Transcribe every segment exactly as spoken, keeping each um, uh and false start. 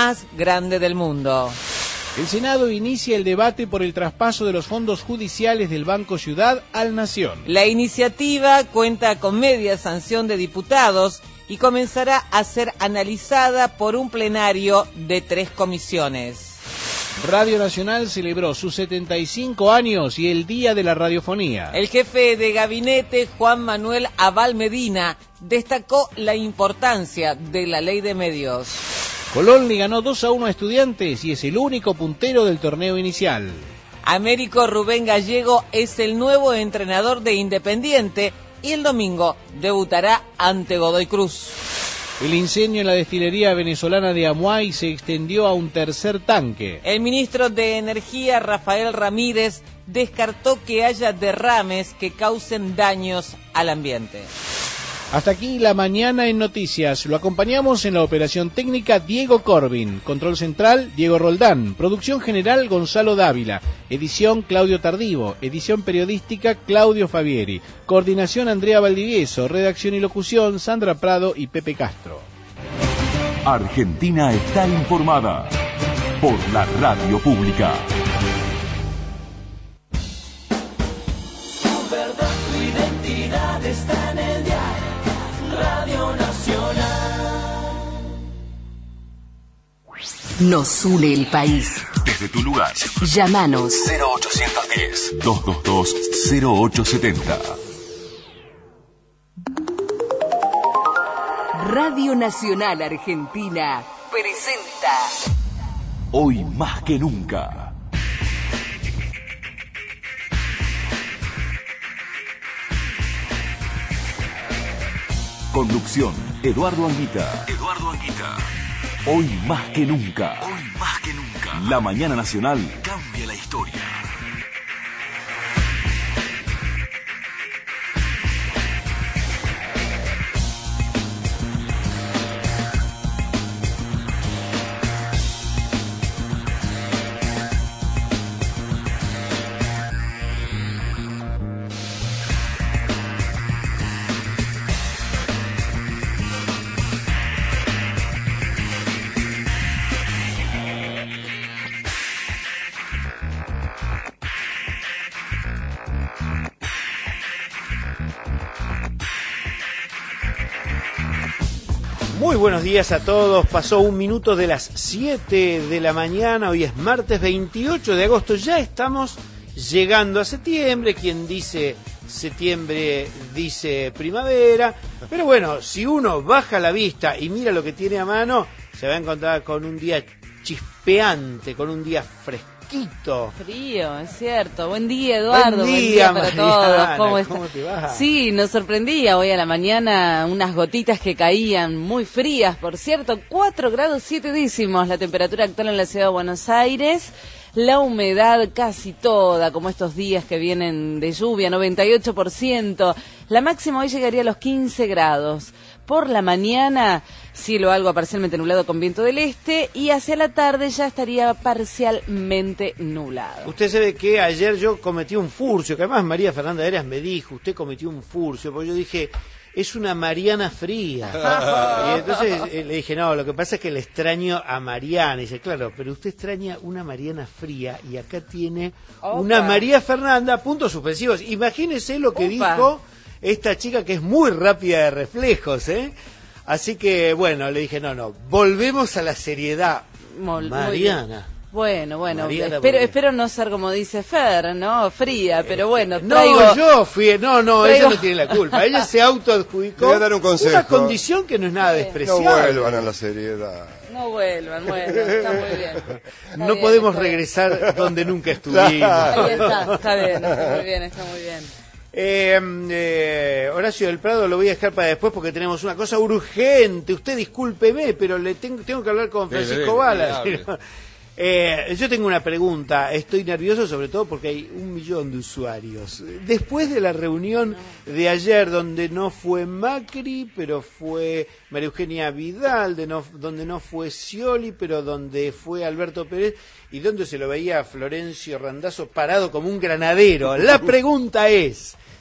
más grande del mundo. El Senado inicia el debate por el traspaso de los fondos judiciales del Banco Ciudad al Nación. La iniciativa cuenta con media sanción de diputados y comenzará a ser analizada por un plenario de tres comisiones. Radio Nacional celebró sus setenta y cinco años y el Día de la Radiofonía. El jefe de gabinete, Juan Manuel Abal Medina, destacó la importancia de la ley de medios. Colón le ganó dos a uno a Estudiantes y es el único puntero del torneo inicial. Américo Rubén Gallego es el nuevo entrenador de Independiente y el domingo debutará ante Godoy Cruz. El incendio en la destilería venezolana de Amuay se extendió a un tercer tanque. El ministro de Energía, Rafael Ramírez, descartó que haya derrames que causen daños al ambiente. Hasta aquí la mañana en noticias. Lo acompañamos en la operación técnica Diego Corbin, control central Diego Roldán, producción general Gonzalo Dávila, edición Claudio Tardivo, edición periodística Claudio Fabieri, coordinación Andrea Valdivieso, redacción y locución Sandra Prado y Pepe Castro. Argentina está informada por la radio pública. Tu verdad, tu identidad está en el diario. Radio Nacional. Nos une el país. Desde tu lugar. Llámanos. cero ochocientos diez, doscientos veintidós, cero ocho setenta. Radio Nacional Argentina presenta Hoy más que nunca. Conducción, Eduardo Anguita. Eduardo Anguita. Hoy más que nunca. Hoy más que nunca. La mañana nacional cambia la historia. Muy buenos días a todos, pasó un minuto de las siete de la mañana, hoy es martes veintiocho de agosto, ya estamos llegando a septiembre, quien dice septiembre dice primavera, pero bueno, si uno baja la vista y mira lo que tiene a mano, se va a encontrar con un día chispeante, con un día fresquito. Frío, es cierto. Buen día, Eduardo. Buen día, Buen día para Mariana. todos. ¿Cómo, ¿Cómo te va? Sí, nos sorprendía hoy a la mañana unas gotitas que caían muy frías, por cierto. cuatro grados siete décimos la temperatura actual en la ciudad de Buenos Aires. La humedad casi toda, como estos días que vienen de lluvia, noventa y ocho por ciento. La máxima hoy llegaría a los quince grados. Por la mañana, cielo algo parcialmente nublado con viento del este, y hacia la tarde ya estaría parcialmente nublado. Usted sabe que ayer yo cometí un furcio, que además María Fernanda Eras me dijo, usted cometió un furcio, porque yo dije, es una Mariana fría. Y entonces eh, le dije, no, lo que pasa es que le extraño a Mariana. Y dice, claro, pero usted extraña una Mariana fría y acá tiene Opa. una María Fernanda, puntos suspensivos. Imagínese lo que Opa. dijo esta chica que es muy rápida de reflejos, ¿eh? Así que, bueno, le dije, no, no, volvemos a la seriedad. Mol- Mariana. Bueno, bueno, Mariana, espero, porque- espero no ser como dice Fer, ¿no? Fría, pero bueno, No, traigo... yo fui, no, no, traigo- ella no tiene la culpa. Ella se autoadjudicó Le voy a dar un consejo. una condición que no es nada No despreciable. vuelvan a la seriedad. No vuelvan, bueno, está muy bien. Está No bien, podemos está bien. regresar donde nunca estuvimos. Ahí está, está bien, está muy bien, está muy bien. Eh, eh, Horacio del Prado lo voy a dejar para después porque tenemos una cosa urgente. Usted discúlpeme, pero le tengo, tengo que hablar con Francisco Dele, dele, Balas. dele, hable. Eh, yo tengo una pregunta, estoy nervioso sobre todo porque hay un millón de usuarios. Después de la reunión de ayer donde no fue Macri, pero fue María Eugenia Vidal, de no, donde no fue Scioli, pero donde fue Alberto Pérez, y donde se lo veía a Florencio Randazzo parado como un granadero. La pregunta es,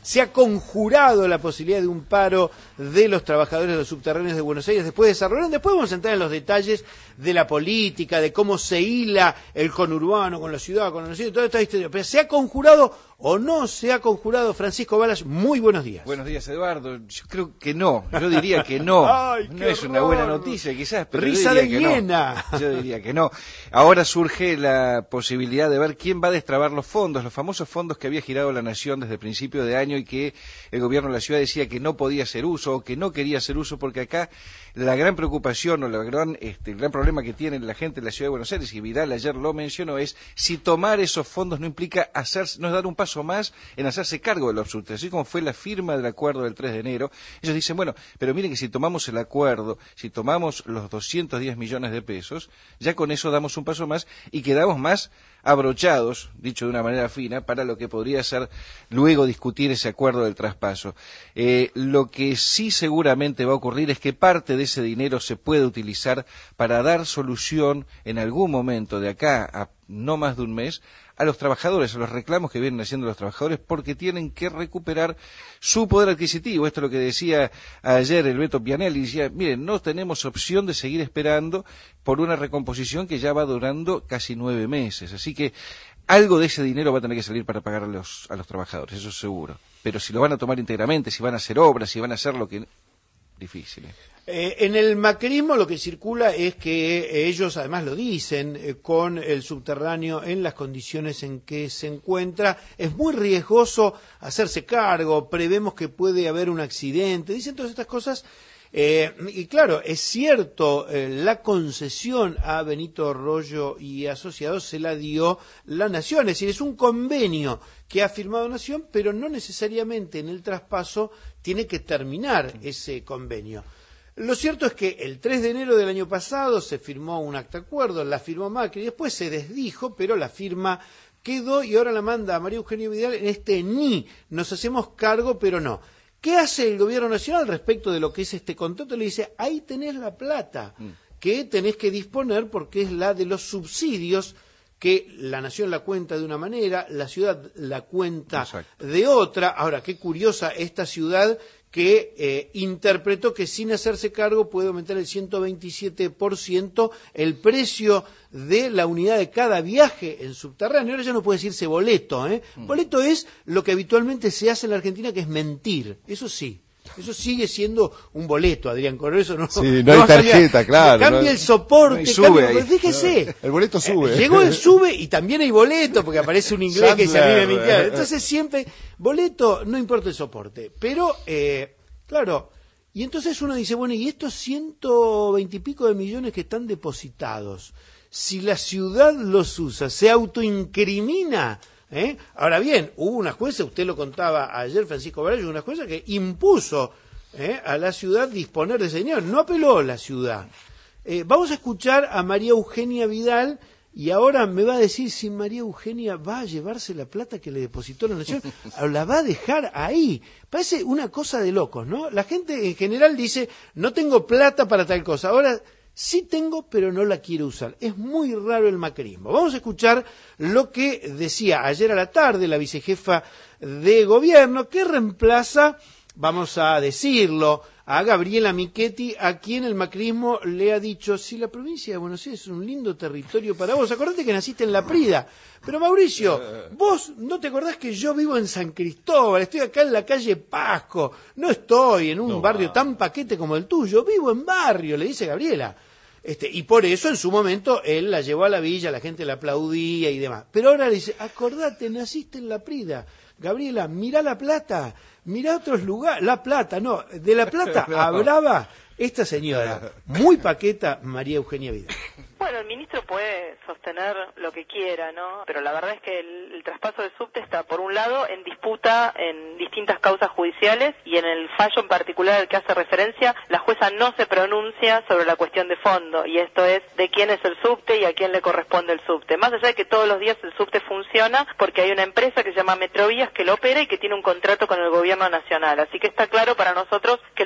Se ha conjurado la posibilidad de un paro de los trabajadores de los subterráneos de Buenos Aires después de esa reunión. Después vamos a entrar en los detalles de la política, de cómo se hila el conurbano con la ciudad, con la ciudad, toda esta historia. Pero ¿se ha conjurado o no se ha conjurado? Francisco Balas, muy buenos días. Buenos días, Eduardo. Yo creo que no. Yo diría que no. Ay, no es una buena noticia, quizás, pero Risa yo de diría que hiena. no. Yo diría que no. Ahora surge la posibilidad de ver quién va a destrabar los fondos, los famosos fondos que había girado la Nación desde el principio de año y que el gobierno de la ciudad decía que no podía hacer uso o que no quería hacer uso, porque acá la gran preocupación o la gran, este, el gran problema que tiene la gente de la ciudad de Buenos Aires, y Vidal ayer lo mencionó, es si tomar esos fondos no implica hacer, no es dar un paso más en hacerse cargo de los subtes, así como fue la firma del acuerdo del tres de enero. Ellos dicen, bueno, pero miren que si tomamos el acuerdo, si tomamos los doscientos diez millones de pesos, ya con eso damos un paso más y quedamos más abrochados, dicho de una manera fina, para lo que podría ser luego discutir ese acuerdo del traspaso. Eh, lo que sí seguramente va a ocurrir es que parte de ese dinero se puede utilizar para dar solución en algún momento de acá a no más de un mes a los trabajadores, a los reclamos que vienen haciendo los trabajadores, porque tienen que recuperar su poder adquisitivo. Esto es lo que decía ayer el Beto Pianelli, decía, miren, no tenemos opción de seguir esperando por una recomposición que ya va durando casi nueve meses, así que algo de ese dinero va a tener que salir para pagar a los, a los trabajadores, eso es seguro. Pero si lo van a tomar íntegramente, si van a hacer obras, si van a hacer lo que... difícil, ¿eh? Eh, en el macrismo lo que circula es que ellos además lo dicen, eh, con el subterráneo en las condiciones en que se encuentra, es muy riesgoso hacerse cargo, prevemos que puede haber un accidente, dicen todas estas cosas. Eh, y claro, es cierto, eh, la concesión a Benito Rollo y Asociados se la dio la Nación, es decir, es un convenio que ha firmado Nación, pero no necesariamente en el traspaso tiene que terminar ese convenio. Lo cierto es que el tres de enero del año pasado se firmó un acta acuerdo, la firmó Macri, después se desdijo, pero la firma quedó y ahora la manda a María Eugenia Vidal en este ni, nos hacemos cargo, pero no. ¿Qué hace el gobierno nacional respecto de lo que es este contrato? Le dice, ahí tenés la plata que tenés que disponer porque es la de los subsidios, que la Nación la cuenta de una manera, la ciudad la cuenta Exacto. de otra. Ahora, qué curiosa esta ciudad que eh, interpretó que sin hacerse cargo puede aumentar el ciento veintisiete por ciento el precio de la unidad de cada viaje en subterráneo. Ahora ya no puede decirse boleto, ¿eh? Mm. Boleto es lo que habitualmente se hace en la Argentina, que es mentir. Eso sí. Eso sigue siendo un boleto, Adrián Correa, eso no. Sí, no, no hay tarjeta, claro. Cambia no, el soporte, no sube cambia, ahí. Fíjese. El boleto sube. Eh, llegó el sube y también hay boleto, porque aparece un inglés que se a mí me mintió. Entonces siempre, boleto, no importa el soporte. Pero, eh, claro, y entonces uno dice, bueno, y estos ciento veinte y pico de millones que están depositados, si la ciudad los usa, se autoincrimina. ¿Eh? Ahora bien, hubo una jueza, usted lo contaba ayer, Francisco Barallo, una jueza que impuso ¿eh? a la ciudad disponer de ese dinero, no apeló la ciudad. Eh, vamos a escuchar a María Eugenia Vidal y ahora me va a decir si María Eugenia va a llevarse la plata que le depositó la Nación o la va a dejar ahí. Parece una cosa de locos, ¿no? La gente en general dice, no tengo plata para tal cosa. Ahora... sí tengo, pero no la quiero usar. Es muy raro el macrismo. Vamos a escuchar lo que decía ayer a la tarde la vicejefa de gobierno, que reemplaza, vamos a decirlo, a Gabriela Michetti, a quien el macrismo le ha dicho, si la provincia de Buenos Aires es un lindo territorio para vos, acordate que naciste en La Prida, pero Mauricio, vos no te acordás que yo vivo en San Cristóbal, estoy acá en la calle Pasco, no estoy en un no, barrio tan paquete como el tuyo, vivo en barrio, le dice Gabriela. Este, y por eso en su momento él la llevó a la villa, la gente la aplaudía y demás. Pero ahora le dice, acordate, naciste en La Prida. Gabriela, mirá La Plata, mirá otros lugares. La Plata, no, de La Plata no. Hablaba esta señora, muy paqueta, María Eugenia Vidal. Bueno, el ministro puede sostener lo que quiera, ¿no? Pero la verdad es que el, el traspaso de subte está, por un lado, en disputa en distintas causas judiciales y en el fallo en particular al que hace referencia, la jueza no se pronuncia sobre la cuestión de fondo, y esto es de quién es el subte y a quién le corresponde el subte. Más allá de que todos los días el subte funciona porque hay una empresa que se llama Metrovías que lo opera y que tiene un contrato con el gobierno nacional. Así que está claro para nosotros que el subte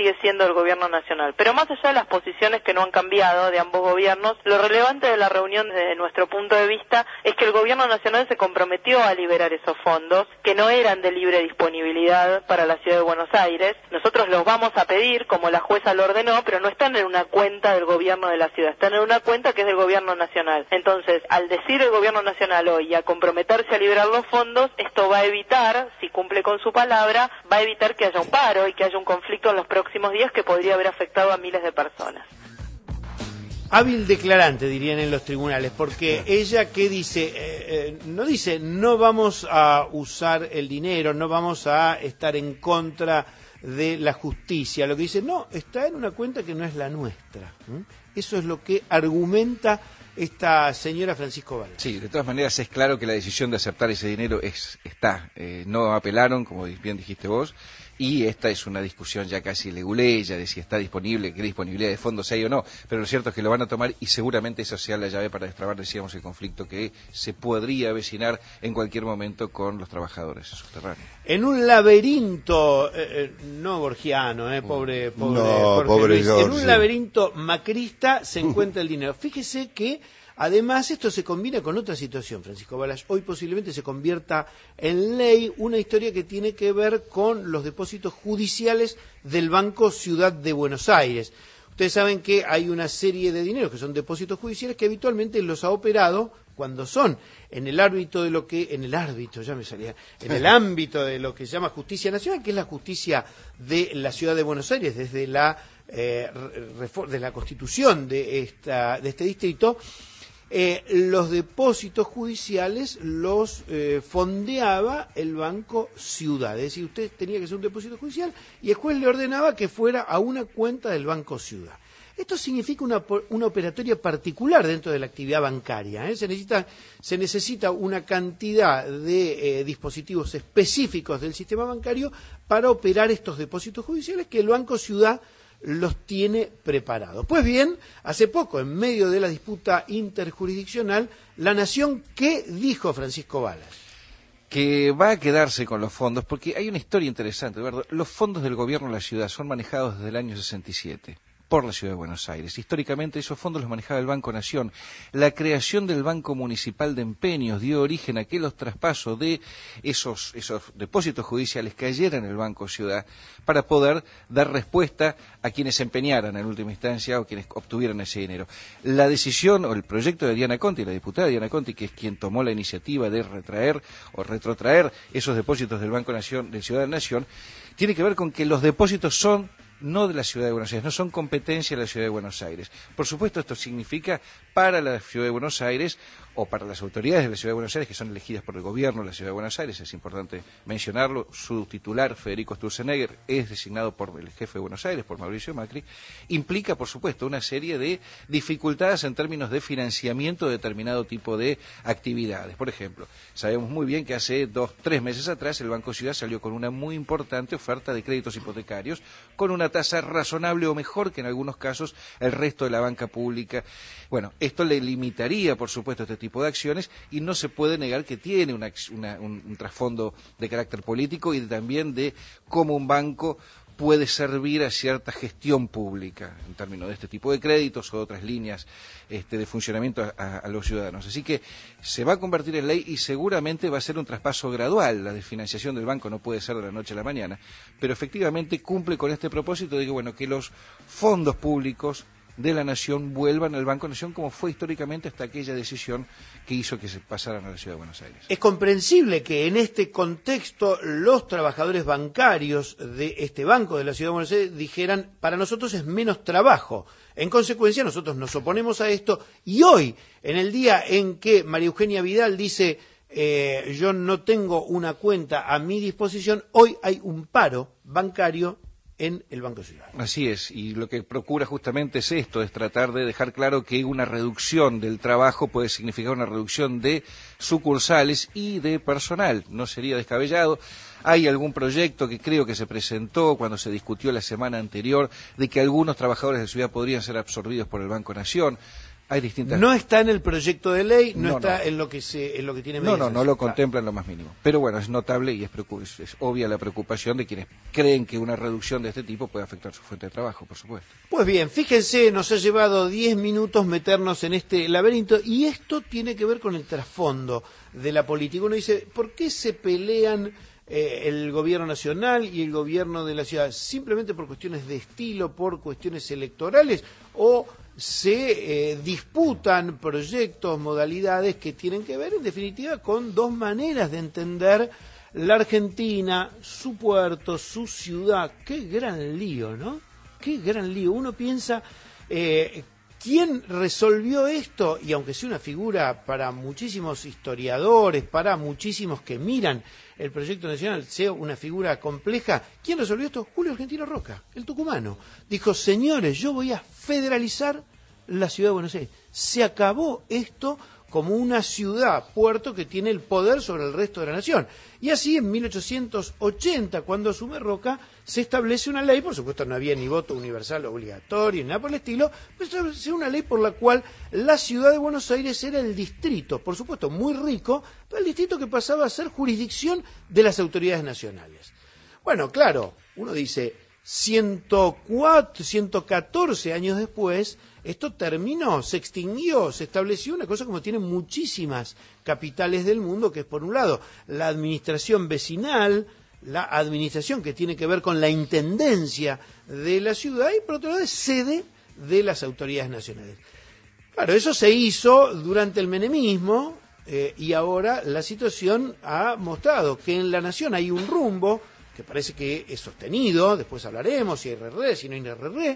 sigue siendo el gobierno nacional. Pero más allá de las posiciones que no han cambiado de ambos gobiernos, lo relevante de la reunión desde nuestro punto de vista es que el gobierno nacional se comprometió a liberar esos fondos, que no eran de libre disponibilidad para la ciudad de Buenos Aires. Nosotros los vamos a pedir, como la jueza lo ordenó, pero no están en una cuenta del gobierno de la ciudad, están en una cuenta que es del gobierno nacional. Entonces, al decir el gobierno nacional hoy y a comprometerse a liberar los fondos, esto va a evitar, si cumple con su palabra, va a evitar que haya un paro y que haya un conflicto en los próximos días que podría haber afectado a miles de personas. Hábil declarante, dirían en los tribunales, porque ella que dice, eh, eh, no dice, no vamos a usar el dinero, no vamos a estar en contra de la justicia, lo que dice, no, está en una cuenta que no es la nuestra. ¿Mm? Eso es lo que argumenta esta señora Francisco Balas. Sí, de todas maneras es claro que la decisión de aceptar ese dinero es está. Eh, no apelaron, como bien dijiste vos, y esta es una discusión ya casi leguleya de si está disponible, qué disponibilidad de fondos hay o no, pero lo cierto es que lo van a tomar y seguramente esa sea la llave para destrabar, decíamos, el conflicto que se podría avecinar en cualquier momento con los trabajadores subterráneos. En un laberinto, eh, no borgiano, eh, pobre, pobre, no, Jorge pobre Luis, George. en un laberinto macrista se encuentra el dinero. Fíjese que además esto se combina con otra situación, Francisco Balas. Hoy posiblemente se convierta en ley una historia que tiene que ver con los depósitos judiciales del Banco Ciudad de Buenos Aires. Ustedes saben que hay una serie de dineros que son depósitos judiciales que habitualmente los ha operado cuando son en el ámbito de lo que, en el árbitro, ya me salía, en el ámbito de lo que se llama justicia nacional, que es la justicia de la Ciudad de Buenos Aires, desde la, eh, de la constitución de, esta, de este distrito. Eh, los depósitos judiciales los eh, fondeaba el Banco Ciudad. Es decir, usted tenía que hacer un depósito judicial y el juez le ordenaba que fuera a una cuenta del Banco Ciudad. Esto significa una, una operatoria particular dentro de la actividad bancaria. ¿eh? Se necesita, se necesita una cantidad de eh, dispositivos específicos del sistema bancario para operar estos depósitos judiciales que el Banco Ciudad los tiene preparados. Pues bien, hace poco, en medio de la disputa interjurisdiccional, la Nación, ¿qué dijo Francisco Balas? Que va a quedarse con los fondos, porque hay una historia interesante, Eduardo. Los fondos del gobierno de la ciudad son manejados desde el año sesenta y siete. Por la Ciudad de Buenos Aires. Históricamente esos fondos los manejaba el Banco Nación. La creación del Banco Municipal de Empeños dio origen a que los traspasos de esos, esos depósitos judiciales cayeran en el Banco Ciudad para poder dar respuesta a quienes se empeñaran en última instancia o quienes obtuvieran ese dinero. La decisión o el proyecto de Diana Conti, la diputada Diana Conti, que es quien tomó la iniciativa de retraer o retrotraer esos depósitos del Banco Nación, del Ciudad de Nación, tiene que ver con que los depósitos son no de la Ciudad de Buenos Aires, no son competencia de la Ciudad de Buenos Aires. Por supuesto, esto significa para la Ciudad de Buenos Aires o para las autoridades de la Ciudad de Buenos Aires, que son elegidas por el gobierno de la Ciudad de Buenos Aires, es importante mencionarlo, su titular, Federico Sturzenegger, es designado por el jefe de Buenos Aires, por Mauricio Macri, implica, por supuesto, una serie de dificultades en términos de financiamiento de determinado tipo de actividades. Por ejemplo, sabemos muy bien que hace dos, tres meses atrás el Banco Ciudad salió con una muy importante oferta de créditos hipotecarios, con una tasa razonable o mejor que en algunos casos el resto de la banca pública. Bueno, esto le limitaría, por supuesto, este tipo de acciones y no se puede negar que tiene una, una, un, un trasfondo de carácter político y también de cómo un banco puede servir a cierta gestión pública en términos de este tipo de créditos o de otras líneas este, de funcionamiento a, a, a los ciudadanos. Así que se va a convertir en ley y seguramente va a ser un traspaso gradual. La desfinanciación del banco no puede ser de la noche a la mañana, pero efectivamente cumple con este propósito de que, bueno, que los fondos públicos de la Nación vuelvan al Banco Nación como fue históricamente hasta aquella decisión que hizo que se pasaran a la Ciudad de Buenos Aires. Es comprensible que en este contexto los trabajadores bancarios de este banco de la Ciudad de Buenos Aires dijeran, para nosotros es menos trabajo. En consecuencia, nosotros nos oponemos a esto y hoy, en el día en que María Eugenia Vidal dice eh, yo no tengo una cuenta a mi disposición, hoy hay un paro bancario en el Banco Ciudad. Así es, y lo que procura justamente es esto, es tratar de dejar claro que una reducción del trabajo puede significar una reducción de sucursales y de personal, no sería descabellado. Hay algún proyecto que creo que se presentó cuando se discutió la semana anterior de que algunos trabajadores de Ciudad podrían ser absorbidos por el Banco Nación. Hay distintas... No está en el proyecto de ley, no, No, está no. en lo que se, en lo que tiene No, no, medidas. no lo Claro. contempla en lo más mínimo. Pero bueno, es notable y es, preocu- es, es obvia la preocupación de quienes creen que una reducción de este tipo puede afectar su fuente de trabajo, por supuesto. Pues bien, fíjense, nos ha llevado diez minutos meternos en este laberinto y esto tiene que ver con el trasfondo de la política. Uno dice, ¿por qué se pelean eh, el gobierno nacional y el gobierno de la ciudad? ¿Simplemente por cuestiones de estilo, por cuestiones electorales o se eh, disputan proyectos, modalidades que tienen que ver en definitiva con dos maneras de entender la Argentina, su puerto, su ciudad? Qué gran lío, ¿no? Qué gran lío. Uno piensa, eh, ¿quién resolvió esto? Y aunque sea una figura para muchísimos historiadores, para muchísimos que miran el proyecto nacional, sea una figura compleja, ¿quién resolvió esto? Julio Argentino Roca, el tucumano. Dijo, señores, yo voy a federalizar la ciudad de Buenos Aires. Se acabó esto como una ciudad, puerto que tiene el poder sobre el resto de la nación. Y así en mil ochocientos ochenta, cuando asume Roca, se establece una ley, por supuesto no había ni voto universal obligatorio, ni nada por el estilo, pero se establece una ley por la cual la ciudad de Buenos Aires era el distrito, por supuesto muy rico, pero el distrito que pasaba a ser jurisdicción de las autoridades nacionales. Bueno, claro, uno dice, ciento cuatro, ciento catorce años después, esto terminó, se extinguió, se estableció una cosa como tienen muchísimas capitales del mundo, que es por un lado la administración vecinal, la administración que tiene que ver con la intendencia de la ciudad y por otro lado es sede de las autoridades nacionales. Claro, eso se hizo durante el menemismo eh, y ahora la situación ha mostrado que en la nación hay un rumbo que parece que es sostenido, después hablaremos si hay R R, si no hay R R,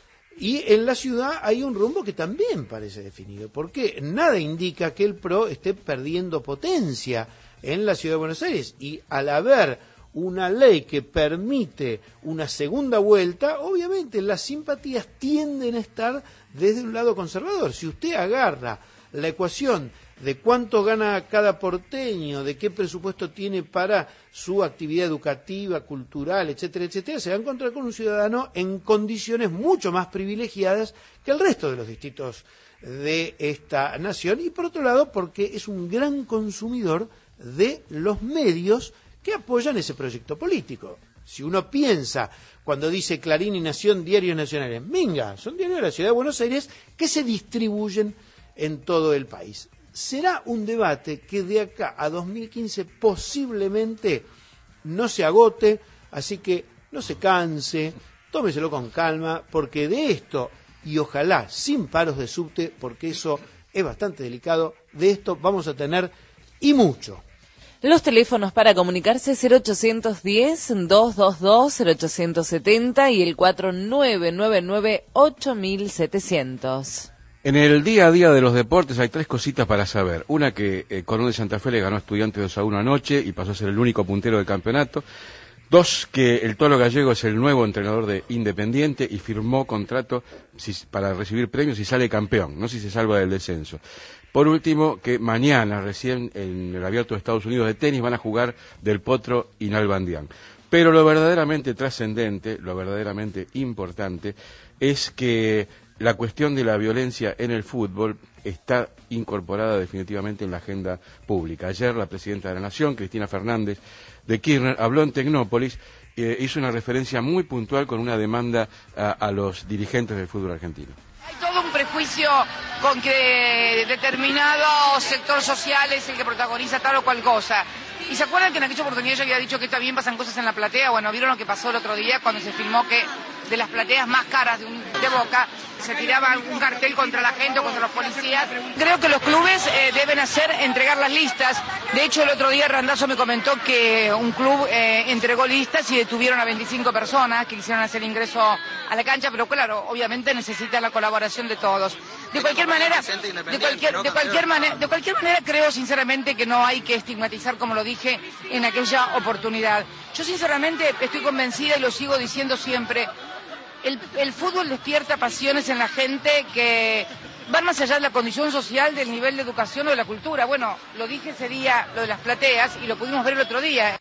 y en la ciudad hay un rumbo que también parece definido, porque nada indica que el P R O esté perdiendo potencia en la ciudad de Buenos Aires, y al haber una ley que permite una segunda vuelta, obviamente las simpatías tienden a estar desde un lado conservador. Si usted agarra la ecuación de cuánto gana cada porteño, de qué presupuesto tiene para su actividad educativa, cultural, etcétera, etcétera, se va a encontrar con un ciudadano en condiciones mucho más privilegiadas que el resto de los distritos de esta nación, y por otro lado porque es un gran consumidor de los medios que apoyan ese proyecto político. Si uno piensa, cuando dice Clarín y Nación, diarios nacionales, minga, son diarios de la ciudad de Buenos Aires que se distribuyen en todo el país. Será un debate que de acá a dos mil quince posiblemente no se agote, así que no se canse, tómeselo con calma, porque de esto, y ojalá sin paros de subte, porque eso es bastante delicado, de esto vamos a tener y mucho. Los teléfonos para comunicarse cero ochocientos diez, doscientos veintidós, cero ochocientos setenta y el cuatro nueve nueve nueve, ocho mil setecientos. En el día a día de los deportes hay tres cositas para saber. Una, que eh, Colón de Santa Fe le ganó a Estudiantes dos a uno anoche y pasó a ser el único puntero del campeonato. Dos, que el Tolo Gallego es el nuevo entrenador de Independiente y firmó contrato si, para recibir premios si sale campeón, no si se salva del descenso. Por último, que mañana, recién en el Abierto de Estados Unidos de tenis, van a jugar Del Potro y Nalbandián. Pero lo verdaderamente trascendente, lo verdaderamente importante, es que la cuestión de la violencia en el fútbol está incorporada definitivamente en la agenda pública. Ayer la presidenta de la Nación, Cristina Fernández de Kirchner, habló en Tecnópolis, eh, hizo una referencia muy puntual con una demanda a, a los dirigentes del fútbol argentino. Hay todo un prejuicio con que determinado sector social es el que protagoniza tal o cual cosa. ¿Y se acuerdan que en aquella oportunidad yo había dicho que también pasan cosas en la platea? Bueno, ¿vieron lo que pasó el otro día cuando se filmó que de las plateas más caras de, un, de Boca se tiraba un cartel contra la gente o contra los policías? Creo que los clubes eh, deben hacer, entregar las listas. De hecho, el otro día Randazzo me comentó que un club eh, entregó listas y detuvieron a veinticinco personas que quisieron hacer ingreso a la cancha, pero claro, obviamente necesita la colaboración de todos. De cualquier manera, de cualquier, de cualquier manera, de cualquier manera creo sinceramente que no hay que estigmatizar, como lo dije en aquella oportunidad. Yo sinceramente estoy convencida y lo sigo diciendo siempre. El, el fútbol despierta pasiones en la gente que van más allá de la condición social, del nivel de educación o de la cultura. Bueno, lo dije ese día, lo de las plateas, y lo pudimos ver el otro día.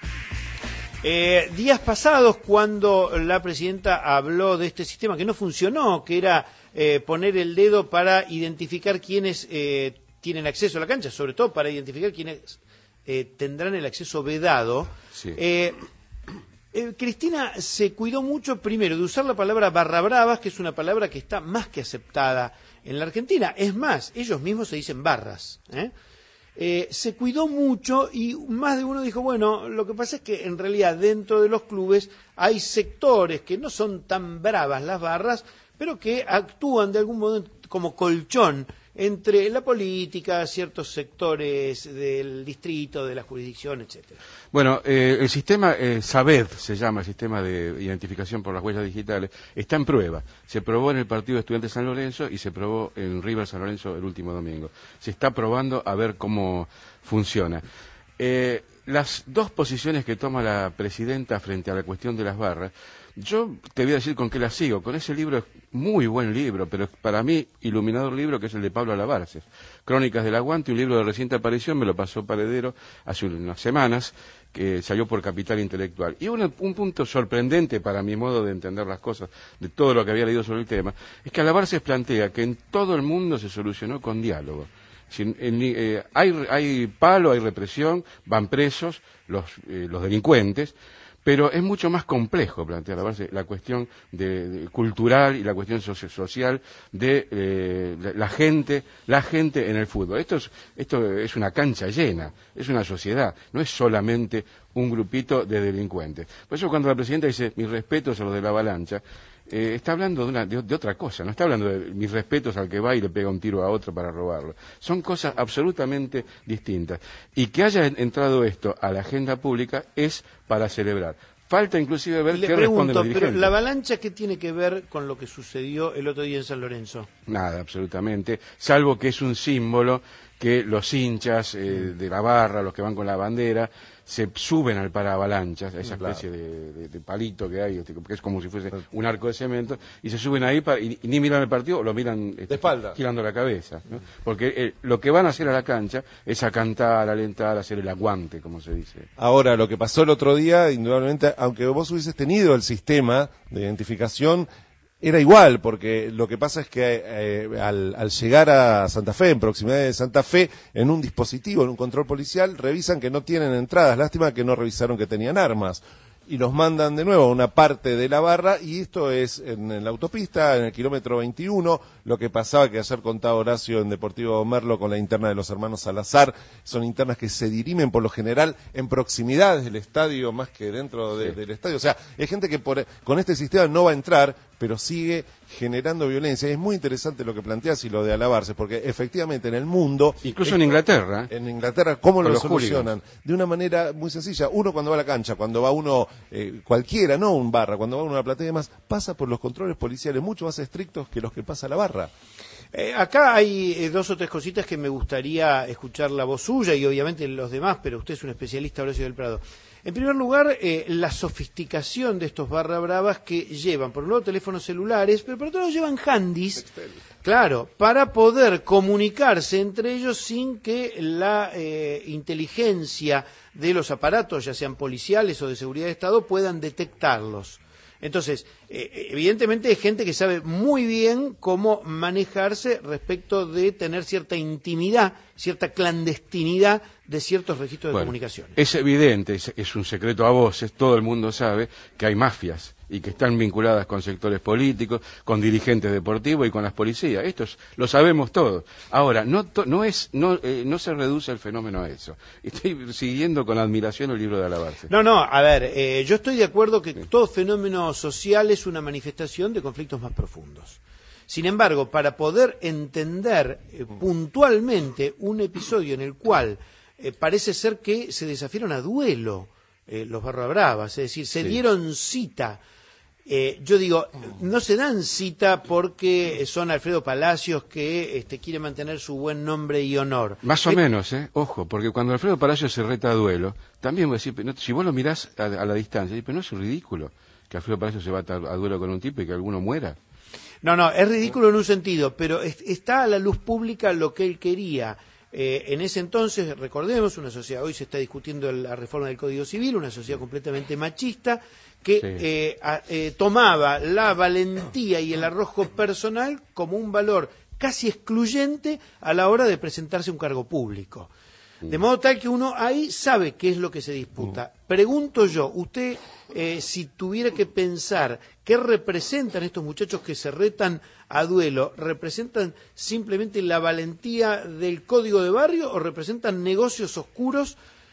Eh, días pasados, cuando la presidenta habló de este sistema que no funcionó, que era eh, poner el dedo para identificar quiénes eh, tienen acceso a la cancha, sobre todo para identificar quiénes eh, tendrán el acceso vedado. Sí. Eh, eh, Cristina se cuidó mucho, primero, de usar la palabra barra bravas, que es una palabra que está más que aceptada en la Argentina. Es más, ellos mismos se dicen barras, ¿eh? Eh, se cuidó mucho y más de uno dijo, bueno, lo que pasa es que en realidad dentro de los clubes hay sectores que no son tan bravas las barras, pero que actúan de algún modo como colchón entre la política, ciertos sectores del distrito, de la jurisdicción, etcétera. Bueno, eh, el sistema eh, SABED, se llama el sistema de identificación por las huellas digitales, está en prueba. Se probó en el partido de Estudiantes San Lorenzo y se probó en River San Lorenzo el último domingo. Se está probando a ver cómo funciona. Eh, las dos posiciones que toma la presidenta frente a la cuestión de las barras, yo te voy a decir con qué las sigo. Con ese libro, muy buen libro, pero para mí, iluminador libro, que es el de Pablo Alabarces. Crónicas del Aguante, un libro de reciente aparición, me lo pasó Paredero hace unas semanas, que salió por Capital Intelectual. Y un, un punto sorprendente para mi modo de entender las cosas, de todo lo que había leído sobre el tema, es que Alabarces plantea que en todo el mundo se solucionó con diálogo. Si, en, eh, hay, hay palo, hay represión, van presos los, eh, los delincuentes, pero es mucho más complejo plantear la, base, la cuestión de, de, cultural y la cuestión socio, social de eh, la, la gente la gente en el fútbol. Esto es, esto es una cancha llena, es una sociedad, no es solamente un grupito de delincuentes. Por eso cuando la presidenta dice mis respetos a los de la Avalancha, eh, está hablando de, una, de, de otra cosa, no está hablando de mis respetos al que va y le pega un tiro a otro para robarlo. Son cosas absolutamente distintas. Y que haya entrado esto a la agenda pública es para celebrar. Falta inclusive ver Le qué pregunto, responden los dirigentes. pero la Avalancha, ¿qué tiene que ver con lo que sucedió el otro día en San Lorenzo? Nada, absolutamente, salvo que es un símbolo que los hinchas eh, de la barra, los que van con la bandera, se suben al paravalanchas, a esa especie claro. de, de, de palito que hay, que es como si fuese un arco de cemento, y se suben ahí para, y, y ni miran el partido, o lo miran de espalda, girando la cabeza, ¿no? Porque eh, lo que van a hacer a la cancha es a cantar, a alentar, a hacer el aguante, como se dice. Ahora, lo que pasó el otro día, indudablemente, aunque vos hubieses tenido el sistema de identificación, era igual, porque lo que pasa es que eh, al, al llegar a Santa Fe, en proximidad de Santa Fe, en un dispositivo, en un control policial, revisan que no tienen entradas. Lástima que no revisaron que tenían armas. Y los mandan de nuevo a una parte de la barra, y esto es en, en la autopista, en el kilómetro veintiuno, lo que pasaba que ayer contaba Horacio en Deportivo Merlo con la interna de los hermanos Salazar. Son internas que se dirimen por lo general en proximidades del estadio más que dentro de, sí. del estadio. O sea, hay gente que por, con este sistema no va a entrar, pero sigue generando violencia. Y es muy interesante lo que planteas y lo de Alabarces, porque efectivamente en el mundo... Incluso en Inglaterra. En Inglaterra, ¿cómo lo solucionan? De una manera muy sencilla. Uno cuando va a la cancha, cuando va uno, eh, cualquiera, no un barra, cuando va uno a una platea y demás, pasa por los controles policiales mucho más estrictos que los que pasa a la barra. Eh, acá hay eh, dos o tres cositas que me gustaría escuchar la voz suya y obviamente los demás, pero usted es un especialista, Horacio del Prado. En primer lugar, eh, la sofisticación de estos barra bravas que llevan, por un lado, teléfonos celulares, pero por otro lado llevan handys, claro, para poder comunicarse entre ellos sin que la eh, inteligencia de los aparatos, ya sean policiales o de seguridad de Estado, puedan detectarlos. Entonces, eh, evidentemente hay gente que sabe muy bien cómo manejarse respecto de tener cierta intimidad, cierta clandestinidad de ciertos registros bueno, de comunicaciones. Es evidente, es, es un secreto a voces, todo el mundo sabe que hay mafias y que están vinculadas con sectores políticos, con dirigentes deportivos y con las policías. Esto es, lo sabemos todos. Ahora, no, to, no, es, no, eh, no se reduce el fenómeno a eso. Estoy siguiendo con admiración el libro de Alabarces. No, no, a ver, eh, yo estoy de acuerdo que sí. todo fenómeno social es una manifestación de conflictos más profundos. Sin embargo, para poder entender eh, puntualmente un episodio en el cual eh, parece ser que se desafiaron a duelo eh, los barra bravas, es decir, se sí. dieron cita. Eh, yo digo, no se dan cita porque son Alfredo Palacios que este, quiere mantener su buen nombre y honor. Más o eh, menos, ¿eh? Ojo, porque cuando Alfredo Palacios se reta a duelo, también voy a decir, no, si vos lo mirás a, a la distancia, pero no es ridículo que Alfredo Palacios se va a, a duelo con un tipo y que alguno muera. No, no, es ridículo en un sentido, pero es, está a la luz pública lo que él quería. Eh, en ese entonces, recordemos, una sociedad, hoy se está discutiendo la reforma del Código Civil, una sociedad completamente machista, que Sí. eh, a- eh, tomaba la valentía y el arrojo personal como un valor casi excluyente a la hora de presentarse a un cargo público. De modo tal que uno ahí sabe qué es lo que se disputa. Pregunto yo, usted, eh, si tuviera que pensar qué representan estos muchachos que se retan a duelo, ¿representan simplemente la valentía del código de barrio o representan negocios oscuros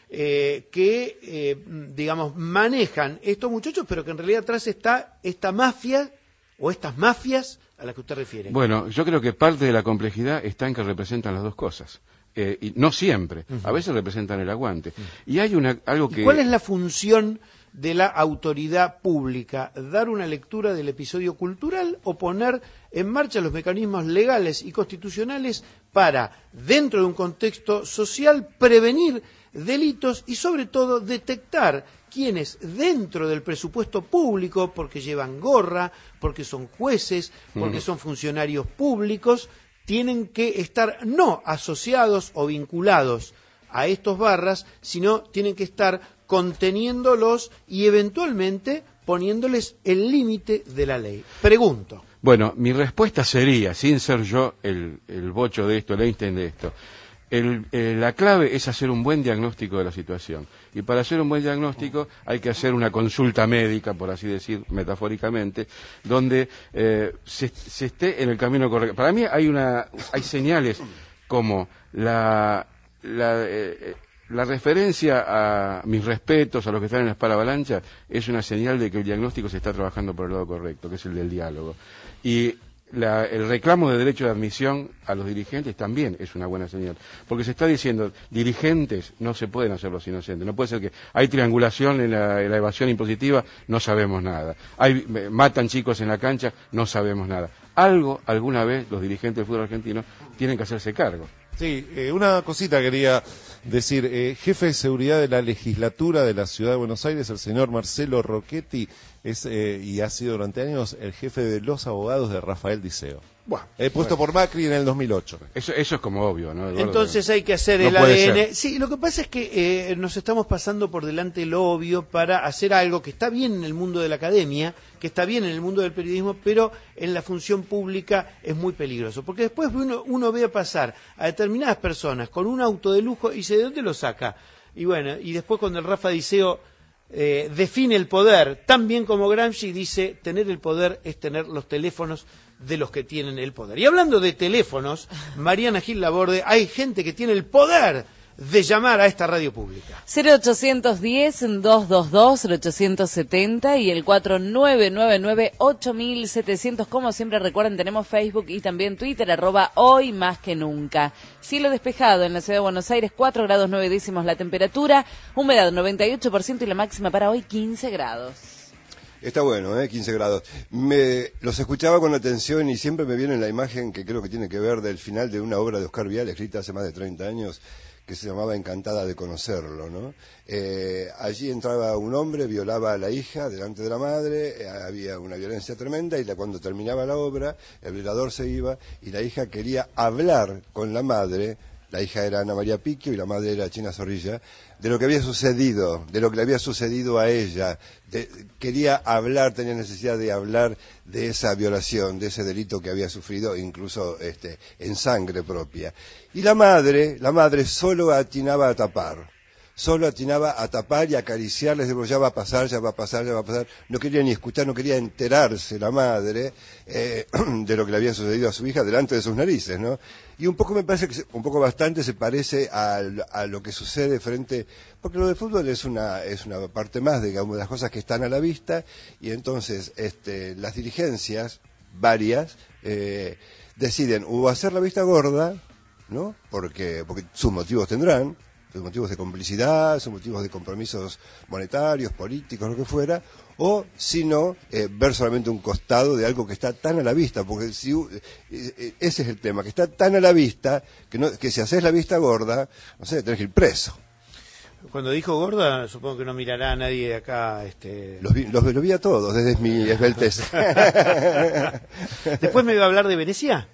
eh, que, eh, digamos, manejan estos muchachos, pero que en realidad atrás está esta mafia o estas mafias a las que usted refiere? Bueno, yo creo que parte de la complejidad está en que representan las dos cosas. Eh, y no siempre. A veces representan el aguante. Y hay una, algo que... ¿Y cuál es la función de la autoridad pública? ¿Dar una lectura del episodio cultural o poner en marcha los mecanismos legales y constitucionales para, dentro de un contexto social, prevenir delitos y, sobre todo, detectar quienes dentro del presupuesto público, porque llevan gorra, porque son jueces, porque son funcionarios públicos, tienen que estar no asociados o vinculados a estos barras, sino tienen que estar conteniéndolos y eventualmente poniéndoles el límite de la ley? Pregunto. Bueno, mi respuesta sería, sin ser yo el, el bocho de esto, el Einstein de esto, el, eh, la clave es hacer un buen diagnóstico de la situación. Y para hacer un buen diagnóstico hay que hacer una consulta médica, por así decir, metafóricamente, donde eh, se, se esté en el camino correcto. Para mí hay una hay señales como la, la, eh, la referencia a mis respetos a los que están en la espalda avalancha es una señal de que el diagnóstico se está trabajando por el lado correcto, que es el del diálogo. Y La, el reclamo de derecho de admisión a los dirigentes también es una buena señal, porque se está diciendo, dirigentes no se pueden hacer los inocentes, no puede ser que hay triangulación en la, en la evasión impositiva, no sabemos nada, hay, matan chicos en la cancha, no sabemos nada. Algo, alguna vez, los dirigentes del fútbol argentino tienen que hacerse cargo. Sí, eh, una cosita quería decir. Eh, jefe de seguridad de la legislatura de la Ciudad de Buenos Aires, el señor Marcelo Rocchetti, es eh, y ha sido durante años el jefe de los abogados de Rafael Diceo. Bueno, He puesto bueno. por Macri en el dos mil ocho. Eso, eso es como obvio, ¿no, Eduardo? Entonces hay que hacer No el puede A D N. ser. Sí, lo que pasa es que eh, nos estamos pasando por delante lo obvio para hacer algo que está bien en el mundo de la academia, que está bien en el mundo del periodismo, pero en la función pública es muy peligroso. Porque después uno, uno ve pasar a determinadas personas con un auto de lujo y dice, ¿de dónde lo saca? Y bueno, y después cuando el Rafa Diceo eh, define el poder, tan bien como Gramsci dice, tener el poder es tener los teléfonos de los que tienen el poder. Y hablando de teléfonos, Mariana Gil Laborde, hay gente que tiene el poder de llamar a esta radio pública. cero ochocientos diez, doscientos veintidós, cero ochocientos setenta y el cuatro nueve nueve nueve, ocho mil setecientos. Como siempre, recuerden, tenemos Facebook y también Twitter, arroba hoy más que nunca. Cielo despejado en la ciudad de Buenos Aires, cuatro grados nueve décimos la temperatura, humedad noventa y ocho por ciento y la máxima para hoy quince grados. Está bueno, ¿eh? quince grados. Me, los escuchaba con atención y siempre me viene la imagen que creo que tiene que ver del final de una obra de Oscar Vial, escrita hace más de treinta años, que se llamaba Encantada de conocerlo, ¿no? Eh, allí entraba un hombre, violaba a la hija delante de la madre, eh, había una violencia tremenda y la, cuando terminaba la obra, el violador se iba y la hija quería hablar con la madre. La hija era Ana María Picchio y la madre era China Zorrilla, de lo que había sucedido, de lo que le había sucedido a ella. De, quería hablar, tenía necesidad de hablar de esa violación, de ese delito que había sufrido, incluso este, en sangre propia. Y la madre, la madre solo atinaba a tapar. Solo atinaba a tapar y a acariciarles, de ya va a pasar, ya va a pasar, ya va a pasar. No quería ni escuchar, no quería enterarse la madre eh, de lo que le había sucedido a su hija delante de sus narices, ¿no? Y un poco me parece que, se, un poco bastante se parece a, a lo que sucede frente, porque lo de fútbol es una es una parte más, digamos, de las cosas que están a la vista, y entonces este, las dirigencias, varias, eh, deciden o hacer la vista gorda, ¿no? Porque, porque sus motivos tendrán, sus motivos de complicidad, sus motivos de compromisos monetarios, políticos, lo que fuera, o si no, eh, ver solamente un costado de algo que está tan a la vista, porque si, eh, ese es el tema, que está tan a la vista, que, no, que si haces la vista gorda, no sé, tenés que ir preso. Cuando dijo gorda, supongo que no mirará a nadie de acá. Este... Los vi, los, los vi a todos, desde mi esbeltez. ¿Después me iba a hablar de Venecia?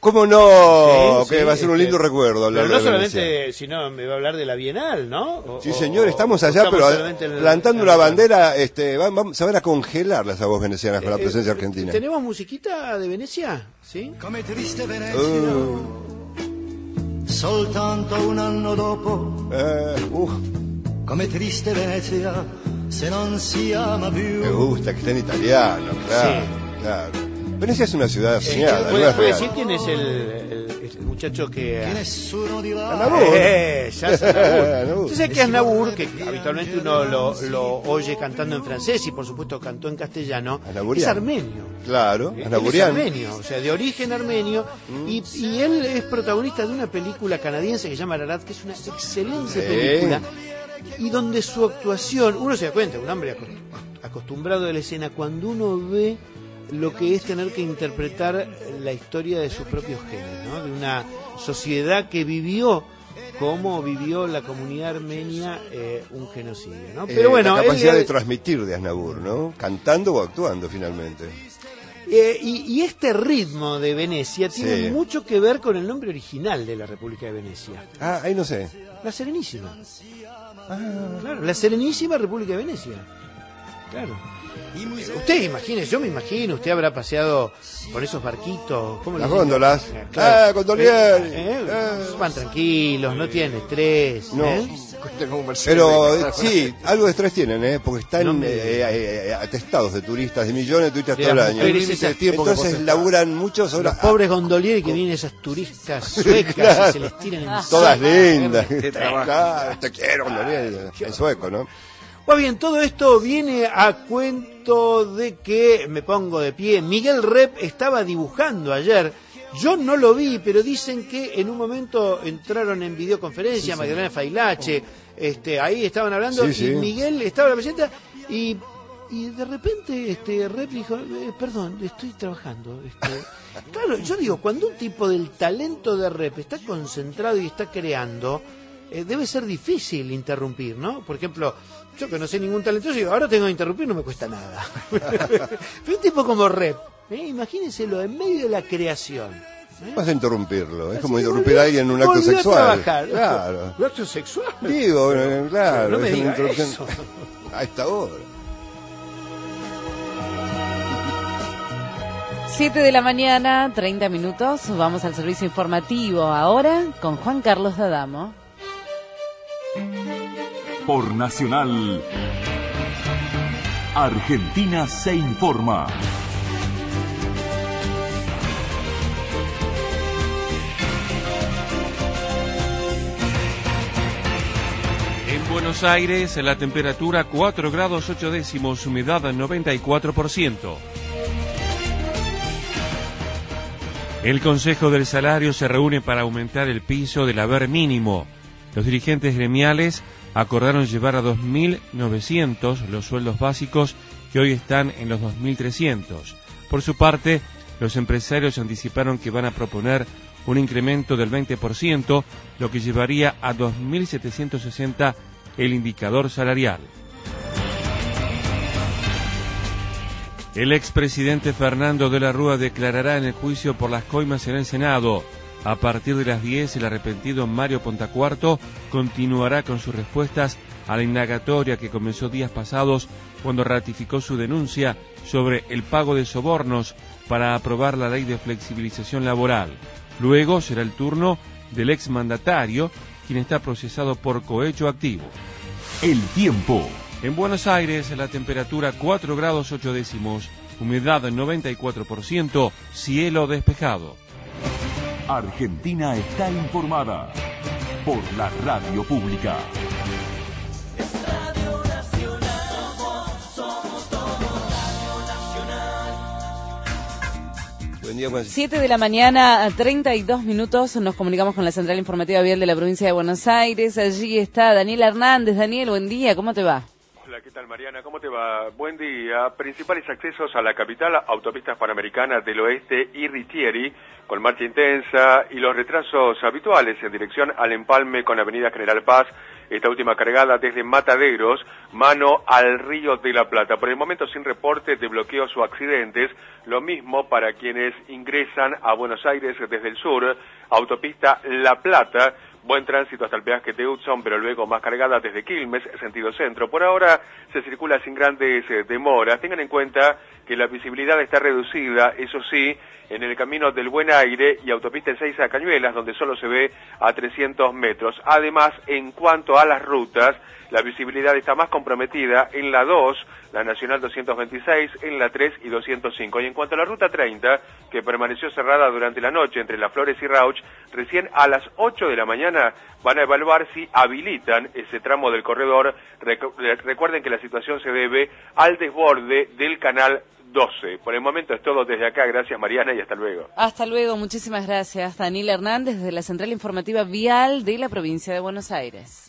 ¿Cómo no? Sí, que sí, va a ser un este, lindo recuerdo hablar Pero no de Venecia. solamente, sino me va a hablar de la Bienal, ¿no? O, Sí, o, señor, estamos o, allá, estamos pero solamente en el- plantando en una el- bandera, este, van, van- se van a congelar las aguas venecianas con la Eh, presencia eh, argentina. ¿Tenemos musiquita de Venecia? ¿Sí? Come triste Venezia, Uh, soltanto un anno dopo. eh, uh, Come triste Venezia, se non si ama più. me gusta que esté en italiano, claro, claro. Venecia es una ciudad soñada, no ¿Puede, es puede real. decir quién es el, el- el muchacho que... Che nessuno di là. Aznavour. Eh, ya es Aznavour. Aznavour. Usted sabe que Aznavour, que habitualmente uno lo, lo oye cantando en francés y por supuesto cantó en castellano, Aznavourian. es armenio. Claro, Él es Aznavourian. armenio, o sea, de origen armenio, y, y él es protagonista de una película canadiense que se llama Ararat, que es una excelente Sí. película, y donde su actuación, uno se da cuenta, un hombre acost- acostumbrado a la escena, cuando uno ve lo que es tener que interpretar la historia de sus propios genes, ¿no? De una sociedad que vivió como vivió la comunidad armenia eh, un genocidio, ¿no? Pero Eh, bueno, la él- capacidad él- de transmitir de Aznavour, ¿no? Cantando o actuando finalmente. Eh, y, y este ritmo de Venecia tiene Sí. mucho que ver con el nombre original de la República de Venecia. Ah, ahí no sé. La Serenísima. Claro, la Serenísima República de Venecia. Claro. Eh, Usted imagine, yo me imagino, usted habrá paseado por esos barquitos. ¿Cómo le Las dicen? góndolas. Eh, Ah, gondolieri. Eh, eh, van tranquilos, no tienen estrés. No. ¿eh? Pero eh, sí, algo de estrés tienen, ¿eh? Porque están No me eh, eh, eh, atestados de turistas, de millones de turistas De todo el las año. mujeres esas- Entonces laburan muchos Los horas. pobres gondolieri que vienen esas turistas suecas Claro. y se les tiran encima. Todas lindas. Qué trabajo. Claro, te quiero, gondolieri. En sueco, ¿no? Pues bien, todo esto viene a cuento de que, me pongo de pie, Miguel Rep estaba dibujando ayer. Yo no lo vi, pero dicen que en un momento entraron en videoconferencia, Sí, Magdalena Failache, este, ahí estaban hablando, Sí, sí. y Miguel estaba en la presenta, y, y de repente este Rep dijo, eh, perdón, estoy trabajando. Este. Claro, yo digo, cuando un tipo del talento de Rep está concentrado y está creando, eh, debe ser difícil interrumpir, ¿no? Por ejemplo, yo que no sé ningún talentoso, digo, ahora tengo que interrumpir, no me cuesta nada. Pero un tipo como Rep, ¿eh? Imagínenselo en medio de la creación. ¿eh? Vas a interrumpirlo. Es Así como que interrumpir volvió- a alguien en un acto volvió a sexual. trabajar. Claro. ¿Un acto sexual? Digo, eh, claro. No me es una diga interrupción eso. a esta hora. siete de la mañana, treinta minutos. Vamos al servicio informativo ahora con Juan Carlos D'Adamo. Por Nacional, Argentina se informa. En Buenos Aires, la temperatura cuatro grados ocho décimos, humedad noventa y cuatro por ciento. El Consejo del Salario se reúne para aumentar el piso del haber mínimo. Los dirigentes gremiales acordaron llevar a dos mil novecientos los sueldos básicos que hoy están en los dos mil trescientos. Por su parte, los empresarios anticiparon que van a proponer un incremento del veinte por ciento, lo que llevaría a dos mil setecientos sesenta el indicador salarial. El expresidente Fernando de la Rúa declarará en el juicio por las coimas en el Senado. A partir de las diez, el arrepentido Mario Pontacuarto continuará con sus respuestas a la indagatoria que comenzó días pasados cuando ratificó su denuncia sobre el pago de sobornos para aprobar la ley de flexibilización laboral. Luego será el turno del exmandatario, quien está procesado por cohecho activo. El tiempo. En Buenos Aires, la temperatura cuatro grados ocho décimos, humedad noventa y cuatro por ciento, cielo despejado. Argentina está informada por la radio pública. Buen día, buen- siete de la mañana, treinta y dos minutos, nos comunicamos con la Central Informativa Vial de la provincia de Buenos Aires. Allí está Daniel Hernández. Daniel, buen día, ¿cómo te va? Hola, ¿qué tal, Mariana? ¿Cómo te va? Buen día. Principales accesos a la capital, autopistas panamericanas del oeste y Ritieri, con marcha intensa y los retrasos habituales en dirección al empalme con Avenida General Paz, esta última cargada desde Mataderos, mano al Río de la Plata. Por el momento sin reporte de bloqueos o accidentes, lo mismo para quienes ingresan a Buenos Aires desde el sur, autopista La Plata, buen tránsito hasta el peaje de Hudson, pero luego más cargada desde Quilmes, sentido centro. Por ahora se circula sin grandes eh, demoras. Tengan en cuenta que la visibilidad está reducida, eso sí, en el camino del Buen Aire y autopista Ezeiza a Cañuelas, donde solo se ve a trescientos metros. Además, en cuanto a las rutas, la visibilidad está más comprometida en la dos, la Nacional doscientos veintiséis, en la tres y doscientos cinco. Y en cuanto a la ruta treinta, que permaneció cerrada durante la noche entre Las Flores y Rauch, recién a las ocho de la mañana van a evaluar si habilitan ese tramo del corredor. Recuerden que la situación se debe al desborde del canal doce. Por el momento es todo desde acá. Gracias, Mariana, y hasta luego. Hasta luego, muchísimas gracias. Daniel Hernández, desde la Central Informativa Vial de la provincia de Buenos Aires.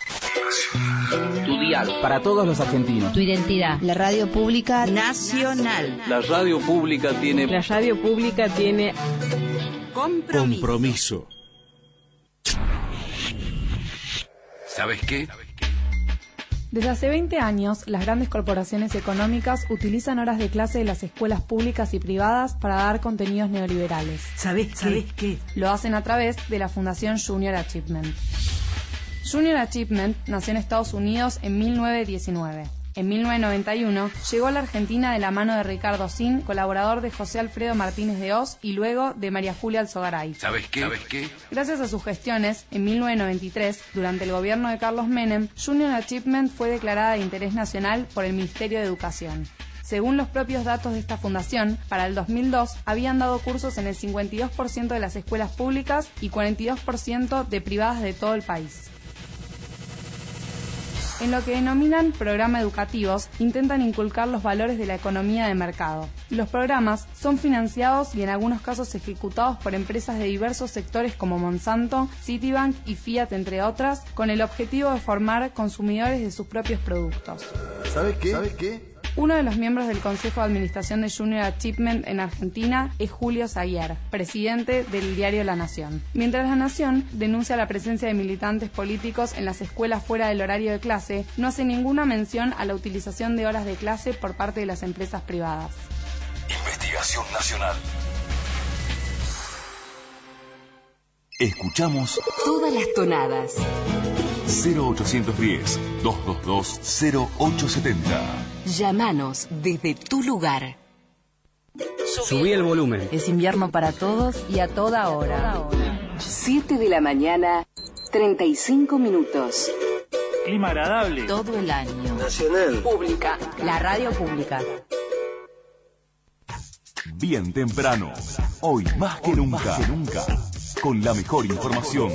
Tu dial para todos los argentinos. Tu identidad. La radio pública nacional. La radio pública tiene... La radio pública tiene... Compromiso. Compromiso. ¿Sabes qué? Desde hace veinte años, las grandes corporaciones económicas utilizan horas de clase de las escuelas públicas y privadas para dar contenidos neoliberales. ¿Sabes ¿Sabes qué? Lo hacen a través de la Fundación Junior Achievement. Junior Achievement nació en Estados Unidos en mil novecientos diecinueve. En mil novecientos noventa y uno llegó a la Argentina de la mano de Ricardo Sin, colaborador de José Alfredo Martínez de Oz y luego de María Julia Alzogaray. ¿Sabes qué? ¿Sabes qué? Gracias a sus gestiones, en mil novecientos noventa y tres, durante el gobierno de Carlos Menem, Junior Achievement fue declarada de interés nacional por el Ministerio de Educación. Según los propios datos de esta fundación, para el dos mil dos habían dado cursos en el cincuenta y dos por ciento de las escuelas públicas y cuarenta y dos por ciento de privadas de todo el país. En lo que denominan programas educativos, intentan inculcar los valores de la economía de mercado. Los programas son financiados y en algunos casos ejecutados por empresas de diversos sectores como Monsanto, Citibank y Fiat, entre otras, con el objetivo de formar consumidores de sus propios productos. ¿Sabes qué? ¿Sabes qué? Uno de los miembros del Consejo de Administración de Junior Achievement en Argentina es Julio Zaguier, presidente del diario La Nación. Mientras La Nación denuncia la presencia de militantes políticos en las escuelas fuera del horario de clase, no hace ninguna mención a la utilización de horas de clase por parte de las empresas privadas. Investigación Nacional. Escuchamos todas las tonadas. cero ochocientos diez, doscientos veintidós, cero ochocientos setenta. Llámanos desde tu lugar. Subí el volumen. Es invierno para todos y a toda hora. siete de la mañana, treinta y cinco minutos. Clima agradable. Todo el año. Nacional. Pública. La radio pública. Bien temprano. Hoy más que nunca. Más que nunca. Con la mejor información.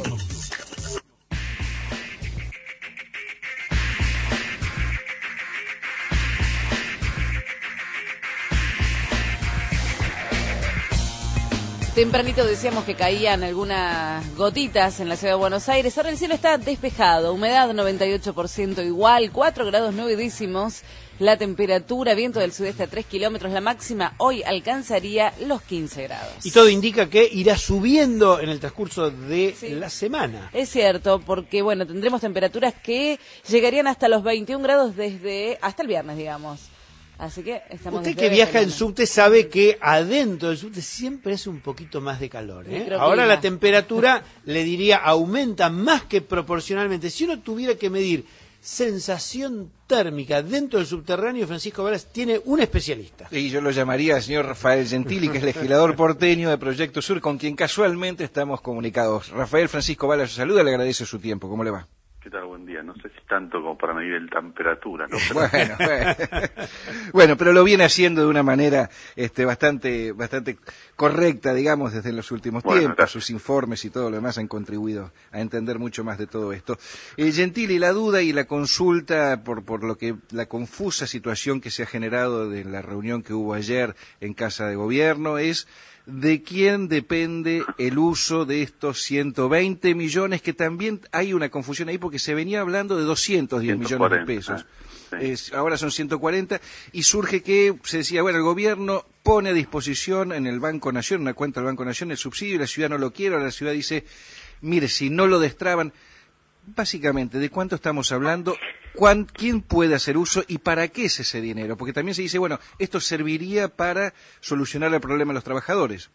Tempranito decíamos que caían algunas gotitas en la ciudad de Buenos Aires. Ahora el cielo está despejado, humedad noventa y ocho por ciento igual, cuatro grados nueve décimos. La temperatura, viento del sudeste a tres kilómetros, la máxima hoy alcanzaría los quince grados. Y todo indica que irá subiendo en el transcurso de sí. la semana. Es cierto, porque bueno, tendremos temperaturas que llegarían hasta los veintiún grados desde hasta el viernes, digamos. Así que estamos. Usted que viaja en subte sabe que adentro del subte siempre es un poquito más de calor, ¿eh? Ahora la temperatura, le diría, aumenta más que proporcionalmente. Si uno tuviera que medir sensación térmica dentro del subterráneo, Francisco Varas tiene un especialista. Y yo lo llamaría al señor Rafael Gentili, que es legislador porteño de Proyecto Sur, con quien casualmente estamos comunicados. Rafael Francisco Varas, saluda, le agradece su tiempo. ¿Cómo le va? ¿Qué tal? Buen día. No sé si tanto como para medir la temperatura, ¿no? Pero... Bueno, bueno. Bueno, pero lo viene haciendo de una manera este, bastante bastante correcta, digamos, desde los últimos bueno, tiempos. Gracias. Sus informes y todo lo demás han contribuido a entender mucho más de todo esto. Eh, Gentili, la duda y la consulta por, por lo que la confusa situación que se ha generado de la reunión que hubo ayer en Casa de Gobierno es ¿de quién depende el uso de estos ciento veinte millones? Que también hay una confusión ahí porque se venía hablando de doscientos diez millones de pesos. Ah, sí. Es, ahora son ciento cuarenta y surge que se decía, bueno, el gobierno pone a disposición en el Banco Nación, una cuenta del Banco Nación, el subsidio y la ciudad no lo quiere, ahora la ciudad dice, mire, si no lo destraban, básicamente, ¿de cuánto estamos hablando? ¿Cuán, ¿Quién puede hacer uso y para qué es ese dinero? Porque también se dice, bueno, esto serviría para solucionar el problema de los trabajadores.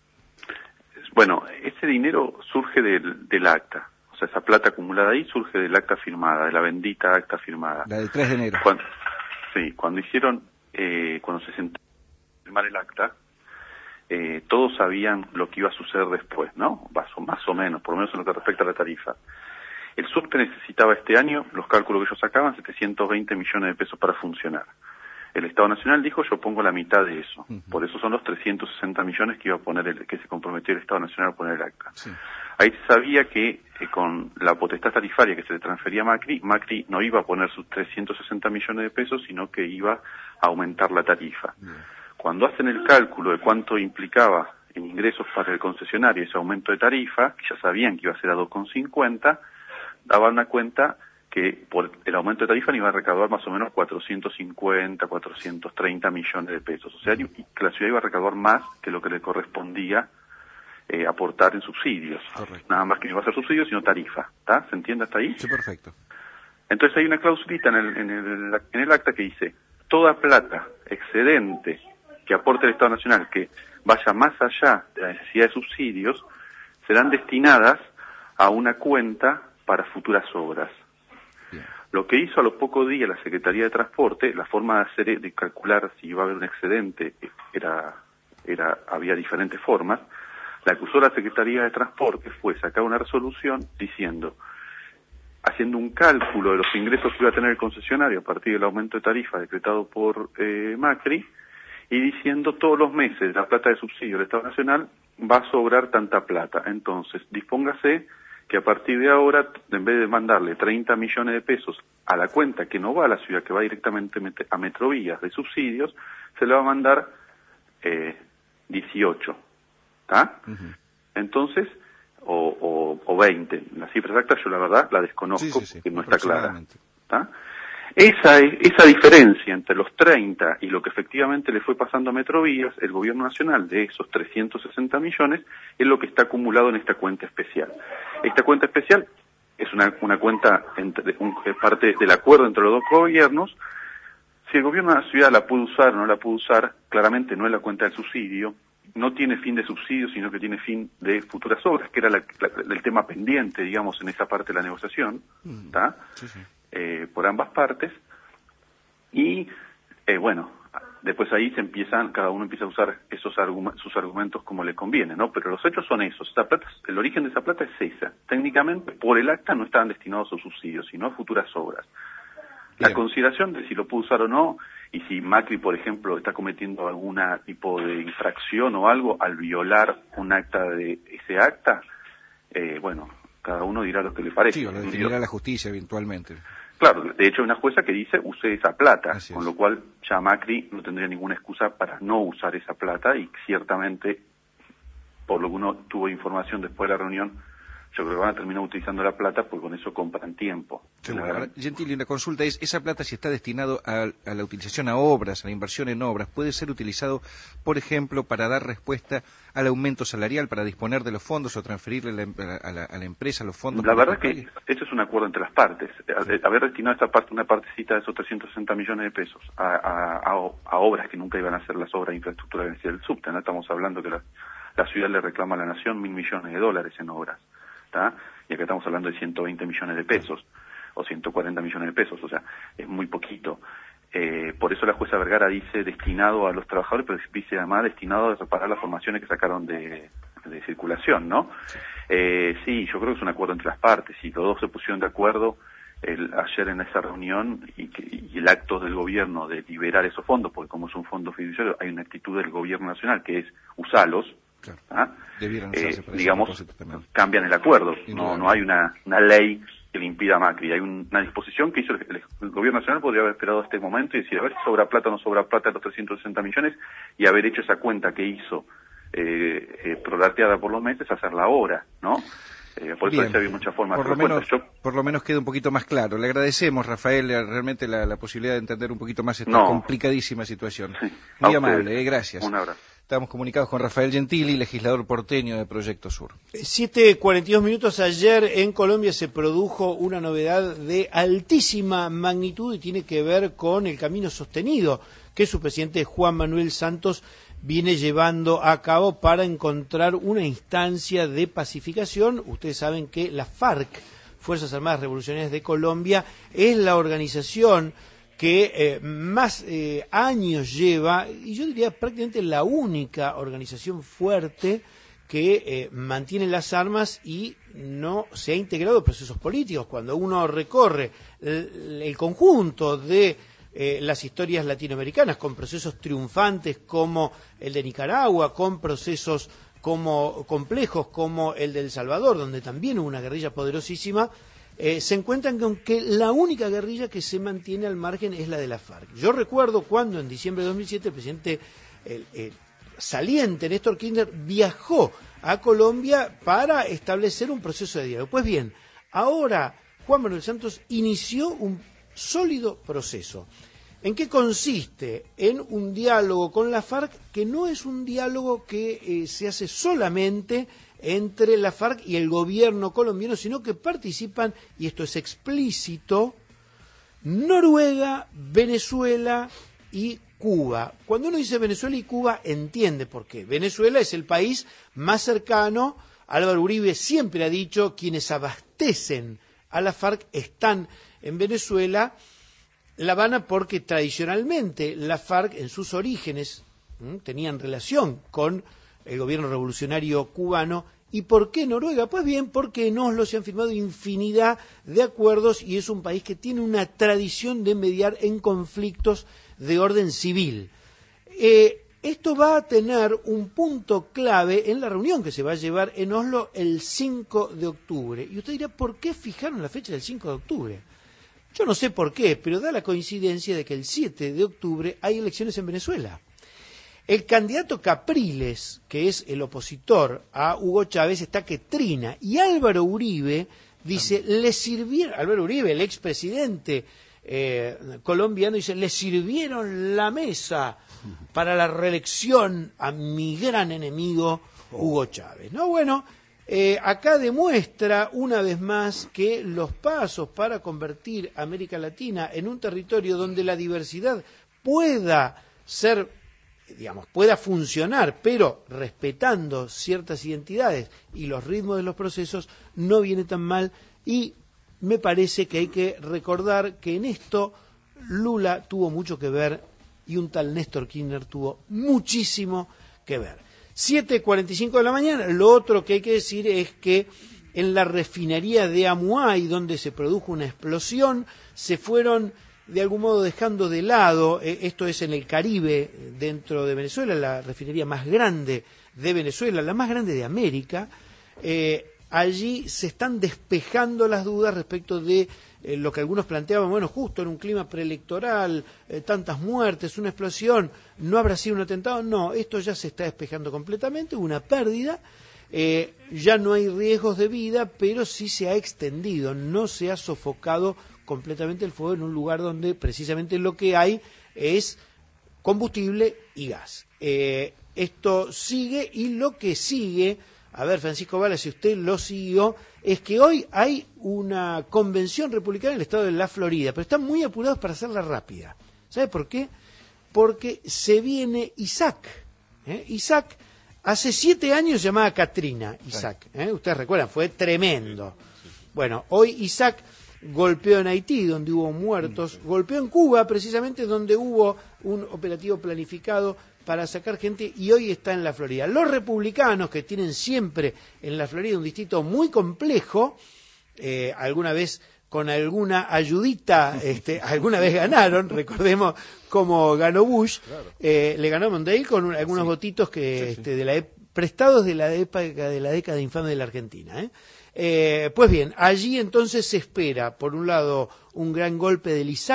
Bueno, ese dinero surge del, del acta. O sea, esa plata acumulada ahí surge del acta firmada, de la bendita acta firmada. La del tres de enero. Cuando, sí, cuando hicieron, eh, cuando se sentaron a firmar el acta, eh, todos sabían lo que iba a suceder después, ¿no? Más o, más o menos, por lo menos en lo que respecta a la tarifa. El subte necesitaba este año, los cálculos que ellos sacaban, setecientos veinte millones de pesos para funcionar. El Estado Nacional dijo, yo pongo la mitad de eso. Uh-huh. Por eso son los trescientos sesenta millones que iba a poner el, que se comprometió el Estado Nacional a poner el acta. Sí. Ahí se sabía que eh, con la potestad tarifaria que se le transfería a Macri, Macri no iba a poner sus trescientos sesenta millones de pesos, sino que iba a aumentar la tarifa. Uh-huh. Cuando hacen el cálculo de cuánto implicaba en ingresos para el concesionario ese aumento de tarifa, que ya sabían que iba a ser a dos con cincuenta, daban una cuenta que por el aumento de tarifa iba a recaudar más o menos cuatrocientos cincuenta, cuatrocientos treinta millones de pesos. O sea, que la ciudad iba a recaudar más que lo que le correspondía eh, aportar en subsidios. Correcto. Nada más que no iba a ser subsidios, sino tarifa. ¿Está? ¿Se entiende hasta ahí? Sí, perfecto. Entonces hay una clausulita en el, en el, en el acta que dice, toda plata excedente que aporte el Estado Nacional, que vaya más allá de la necesidad de subsidios, serán destinadas a una cuenta para futuras obras. Bien. Lo que hizo a los pocos días la Secretaría de Transporte, la forma de hacer, de calcular si iba a haber un excedente, era, era, había diferentes formas. La que usó la Secretaría de Transporte fue sacar una resolución diciendo, haciendo un cálculo de los ingresos que iba a tener el concesionario a partir del aumento de tarifa decretado por eh, Macri, y diciendo todos los meses la plata de subsidio del Estado Nacional va a sobrar tanta plata. Entonces, dispóngase que a partir de ahora, en vez de mandarle treinta millones de pesos a la cuenta que no va a la ciudad, que va directamente a Metrovías de subsidios, se le va a mandar eh, dieciocho, ¿está? Uh-huh. Entonces, o, o, o veinte. La cifra exacta yo la verdad la desconozco, sí, sí, sí, porque no está clara, ¿está? Esa, esa diferencia entre los treinta y lo que efectivamente le fue pasando a Metrovías, el gobierno nacional, de esos trescientos sesenta millones, es lo que está acumulado en esta cuenta especial. Esta cuenta especial es una, una cuenta, entre, un, es parte del acuerdo entre los dos gobiernos. Si el gobierno de la ciudad la puede usar o no la puede usar, claramente no es la cuenta del subsidio, no tiene fin de subsidio, sino que tiene fin de futuras obras, que era la, la, el tema pendiente, digamos, en esa parte de la negociación, ¿está? Sí, sí. Eh, por ambas partes, y eh, bueno, después ahí se empiezan, cada uno empieza a usar esos argum- sus argumentos como le conviene, ¿no? Pero los hechos son esos. Esa plata, el origen de esa plata es esa. Técnicamente, por el acta no estaban destinados a subsidios, sino a futuras obras. Bien. La consideración de si lo puede usar o no, y si Macri, por ejemplo, está cometiendo algún tipo de infracción o algo al violar un acta de ese acta, eh, bueno, cada uno dirá lo que le parece. Sí, lo definirá la justicia eventualmente. Claro, de hecho hay una jueza que dice use esa plata, con lo cual ya Macri no tendría ninguna excusa para no usar esa plata, y ciertamente, por lo que uno tuvo información después de la reunión, yo creo que van a terminar utilizando la plata porque con eso compran tiempo. Bueno, ahora, Gentili, una consulta es, esa plata, si está destinado a, a la utilización a obras, a la inversión en obras, ¿puede ser utilizado, por ejemplo, para dar respuesta al aumento salarial, para disponer de los fondos o transferirle a la, a la, a la empresa los fondos? La verdad es que esto es un acuerdo entre las partes. Haber destinado esta parte, una partecita de esos trescientos sesenta millones de pesos a, a, a, a obras que nunca iban a ser las obras de infraestructura que decía el subte, ¿no? Estamos hablando que la, la ciudad le reclama a la nación mil millones de dólares en obras, ¿está? Y acá estamos hablando de ciento veinte millones de pesos o ciento cuarenta millones de pesos, o sea, es muy poquito. Eh, por eso la jueza Vergara dice destinado a los trabajadores, pero dice además destinado a reparar las formaciones que sacaron de, de circulación, ¿no? Eh, sí, yo creo que es un acuerdo entre las partes, y los dos se pusieron de acuerdo el, ayer en esa reunión, y, que, y el acto del gobierno de liberar esos fondos, porque como es un fondo fiduciario, hay una actitud del gobierno nacional que es usarlos. Claro. ¿Ah? Eh, digamos, cambian el acuerdo, no, no hay una, una ley que le impida a Macri, hay un, una disposición que hizo el, el, el gobierno nacional. Podría haber esperado este momento y decir, a ver si sobra plata o no sobra plata los trescientos sesenta millones, y haber hecho esa cuenta que hizo eh, eh, prorrateada por los meses, hacerla ahora, ¿no? Eh, por eso Bien. había muchas formas Por de lo, hacer menos, cuentas. Yo, por lo menos queda un poquito más claro. Le agradecemos, Rafael, eh, realmente la, la posibilidad de entender un poquito más esta No. complicadísima situación. A Muy ustedes. amable, eh, gracias. Un abrazo. Estamos comunicados con Rafael Gentili, legislador porteño de Proyecto Sur. siete cuarenta y dos minutos. Ayer en Colombia se produjo una novedad de altísima magnitud y tiene que ver con el camino sostenido que su presidente Juan Manuel Santos viene llevando a cabo para encontrar una instancia de pacificación. Ustedes saben que la FARC, Fuerzas Armadas Revolucionarias de Colombia, es la organización que eh, más eh, años lleva, y yo diría prácticamente la única organización fuerte que eh, mantiene las armas y no se ha integrado a procesos políticos. Cuando uno recorre el, el conjunto de eh, las historias latinoamericanas, con procesos triunfantes como el de Nicaragua, con procesos como complejos como el de El Salvador, donde también hubo una guerrilla poderosísima, Eh, se encuentran con que la única guerrilla que se mantiene al margen es la de la FARC. Yo recuerdo cuando en diciembre de dos mil siete el presidente el, el saliente Néstor Kirchner viajó a Colombia para establecer un proceso de diálogo. Pues bien, ahora Juan Manuel Santos inició un sólido proceso. ¿En qué consiste? En un diálogo con la FARC que no es un diálogo que eh, se hace solamente entre la FARC y el gobierno colombiano, sino que participan, y esto es explícito, Noruega, Venezuela y Cuba. Cuando uno dice Venezuela y Cuba, entiende por qué. Venezuela es el país más cercano. Álvaro Uribe siempre ha dicho, quienes abastecen a la FARC están en Venezuela. La Habana porque tradicionalmente la FARC en sus orígenes ¿m? tenían relación con el gobierno revolucionario cubano. ¿Y por qué Noruega? Pues bien, porque en Oslo se han firmado infinidad de acuerdos y es un país que tiene una tradición de mediar en conflictos de orden civil. Eh, esto va a tener un punto clave en la reunión que se va a llevar en Oslo el cinco de octubre. Y usted dirá, ¿por qué fijaron la fecha del cinco de octubre? Yo no sé por qué, pero da la coincidencia de que el siete de octubre hay elecciones en Venezuela. El candidato Capriles, que es el opositor a Hugo Chávez, está que trina. Y Álvaro Uribe dice, le sirvieron, Álvaro Uribe, el expresidente eh, colombiano, dice, le sirvieron la mesa para la reelección a mi gran enemigo Hugo Chávez. No, bueno, eh, acá demuestra una vez más que los pasos para convertir a América Latina en un territorio donde la diversidad pueda ser digamos, pueda funcionar, pero respetando ciertas identidades y los ritmos de los procesos, no viene tan mal. Y me parece que hay que recordar que en esto Lula tuvo mucho que ver y un tal Néstor Kirchner tuvo muchísimo que ver. siete cuarenta y cinco de la mañana. Lo otro que hay que decir es que en la refinería de Amuay, donde se produjo una explosión, se fueron de algún modo dejando de lado, eh, esto es en el Caribe, dentro de Venezuela, la refinería más grande de Venezuela, la más grande de América. Eh, allí se están despejando las dudas respecto de eh, lo que algunos planteaban, bueno, justo en un clima preelectoral, eh, tantas muertes, una explosión, ¿no habrá sido un atentado? No, esto ya se está despejando completamente, una pérdida. Eh, ya no hay riesgos de vida, pero sí se ha extendido, no se ha sofocado completamente el fuego en un lugar donde precisamente lo que hay es combustible y gas. Eh, esto sigue y lo que sigue, a ver, Francisco Bala, si usted lo siguió, es que hoy hay una convención republicana en el estado de la Florida, pero están muy apurados para hacerla rápida. ¿Sabe por qué? Porque se viene Isaac. ¿eh? Isaac, hace siete años se llamaba Katrina, Isaac. ¿eh? Ustedes recuerdan, fue tremendo. Bueno, hoy Isaac golpeó en Haití, donde hubo muertos, golpeó en Cuba, precisamente donde hubo un operativo planificado para sacar gente, y hoy está en la Florida. Los republicanos, que tienen siempre en la Florida un distrito muy complejo, eh, alguna vez con alguna ayudita, este, alguna vez ganaron, recordemos cómo ganó Bush, eh, le ganó Mondale con un, algunos sí. votitos que, sí, sí. Este, de la, prestados de la época de la década infame de la Argentina, ¿eh? Eh, pues bien, allí entonces se espera, por un lado, un gran golpe del Isaac,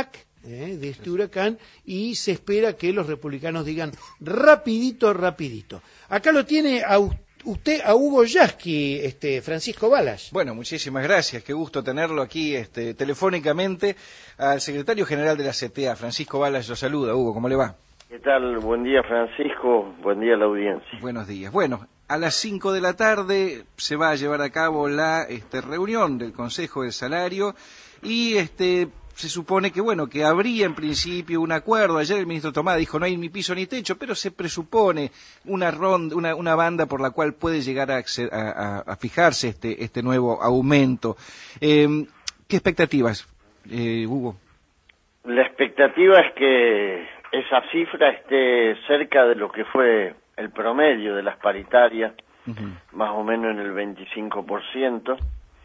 ¿eh? de este huracán, y se espera que los republicanos digan rapidito, rapidito. Acá lo tiene a usted, a Hugo Yasky, este, Francisco Balas. Bueno, muchísimas gracias, qué gusto tenerlo aquí este, telefónicamente al secretario general de la C T A, Francisco Balas, lo saluda. Hugo, ¿cómo le va? ¿Qué tal? Buen día, Francisco, buen día a la audiencia. Buenos días. Bueno, a las cinco de la tarde se va a llevar a cabo la este, reunión del Consejo del Salario y este se supone que bueno que habría en principio un acuerdo. Ayer el ministro Tomá dijo no hay ni piso ni techo, pero se presupone una ronda, una, una banda por la cual puede llegar a, a, a fijarse este, este nuevo aumento. Eh, ¿Qué expectativas, eh, Hugo? La expectativa es que esa cifra esté cerca de lo que fue el promedio de las paritarias, uh-huh. más o menos en el veinticinco por ciento,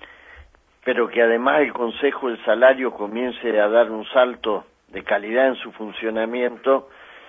pero que además el Consejo del Salario comience a dar un salto de calidad en su funcionamiento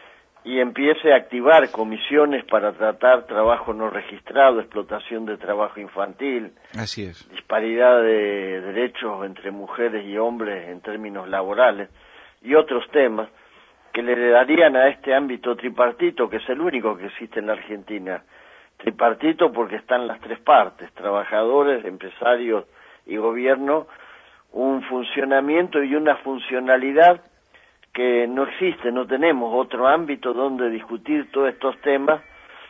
y empiece a activar comisiones para tratar trabajo no registrado, explotación de trabajo infantil, así es, disparidad de derechos entre mujeres y hombres en términos laborales y otros temas que le darían a este ámbito tripartito, que es el único que existe en la Argentina. Tripartito porque están las tres partes, trabajadores, empresarios y gobierno, un funcionamiento y una funcionalidad que no existe, no tenemos otro ámbito donde discutir todos estos temas,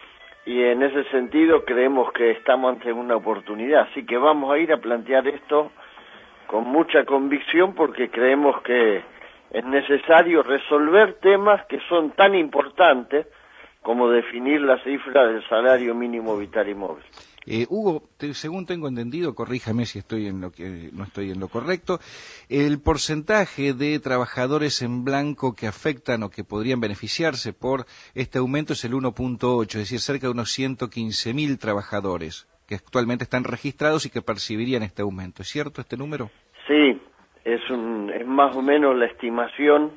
y en ese sentido creemos que estamos ante una oportunidad, así que vamos a ir a plantear esto con mucha convicción porque creemos que es necesario resolver temas que son tan importantes como definir la cifra del salario mínimo vital y móvil. Eh, Hugo, te, según tengo entendido, corríjame si estoy en lo que no estoy en lo correcto, el porcentaje de trabajadores en blanco que afectan o que podrían beneficiarse por este aumento es el uno punto ocho, es decir, cerca de unos ciento quince mil trabajadores que actualmente están registrados y que percibirían este aumento. ¿Es cierto este número? Sí, es, un, es más o menos la estimación.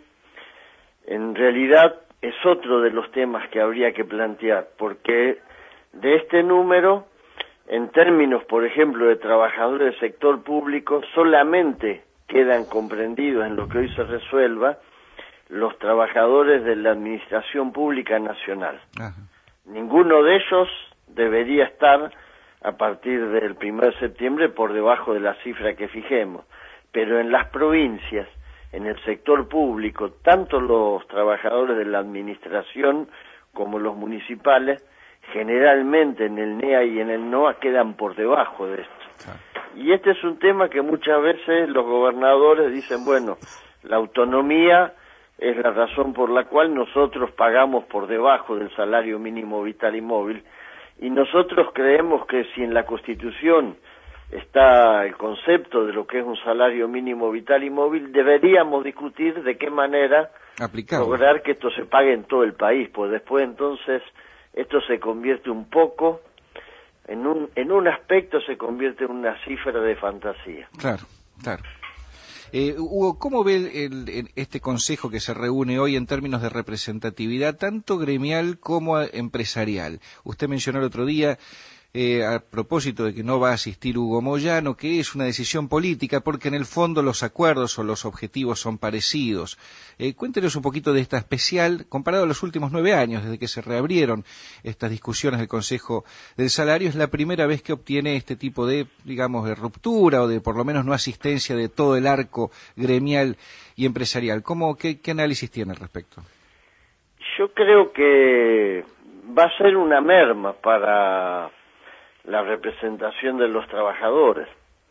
En realidad es otro de los temas que habría que plantear, porque de este número, en términos, por ejemplo, de trabajadores del sector público, solamente quedan comprendidos en lo que hoy se resuelva los trabajadores de la Administración Pública Nacional. Ajá. Ninguno de ellos debería estar a partir del primero de septiembre por debajo de la cifra que fijemos, pero en las provincias, en el sector público, tanto los trabajadores de la administración como los municipales, generalmente en el N E A y en el N O A quedan por debajo de esto. Claro. Y este es un tema que muchas veces los gobernadores dicen, bueno, la autonomía es la razón por la cual nosotros pagamos por debajo del salario mínimo vital y móvil, y nosotros creemos que si en la Constitución está el concepto de lo que es un salario mínimo vital y móvil, deberíamos discutir de qué manera Aplicable. lograr que esto se pague en todo el país, pues después entonces esto se convierte un poco, en un en un aspecto se convierte en una cifra de fantasía. Claro, claro. Eh, Hugo, ¿cómo ve el, el, este consejo que se reúne hoy en términos de representatividad, tanto gremial como empresarial? Usted mencionó el otro día, eh, a propósito de que no va a asistir Hugo Moyano, que es una decisión política, porque en el fondo los acuerdos o los objetivos son parecidos. Eh, cuéntenos un poquito de esta especial, comparado a los últimos nueve años, desde que se reabrieron estas discusiones del Consejo del Salario. Es la primera vez que obtiene este tipo de, digamos, de ruptura o de por lo menos no asistencia de todo el arco gremial y empresarial. ¿Cómo, qué, qué análisis tiene al respecto? Yo creo que va a ser una merma para la representación de los trabajadores.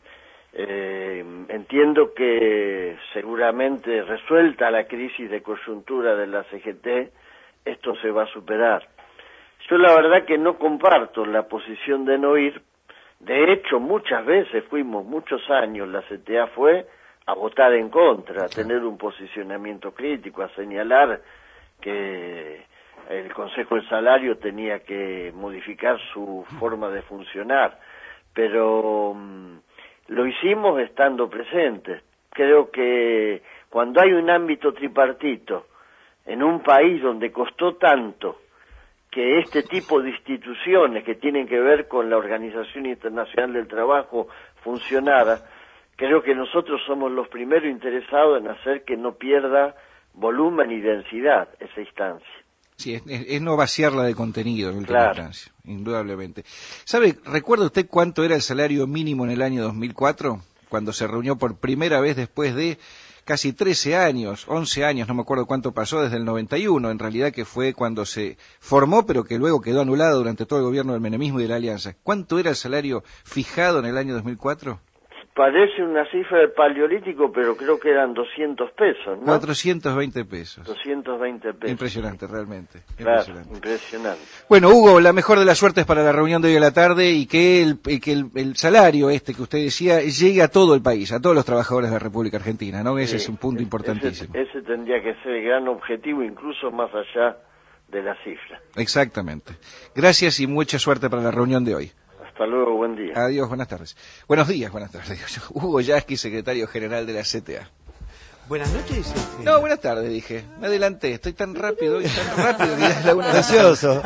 Eh, entiendo que seguramente resuelta la crisis de coyuntura de la C G T, esto se va a superar. Yo la verdad que no comparto la posición de no ir. De hecho, muchas veces fuimos, muchos años, la C T A fue a votar en contra, a tener un posicionamiento crítico, a señalar que el Consejo del Salario tenía que modificar su forma de funcionar, pero um, lo hicimos estando presentes. Creo que cuando hay un ámbito tripartito en un país donde costó tanto que este tipo de instituciones que tienen que ver con la Organización Internacional del Trabajo funcionara, creo que nosotros somos los primeros interesados en hacer que no pierda volumen y densidad esa instancia. Sí, es, es, es no vaciarla de contenido en última Claro. instancia, indudablemente. ¿Sabe, recuerda usted cuánto era el salario mínimo en el año dos mil cuatro? Cuando se reunió por primera vez después de casi trece años, once años, no me acuerdo cuánto pasó, desde el noventa y uno, en realidad, que fue cuando se formó, pero que luego quedó anulado durante todo el gobierno del menemismo y de la Alianza. ¿Cuánto era el salario fijado en el año dos mil cuatro? Parece una cifra de paleolítico, pero creo que eran doscientos pesos, ¿no? cuatrocientos veinte pesos. doscientos veinte pesos. Impresionante, realmente. Claro, Impresionante. impresionante. Bueno, Hugo, la mejor de las suertes para la reunión de hoy a la tarde y que el, y que el, el salario este que usted decía llegue a todo el país, a todos los trabajadores de la República Argentina, ¿no? Ese Sí, es un punto importantísimo. Ese, ese tendría que ser el gran objetivo, incluso más allá de la cifra. Exactamente. Gracias y mucha suerte para la reunión de hoy. Hasta luego, buen día. Adiós, buenas tardes. Buenos días, buenas tardes. digo yo. Hugo Yasky, secretario general de la C T A. Buenas noches. Este... No, buenas tardes, dije. Me adelanté, estoy tan rápido, y tan rápido que ya es la una. Gracioso.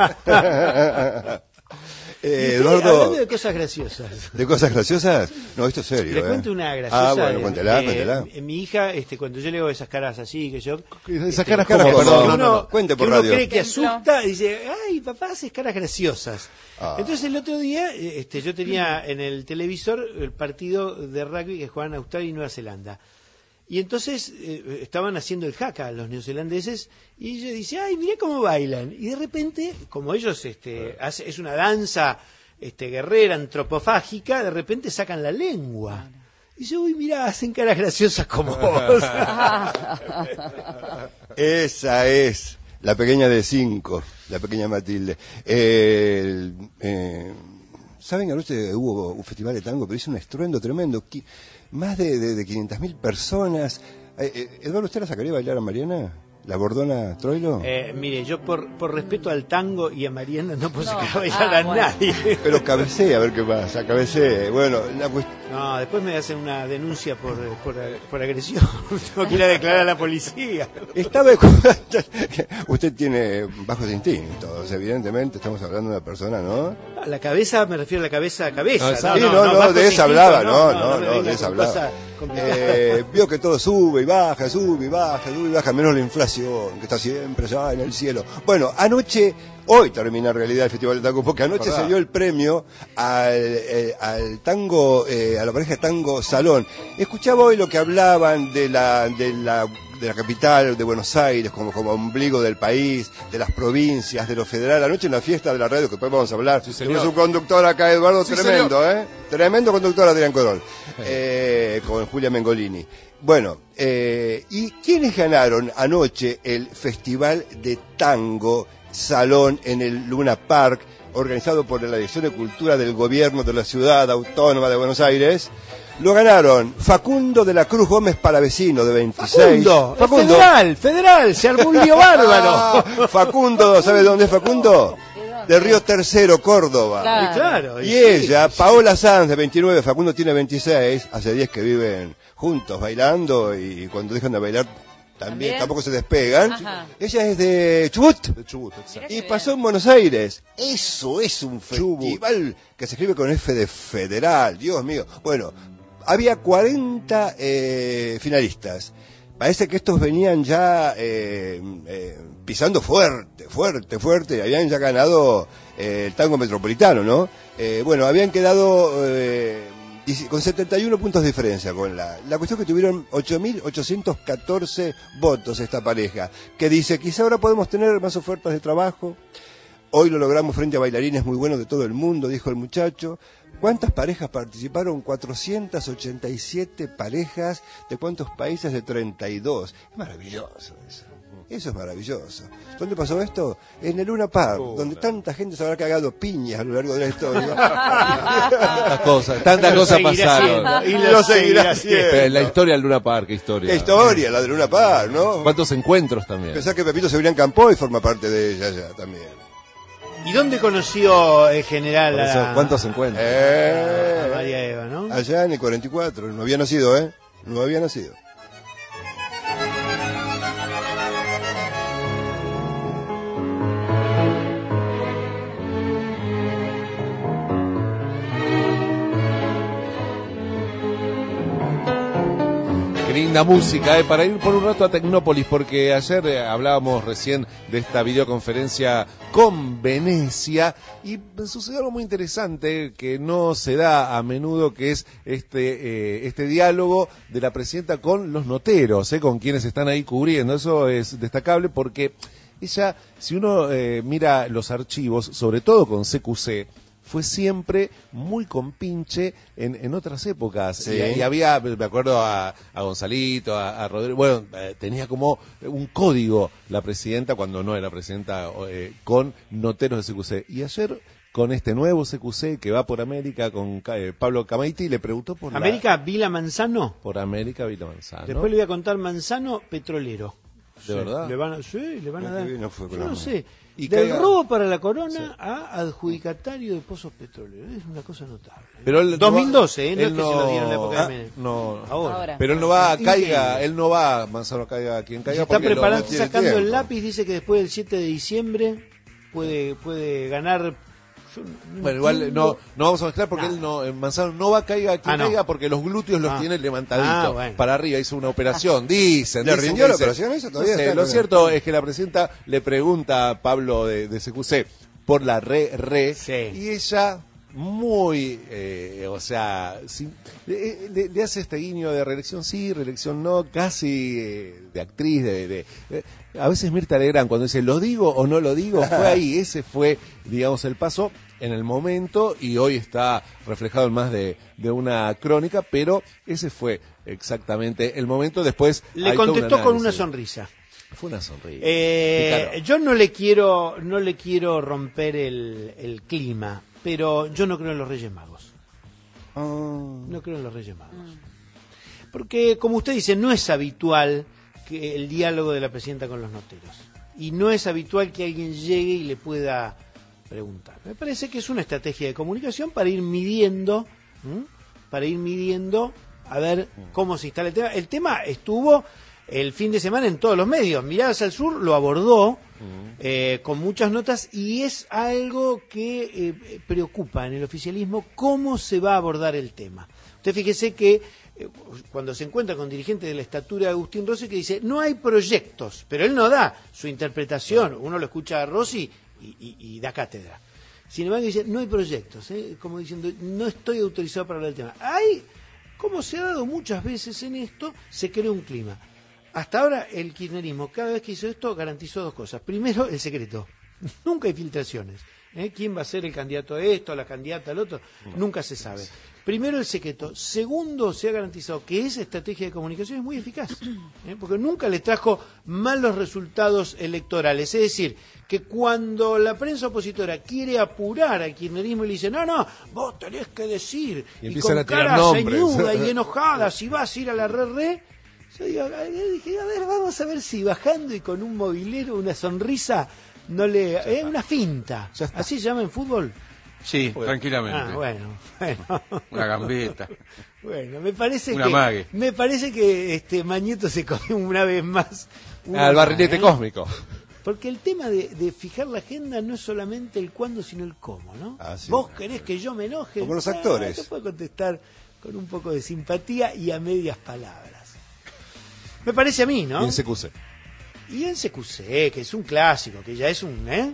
Eh, Eduardo, Hablando de cosas graciosas. ¿de cosas graciosas? No, esto es serio. Le ¿eh? cuento una graciosa. Ah, bueno, de- cuéntela, eh, cuéntela. Mi hija, este, cuando yo le hago esas caras así, que yo... Esas este, caras que como, uno- perdón, que no, no, uno- no, cuente por que uno radio. cree que asusta y dice, ay, papá, haces caras graciosas. Ah. Entonces el otro día, eh, este, yo tenía en el televisor el partido de rugby que jugaban Australia y Nueva Zelanda. Y entonces eh, estaban haciendo el haka los neozelandeses y ella dice, ay, mirá cómo bailan. Y de repente, como ellos, este, hace, es una danza este, guerrera, antropofágica, de repente sacan la lengua. Y dice, uy, mirá, hacen caras graciosas como vos. Esa es la pequeña de cinco, la pequeña Matilde. Eh, el, eh, ¿Saben que anoche hubo un festival de tango, pero hizo un estruendo tremendo? Qui- Más de, de, de quinientas mil personas. Eh, eh, Eduardo, ¿usted la sacaría a bailar a Mariana? ¿La Bordona Troilo? Eh, mire, yo por, por respeto al tango y a Mariana no puedo No. sacar a bailar Ah, a bueno. nadie. Pero cabecee, a ver qué pasa, cabecee. Bueno, la cuestión... No, después me hacen una denuncia por, por, por agresión. Tengo que ir a declarar a la policía. Estaba usted tiene bajos instintos, evidentemente, estamos hablando de una persona, ¿no? A la cabeza me refiero a la cabeza a cabeza. No, sí, no, no, bajos de esa instintos, hablaba, no, no, me no, venga de esa con hablaba. cosas complicadas. Eh, vio que todo sube y baja, sube y baja, sube y baja, menos la inflación, que está siempre allá en el cielo. Bueno, anoche, hoy termina en realidad el Festival de Tango, porque anoche ¿Verdad? se dio el premio al, eh, al tango, eh, a la pareja Tango Salón. Escuchaba hoy lo que hablaban de la, de la, de la capital de Buenos Aires como, como ombligo del país, de las provincias, de lo federal. Anoche en la fiesta de la radio, que después vamos a hablar, señor. tenemos un conductor acá, Eduardo, Sí, tremendo, ¿eh? Tremendo conductor, Adrián Corol, eh, con Julia Mengolini. Bueno, eh, ¿y quiénes ganaron anoche el Festival de Tango Salón en el Luna Park, organizado por la Dirección de Cultura del Gobierno de la Ciudad Autónoma de Buenos Aires? Lo ganaron Facundo de la Cruz Gómez Palavecino, de veintiséis. Facundo, federal, federal, se armó un lío bárbaro. Ah, Facundo, ¿sabe dónde es Facundo? De Río Tercero, Córdoba. Y claro, Y sí, ella, sí. Paola Sanz, de veintinueve, Facundo tiene veintiséis, hace diez que viven juntos bailando y cuando dejan de bailar también, ¿También? tampoco se despegan. Ajá. Ella es de Chubut De Chubut, exacto. y pasó en Buenos Aires. Eso es un festival que se escribe con F de federal, Dios mío. Bueno, había cuarenta eh, finalistas. Parece que estos venían ya eh, eh, pisando fuerte, fuerte, fuerte. Habían ya ganado eh, el tango metropolitano, ¿no? Eh, bueno, habían quedado eh, con setenta y uno puntos de diferencia con la... La cuestión es que tuvieron ocho mil ochocientos catorce votos esta pareja, que dice, quizá ahora podemos tener más ofertas de trabajo. Hoy lo logramos frente a bailarines muy buenos de todo el mundo, dijo el muchacho. ¿Cuántas parejas participaron? cuatrocientas ochenta y siete parejas. ¿De cuántos países? De treinta y dos. Es maravilloso eso. Eso es maravilloso. ¿Dónde pasó esto? En el Luna Park, donde tanta gente se habrá cagado piñas a lo largo de la historia. Tantas cosas, tantas Lo cosas seguirá pasaron. haciendo, y Lo seguirá haciendo. Pero la historia del Luna Park, qué historia. Qué historia, la de Luna Park, ¿no? ¿Cuántos encuentros también? Pensá que Pepito Sebrián Campoy forma parte de ella ya también. ¿Y dónde conoció el general Por eso, a, ¿cuántos encuentros? Eh, a María Eva, no? Allá en el cuarenta y cuatro, no había nacido, ¿eh? No había nacido. linda música, eh, para ir por un rato a Tecnópolis, porque ayer eh, hablábamos recién de esta videoconferencia con Venecia y sucedió algo muy interesante que no se da a menudo, que es este eh, este diálogo de la presidenta con los noteros, eh, con quienes están ahí cubriendo. Eso es destacable porque ella, si uno eh, mira los archivos, sobre todo con C Q C, fue siempre muy compinche en, en otras épocas. Sí. Y, y había, me acuerdo a, a Gonzalito, a, a Rodrigo, bueno, eh, tenía como un código la presidenta, cuando no era presidenta, eh, con noteros de C Q C. Y ayer, con este nuevo C Q C que va por América, con eh, Pablo Camaiti, le preguntó por América la, Vila Manzano. Por América Vila Manzano. Después le voy a contar Manzano petrolero. ¿De Sí, verdad? Le van a, sí, le van a dar. No fue con Yo la no mano. sé. Y Del caiga- robo para la corona a adjudicatario de pozos petroleros. Es una cosa notable. Pero él no dos mil doce, va- ¿eh? No él es que se lo dieron en la época ah, de Menem. no, Ahora. Ahora. Pero él no va, Increíble. caiga, él no va, Manzano caiga quien Se caiga. está porque lo- preparando, no tiene sacando el tiempo. lápiz, dice que después del siete de diciembre puede, puede ganar. Yo no Bueno, igual entiendo. no, no vamos a mezclar porque él no, eh, Manzano no va a caiga quien Ah, no. caiga porque los glúteos los Ah. tiene levantaditos Ah, bueno. para arriba, hizo una operación, dicen. ¿Le dicen rindió que la dice- operación esa? Todavía No sé, está lo con- cierto es que la presidenta le pregunta a Pablo de, de C Q C por la re, re, Sí. y ella muy, eh, o sea, sin- le, le- le hace este guiño de reelección sí, reelección no, casi eh, de actriz, de, de- eh, a veces Mirta Legrand cuando dice, ¿lo digo o no lo digo? Fue ahí, ese fue, digamos, el paso en el momento y hoy está reflejado en más de, de una crónica, pero ese fue exactamente el momento. Después Le hay todo un contestó con una análisis. sonrisa. Fue una sonrisa. Eh, Pícaro. yo no le quiero, no le quiero romper el, el clima, pero yo no creo en los Reyes Magos. No creo en los Reyes Magos. Porque, como usted dice, no es habitual que el diálogo de la presidenta con los noteros. Y no es habitual que alguien llegue y le pueda preguntar. Me parece que es una estrategia de comunicación para ir midiendo, ¿m? para ir midiendo a ver cómo se instala el tema. El tema estuvo el fin de semana en todos los medios. Miradas al Sur lo abordó eh, con muchas notas y es algo que eh, preocupa en el oficialismo cómo se va a abordar el tema. Usted fíjese que eh, cuando se encuentra con dirigentes de la estatura de Agustín Rossi que dice no hay proyectos, pero él no da su interpretación. Uno lo escucha a Rossi y, y, y da cátedra. Sin embargo dice no hay proyectos, ¿eh? Como diciendo no estoy autorizado para hablar del tema. Hay, como se ha dado muchas veces en esto, se creó un clima. Hasta ahora el kirchnerismo, cada vez que hizo esto, garantizó dos cosas. Primero, el secreto. Nunca hay filtraciones. ¿eh? ¿Quién va a ser el candidato a esto, la candidata al otro? Nunca se sabe. Primero, el secreto. Segundo, se ha garantizado que esa estrategia de comunicación es muy eficaz. ¿eh? Porque nunca le trajo malos resultados electorales. Es decir, que cuando la prensa opositora quiere apurar al kirchnerismo y le dice, no, no, vos tenés que decir, Y y, empiezan con a tirar cara nombres. ceñuda y enojada, si vas a ir a la re re, yo digo, a ver, dije, a ver, vamos a ver si bajando y con un mobilero, una sonrisa, no le... Eh, una finta. ¿Así se llama en fútbol? Sí, tranquilamente. Ah, bueno, bueno. Una gambeta. Bueno, me parece Una que... mague. Me parece que este Mañeto se comió una vez más... una Al barrilete ¿eh? cósmico. Porque el tema de, de fijar la agenda no es solamente el cuándo, sino el cómo, ¿no? Ah, sí. Vos querés que yo me enoje. Como los Ah, actores. Te puedo contestar con un poco de simpatía y a medias palabras. Me parece a mí, ¿no? Y en C Q C. Y en C Q C, que es un clásico, que ya es un... ¿eh?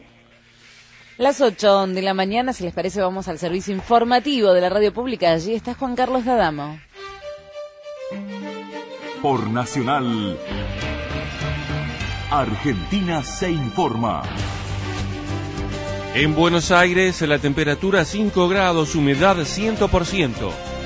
Las ocho de la mañana, si les parece, vamos al servicio informativo de la radio pública. Allí está Juan Carlos D'Adamo. Por Nacional, Argentina se informa. En Buenos Aires, la temperatura cinco grados, humedad cien por ciento.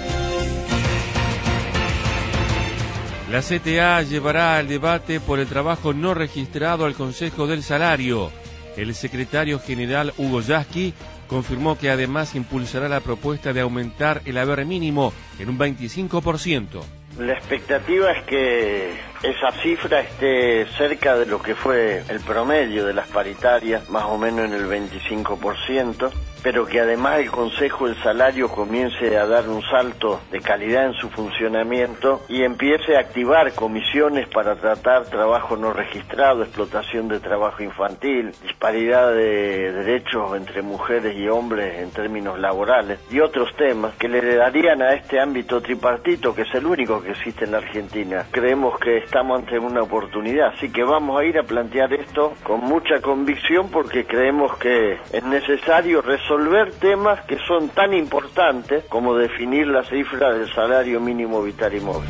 La C T A llevará al debate por el trabajo no registrado al Consejo del Salario. El secretario general Hugo Yasky confirmó que además impulsará la propuesta de aumentar el haber mínimo en un veinticinco por ciento. La expectativa es que esa cifra esté cerca de lo que fue el promedio de las paritarias, más o menos en el veinticinco por ciento. pero que además el Consejo del Salario comience a dar un salto de calidad en su funcionamiento y empiece a activar comisiones para tratar trabajo no registrado, explotación de trabajo infantil, disparidad de derechos entre mujeres y hombres en términos laborales y otros temas que le darían a este ámbito tripartito, que es el único que existe en la Argentina. Creemos que estamos ante una oportunidad, así que vamos a ir a plantear esto con mucha convicción porque creemos que es necesario resolver temas que son tan importantes como definir la cifra del salario mínimo vital y móvil.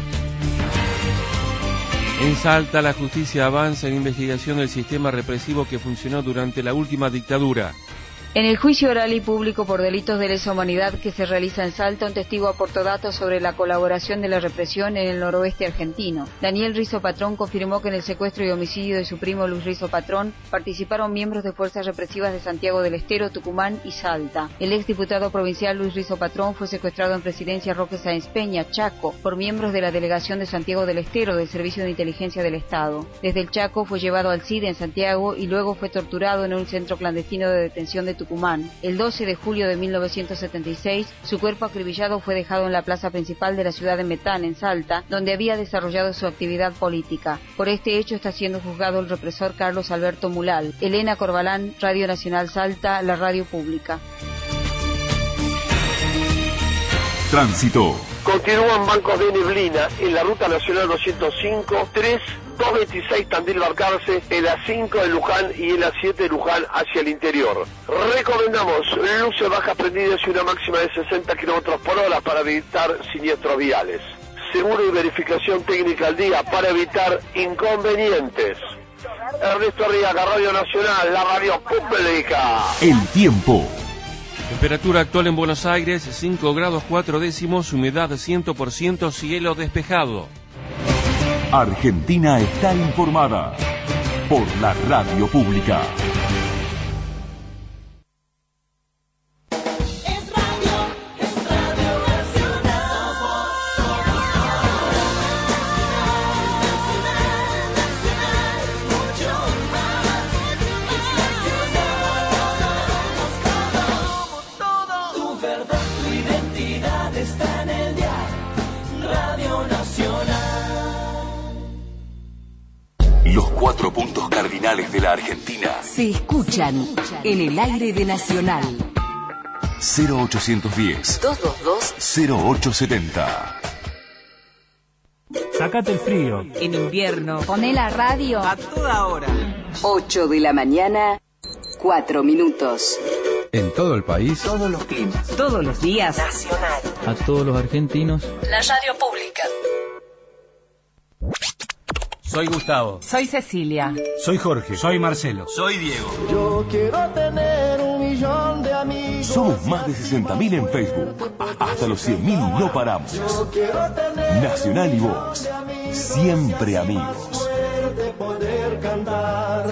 En Salta, la justicia avanza en investigación del sistema represivo que funcionó durante la última dictadura. En el juicio oral y público por delitos de lesa humanidad que se realiza en Salta, un testigo aportó datos sobre la colaboración de la represión en el noroeste argentino. Daniel Rizo Patrón confirmó que en el secuestro y homicidio de su primo Luis Rizo Patrón participaron miembros de fuerzas represivas de Santiago del Estero, Tucumán y Salta. El exdiputado provincial Luis Rizo Patrón fue secuestrado en Presidencia Roque Sáenz Peña, Chaco, por miembros de la delegación de Santiago del Estero del Servicio de Inteligencia del Estado. Desde el Chaco fue llevado al C I D E en Santiago y luego fue torturado en un centro clandestino de detención de Tucumán. Tucumán. El doce de julio de mil novecientos setenta y seis, su cuerpo acribillado fue dejado en la plaza principal de la ciudad de Metán, en Salta, donde había desarrollado su actividad política. Por este hecho está siendo juzgado el represor Carlos Alberto Mulal. Elena Corbalán, Radio Nacional Salta, la radio pública. Tránsito. Continúan bancos de neblina en la ruta nacional doscientos cinco, tres, doscientos veintiséis Tandil Barcarce, el A cinco de Luján y el A siete de Luján hacia el interior. Recomendamos luces bajas prendidas y una máxima de sesenta kilómetros por hora para evitar siniestros viales. Seguro y verificación técnica al día para evitar inconvenientes. Ernesto Arriaga, Radio Nacional, la radio pública. El tiempo. Temperatura actual en Buenos Aires, cinco grados cuatro décimos, humedad cien por ciento, cielo despejado. Argentina está informada por la radio pública. Los cuatro puntos cardinales de la Argentina se escuchan en el aire de Nacional. cero ochocientos diez, dos dos dos, cero ocho setenta. Sácate el frío. En invierno. Poné la radio a toda hora. ocho de la mañana, cuatro minutos. En todo el país. Todos los climas. Todos los días. Nacional. A todos los argentinos. La radio pública. Soy Gustavo. Soy Cecilia. Soy Jorge. Soy Marcelo. Soy Diego. Yo quiero tener un millón de amigos. Somos más de sesenta mil en Facebook. Hasta los cien mil no paramos. Yo quiero tener Nacional y vos. Siempre amigos. de poder cantar.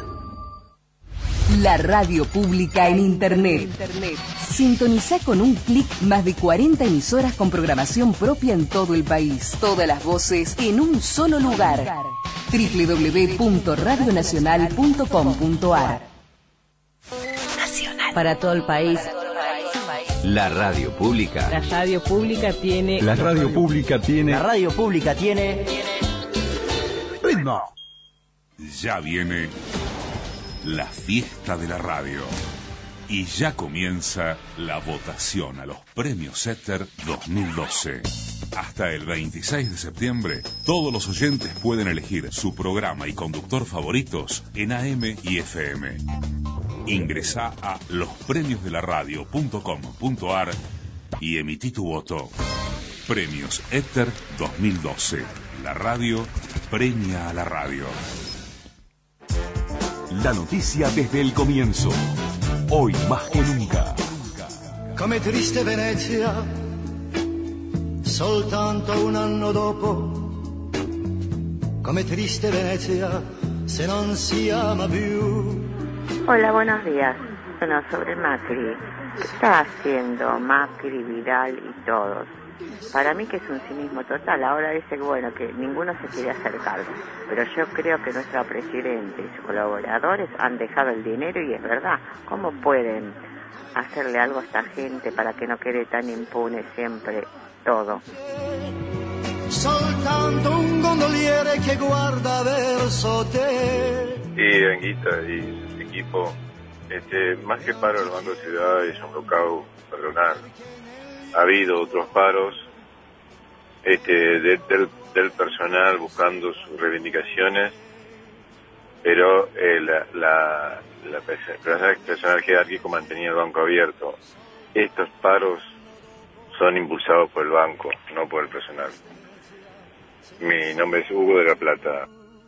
La radio pública en Internet. Sintoniza con un clic más de cuarenta emisoras con programación propia en todo el país. Todas las voces en un solo lugar. doble u doble u doble u punto radio nacional punto com punto a r. Nacional. Para todo el país. La radio pública. La radio pública tiene... La radio pública tiene... La radio pública tiene... ritmo. Ya viene la fiesta de la radio. Y ya comienza la votación a los premios Éter dos mil doce. Hasta el veintiséis de septiembre, todos los oyentes pueden elegir su programa y conductor favoritos en A M y F M. Ingresá a los premios de la radio punto com punto a r y emití tu voto. Premios Éter dos mil doce. La radio premia a la radio. La noticia desde el comienzo. Hoy más que nunca. Come triste Venezia, soltanto un anno dopo. Come triste Venezia, se non si ama più. Hola, buenos días. Bueno, sobre Macri. ¿Qué está haciendo Macri, Vidal y todos? Para mí que es un cinismo total. Ahora dice que bueno, que ninguno se quiere hacer cargo. Pero yo creo que nuestro presidente y sus colaboradores han dejado el dinero y es verdad. ¿Cómo pueden hacerle algo a esta gente para que no quede tan impune siempre todo. Soltanto un gondoliere che guarda verso te. Y Anguita y su equipo, este, más que paro del Banco Ciudad es un locao personal. Ha habido otros paros este, de, del, del personal buscando sus reivindicaciones, pero eh, la, la, la personal, personal jerárquico mantenía el banco abierto. Estos paros son impulsados por el banco, no por el personal. Mi nombre es Hugo de la Plata.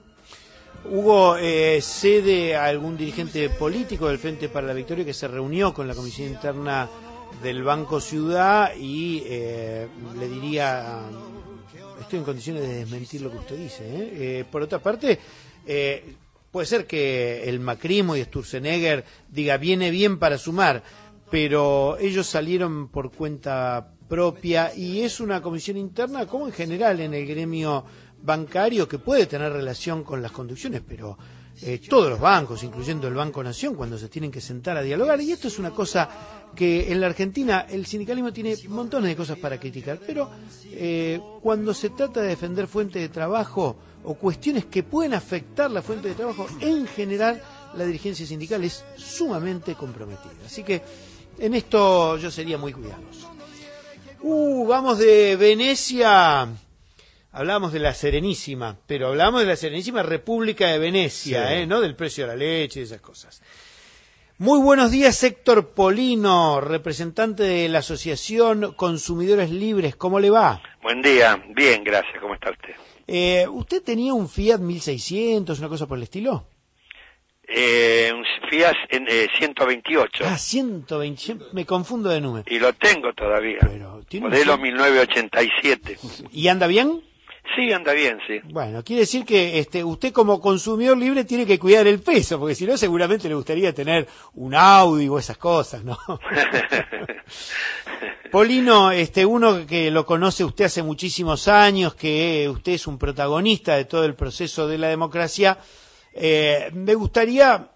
Hugo, eh, cede a algún dirigente político del Frente para la Victoria que se reunió con la Comisión Interna del Banco Ciudad y eh, le diría, estoy en condiciones de desmentir lo que usted dice. ¿eh? Eh, por otra parte, eh, puede ser que el macrismo y Sturzenegger diga viene bien para sumar, pero ellos salieron por cuenta propia y es una comisión interna como en general en el gremio bancario que puede tener relación con las conducciones, pero eh, todos los bancos, incluyendo el Banco Nación, cuando se tienen que sentar a dialogar, y esto es una cosa que en la Argentina el sindicalismo tiene montones de cosas para criticar, pero eh, cuando se trata de defender fuentes de trabajo o cuestiones que pueden afectar la fuente de trabajo, en general la dirigencia sindical es sumamente comprometida. Así que en esto yo sería muy cuidadoso. Uh, vamos de Venecia, hablamos de la Serenísima, pero hablamos de la Serenísima República de Venecia, sí. eh, no del precio de la leche y esas cosas. Muy buenos días, Héctor Polino, representante de la Asociación Consumidores Libres, ¿cómo le va? Buen día, bien, gracias, ¿cómo está usted? Eh, ¿Usted tenía un Fiat mil seiscientos, una cosa por el estilo? Eh, un Fiat en, eh, ciento veintiocho. Ah, ciento veinte, me confundo de número. Y lo tengo todavía. Pero, modelo mil novecientos ochenta y siete. ¿Y anda bien? Sí, anda bien, sí. Bueno, quiere decir que este, usted como consumidor libre tiene que cuidar el peso, porque si no seguramente le gustaría tener un Audi o esas cosas, ¿no? Polino, este, uno que lo conoce usted hace muchísimos años, que usted es un protagonista de todo el proceso de la democracia, eh, me gustaría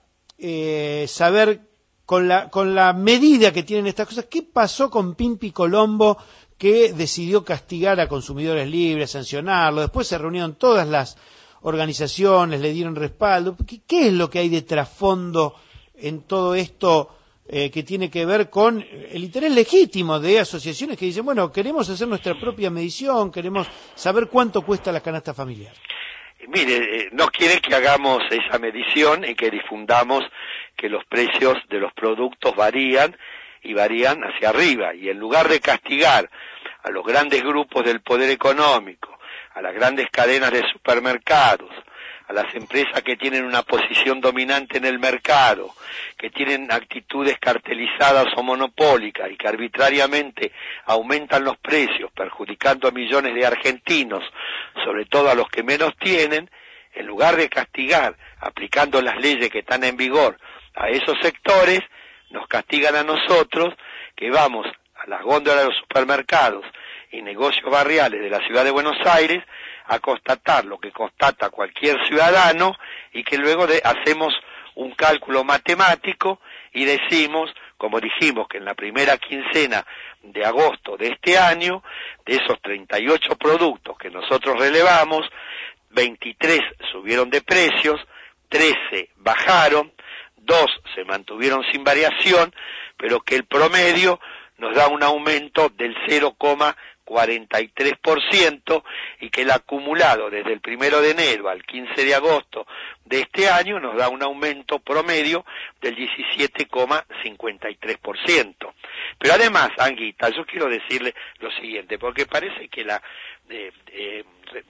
eh, saber con la, con la medida que tienen estas cosas, ¿qué pasó con Pimpi Colombo, que decidió castigar a Consumidores Libres, sancionarlo? Después se reunieron todas las organizaciones, le dieron respaldo. ¿Qué, qué es lo que hay de trasfondo en todo esto eh, que tiene que ver con el interés legítimo de asociaciones que dicen, bueno, queremos hacer nuestra propia medición, queremos saber cuánto cuesta la canasta familiar? Mire, eh, no quiere que hagamos esa medición y que difundamos que los precios de los productos varían y varían hacia arriba, y en lugar de castigar a los grandes grupos del poder económico, a las grandes cadenas de supermercados, a las empresas que tienen una posición dominante en el mercado, que tienen actitudes cartelizadas o monopólicas y que arbitrariamente aumentan los precios, perjudicando a millones de argentinos, sobre todo a los que menos tienen, en lugar de castigar, aplicando las leyes que están en vigor a esos sectores, nos castigan a nosotros, que vamos a las góndolas de los supermercados y negocios barriales de la ciudad de Buenos Aires a constatar lo que constata cualquier ciudadano y que luego de, hacemos un cálculo matemático y decimos, como dijimos que en la primera quincena de agosto de este año, de esos treinta y ocho productos que nosotros relevamos, veintitrés subieron de precios, trece bajaron, dos se mantuvieron sin variación, pero que el promedio nos da un aumento del cero coma cuarenta y tres por ciento y que el acumulado desde el primero de enero al quince de agosto de este año nos da un aumento promedio del diecisiete coma cincuenta y tres por ciento. Pero además, Anguita, yo quiero decirle lo siguiente, porque parece que la eh, eh,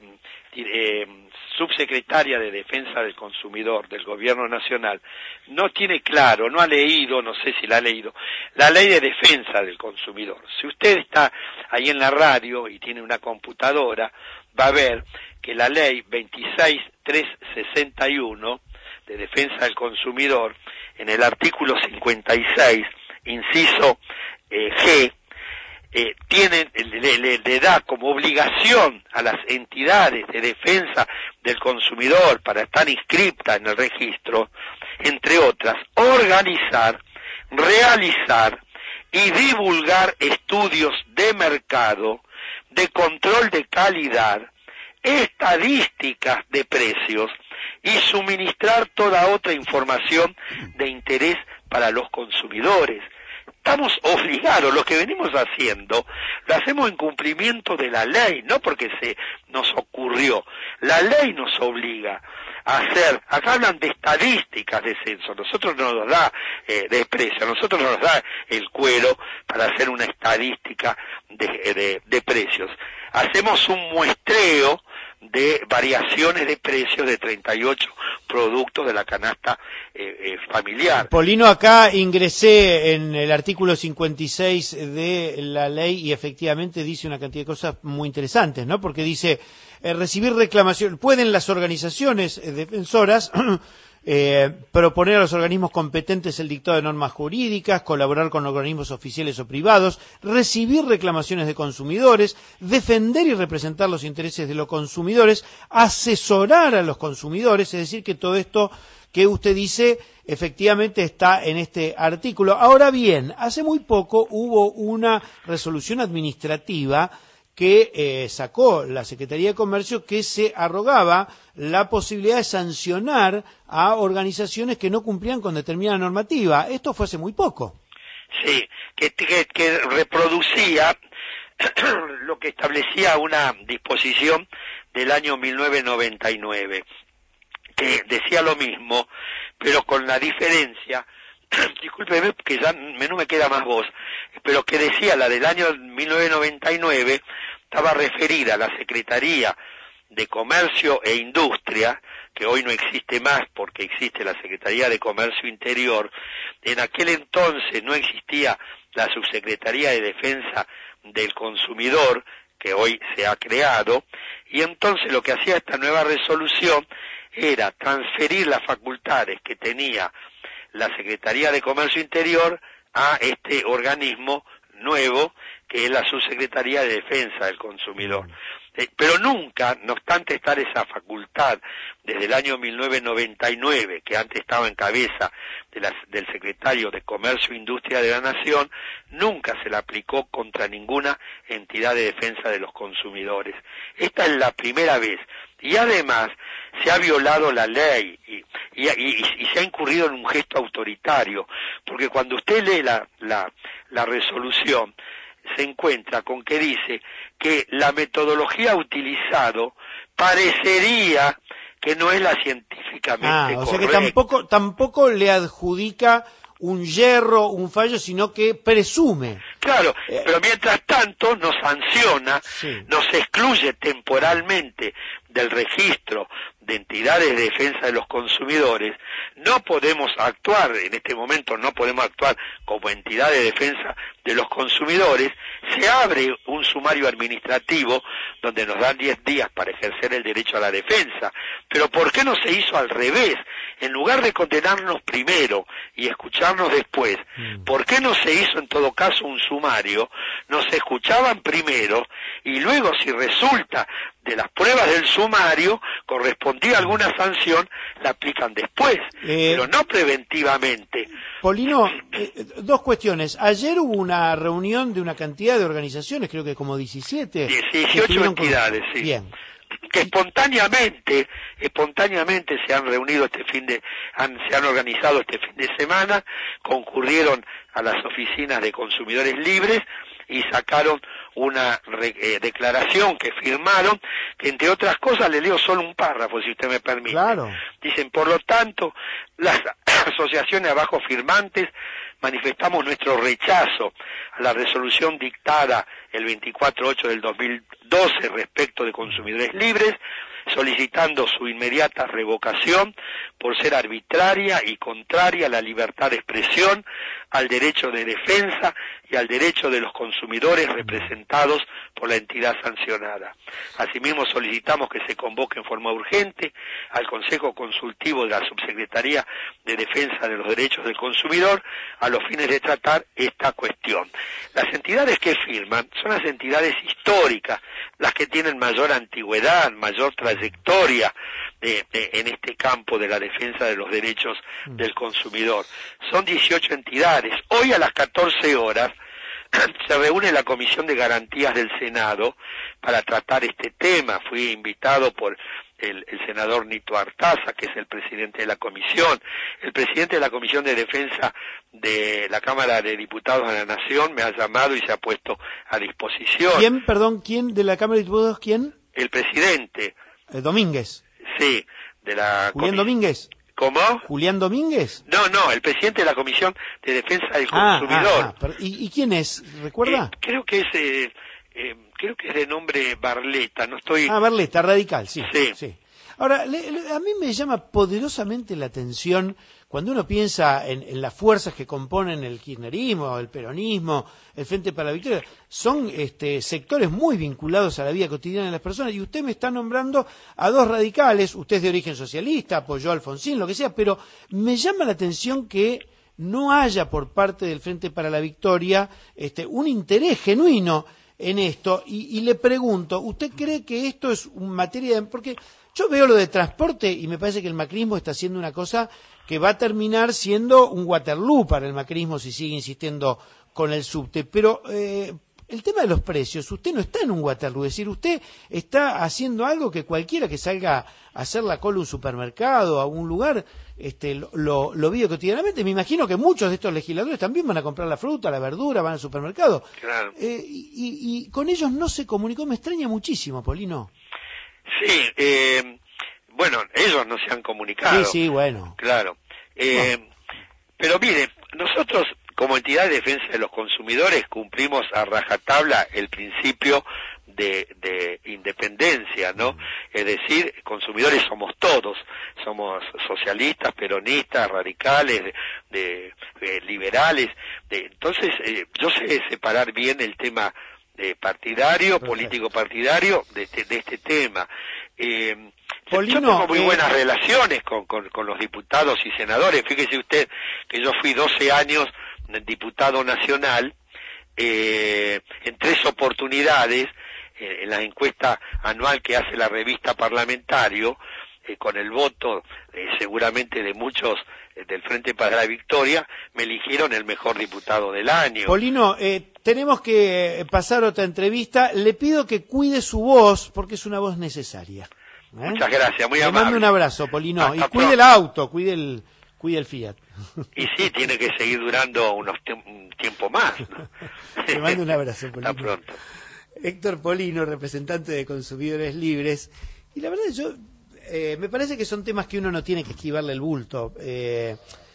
eh, subsecretaria de Defensa del Consumidor del Gobierno Nacional no tiene claro, no ha leído, no sé si la ha leído, la Ley de Defensa del Consumidor. Si usted está ahí en la radio y tiene una computadora, va a ver que la Ley veintiséis mil trescientos sesenta y uno de Defensa del Consumidor, en el artículo cincuenta y seis, inciso eh, G, Eh, tienen, le, le, le da como obligación a las entidades de defensa del consumidor para estar inscriptas en el registro, entre otras, organizar realizar y divulgar estudios de mercado, de control de calidad, estadísticas de precios y suministrar toda otra información de interés para los consumidores. Estamos obligados, lo que venimos haciendo, lo hacemos en cumplimiento de la ley, no porque se nos ocurrió. La ley nos obliga a hacer, acá hablan de estadísticas de censo, nosotros no nos da eh, de precio, a nosotros nos da el cuero para hacer una estadística de, de, de precios. Hacemos un muestreo de variaciones de precios de treinta y ocho productos de la canasta eh, eh, familiar. Polino, acá ingresé en el artículo cincuenta y seis de la ley y efectivamente dice una cantidad de cosas muy interesantes, ¿no? Porque dice, eh, recibir reclamación, pueden las organizaciones eh, defensoras Eh, proponer a los organismos competentes el dictado de normas jurídicas, colaborar con organismos oficiales o privados, recibir reclamaciones de consumidores, defender y representar los intereses de los consumidores, asesorar a los consumidores, es decir, que todo esto que usted dice efectivamente está en este artículo. Ahora bien, hace muy poco hubo una resolución administrativa que eh, sacó la Secretaría de Comercio, que se arrogaba la posibilidad de sancionar a organizaciones que no cumplían con determinada normativa. Esto fue hace muy poco. Sí, que, que, que reproducía lo que establecía una disposición del año mil novecientos noventa y nueve, que decía lo mismo, pero con la diferencia, discúlpeme que ya no me queda más voz, pero que decía la del año mil novecientos noventa y nueve, estaba referida a la Secretaría de Comercio e Industria, que hoy no existe más porque existe la Secretaría de Comercio Interior. En aquel entonces no existía la Subsecretaría de Defensa del Consumidor, que hoy se ha creado, y entonces lo que hacía esta nueva resolución era transferir las facultades que tenía la Secretaría de Comercio Interior a este organismo nuevo, que es la Subsecretaría de Defensa del Consumidor. Eh, pero nunca, no obstante estar esa facultad desde el año mil novecientos noventa y nueve, que antes estaba en cabeza de la, del Secretario de Comercio e Industria de la Nación, nunca se la aplicó contra ninguna entidad de defensa de los consumidores. Esta es la primera vez. Y además se ha violado la ley y, y, y, y se ha incurrido en un gesto autoritario, porque cuando usted lee la, la, la resolución, se encuentra con que dice que la metodología utilizado parecería que no es la científicamente ah, o correcta. sea que tampoco, tampoco le adjudica un yerro, un fallo, sino que presume. Claro, eh, pero mientras tanto nos sanciona, sí. nos excluye temporalmente del registro de entidades de defensa de los consumidores. No podemos actuar, en este momento no podemos actuar como entidad de defensa de los consumidores. Se abre un sumario administrativo donde nos dan diez días para ejercer el derecho a la defensa. Pero ¿por qué no se hizo al revés? En lugar de condenarnos primero y escucharnos después, ¿por qué no se hizo en todo caso un sumario? Nos escuchaban primero y luego, si resulta de las pruebas del sumario correspondía alguna sanción, la aplican después, eh, pero no preventivamente. Polino, eh, dos cuestiones. Ayer hubo una reunión de una cantidad de organizaciones, creo que como diecisiete. dieciocho entidades, con... sí. Bien. Que espontáneamente, espontáneamente se han reunido este fin de, han, se han organizado este fin de semana, concurrieron a las oficinas de consumidores libres y sacaron una re, eh, declaración que firmaron, que entre otras cosas le leo solo un párrafo, si usted me permite. Claro. Dicen, por lo tanto, las asociaciones abajo firmantes manifestamos nuestro rechazo a la resolución dictada el veinticuatro ocho del dos mil doce respecto de consumidores libres, solicitando su inmediata revocación por ser arbitraria y contraria a la libertad de expresión, al derecho de defensa y al derecho de los consumidores representados por la entidad sancionada. Asimismo, solicitamos que se convoque en forma urgente al Consejo Consultivo de la Subsecretaría de Defensa de los Derechos del Consumidor a los fines de tratar esta cuestión. Las entidades que firman son las entidades históricas, las que tienen mayor antigüedad, mayor trayectoria de, de, en este campo de la defensa de los derechos del consumidor. Son dieciocho entidades. Hoy a las catorce horas se reúne la Comisión de Garantías del Senado para tratar este tema. Fui invitado por el, el senador Nito Artaza, que es el presidente de la comisión. El presidente de la Comisión de Defensa de la Cámara de Diputados de la Nación me ha llamado y se ha puesto a disposición. ¿Quién, perdón, quién de la Cámara de Diputados, quién? El presidente. Eh, Domínguez. Sí, de la... Julián Domínguez. ¿Cómo? ¿Julián Domínguez? No, no, el presidente de la Comisión de Defensa del Ah, Consumidor. ah, ah, ¿Y, ¿Y quién es? ¿Recuerda? Eh, creo que es... Eh, eh, creo que es de nombre Barleta, no estoy... Ah, Barleta, radical, sí. Sí. sí. Ahora, le, le, a mí me llama poderosamente la atención cuando uno piensa en, en las fuerzas que componen el kirchnerismo, el peronismo, el Frente para la Victoria. Son este, sectores muy vinculados a la vida cotidiana de las personas, y usted me está nombrando a dos radicales. Usted es de origen socialista, apoyó a Alfonsín, lo que sea, pero me llama la atención que no haya por parte del Frente para la Victoria este, un interés genuino en esto, y, y le pregunto, ¿usted cree que esto es una materia de... porque yo veo lo de transporte y me parece que el macrismo está haciendo una cosa que va a terminar siendo un Waterloo para el macrismo si sigue insistiendo con el subte, pero eh, el tema de los precios, usted no está en un Waterloo, es decir, usted está haciendo algo que cualquiera que salga a hacer la cola a un supermercado, a un lugar, este, lo, lo, lo vive cotidianamente. Me imagino que muchos de estos legisladores también van a comprar la fruta, la verdura, van al supermercado. Claro. Eh, y, y, y con ellos no se comunicó, me extraña muchísimo, Polino. Sí, eh, bueno, ellos no se han comunicado. Sí, sí, bueno. Claro. Eh, bueno. Pero mire, nosotros como entidad de defensa de los consumidores cumplimos a rajatabla el principio de, de independencia, ¿no? Mm. Es decir, consumidores somos todos, somos socialistas, peronistas, radicales, de, de, de liberales. De, entonces, eh, yo sé separar bien el tema de partidario, político partidario, de este, de este tema. Eh, Polino, yo tengo muy eh... buenas relaciones con, con, con los diputados y senadores. Fíjese usted que yo fui doce años diputado nacional, eh, en tres oportunidades, eh, en la encuesta anual que hace la revista Parlamentario, eh, con el voto eh, seguramente de muchos eh, del Frente para la Victoria, me eligieron el mejor diputado del año. Polino, eh, tenemos que pasar otra entrevista. Le pido que cuide su voz, porque es una voz necesaria. ¿Eh? Muchas gracias, muy Le amable. mando un abrazo, Polino. Hasta y cuide pronto. el auto, cuide el, cuide el Fiat. Y sí, tiene que seguir durando unos tiemp- un tiempo más, ¿no? Le mando un abrazo, Polino. Hasta pronto. Héctor Polino, representante de Consumidores Libres. Y la verdad, yo eh, me parece que son temas que uno no tiene que esquivarle el bulto. Eh,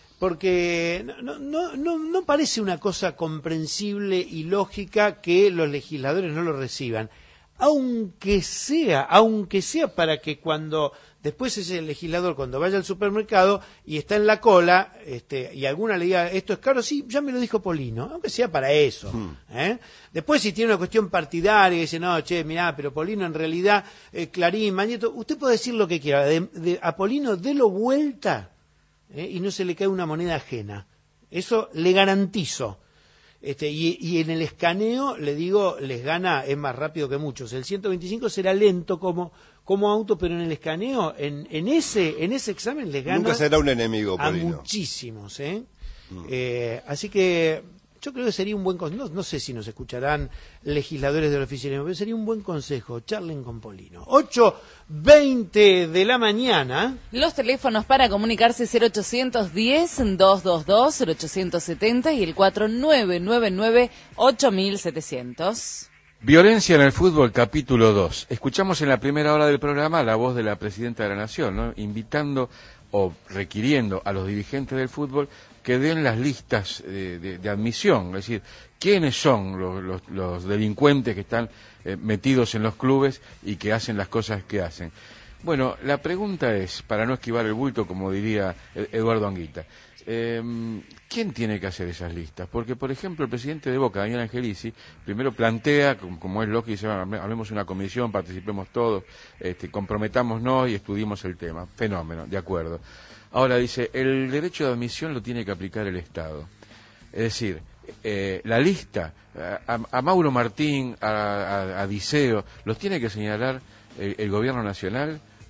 porque no, no, no, no parece una cosa comprensible y lógica que los legisladores no lo reciban. Aunque sea, aunque sea para que cuando después ese legislador, cuando vaya al supermercado y está en la cola, este, y alguna le diga, esto es caro, sí, ya me lo dijo Polino, aunque sea para eso. Hmm. ¿eh? Después si tiene una cuestión partidaria y dice, no, che, mirá, pero Polino en realidad, eh, Clarín, Mañeto, usted puede decir lo que quiera, de, de, a Polino délo vuelta ¿eh? y no se le cae una moneda ajena. Eso le garantizo. Este, y, y en el escaneo, le digo, les gana, es más rápido que muchos. El ciento veinticinco será lento como, como auto, pero en el escaneo, en, en ese en ese examen les gana. Nunca será un enemigo, a Polino. muchísimos. ¿eh? Mm. Eh, así que yo creo que sería un buen consejo. No, no sé si nos escucharán legisladores del oficialismo, pero sería un buen consejo. Charlen con Polino. ocho veinte de la mañana. Los teléfonos para comunicarse cero ochocientos diez, doscientos veintidós, cero ochocientos setenta y el cuatro nueve nueve nueve, ocho mil setecientos. Violencia en el fútbol, capítulo dos. Escuchamos en la primera hora del programa la voz de la Presidenta de la Nación, ¿no? Invitando o requiriendo a los dirigentes del fútbol que den las listas de, de, de admisión, es decir, quiénes son los, los, los delincuentes que están eh, metidos en los clubes y que hacen las cosas que hacen. Bueno, la pregunta es, para no esquivar el bulto, como diría Eduardo Anguita, eh, ¿quién tiene que hacer esas listas? Porque, por ejemplo, el presidente de Boca, Daniel Angelici, primero plantea, como, como es lógico, dice, hablemos de una comisión, participemos todos, este, comprometámonos y estudiemos el tema. Fenómeno, de acuerdo. Ahora dice, el derecho de admisión lo tiene que aplicar el Estado. Es decir, eh, la lista, a, a Mauro Martín, a, a, a Diceo, ¿los tiene que señalar el, el gobierno nacional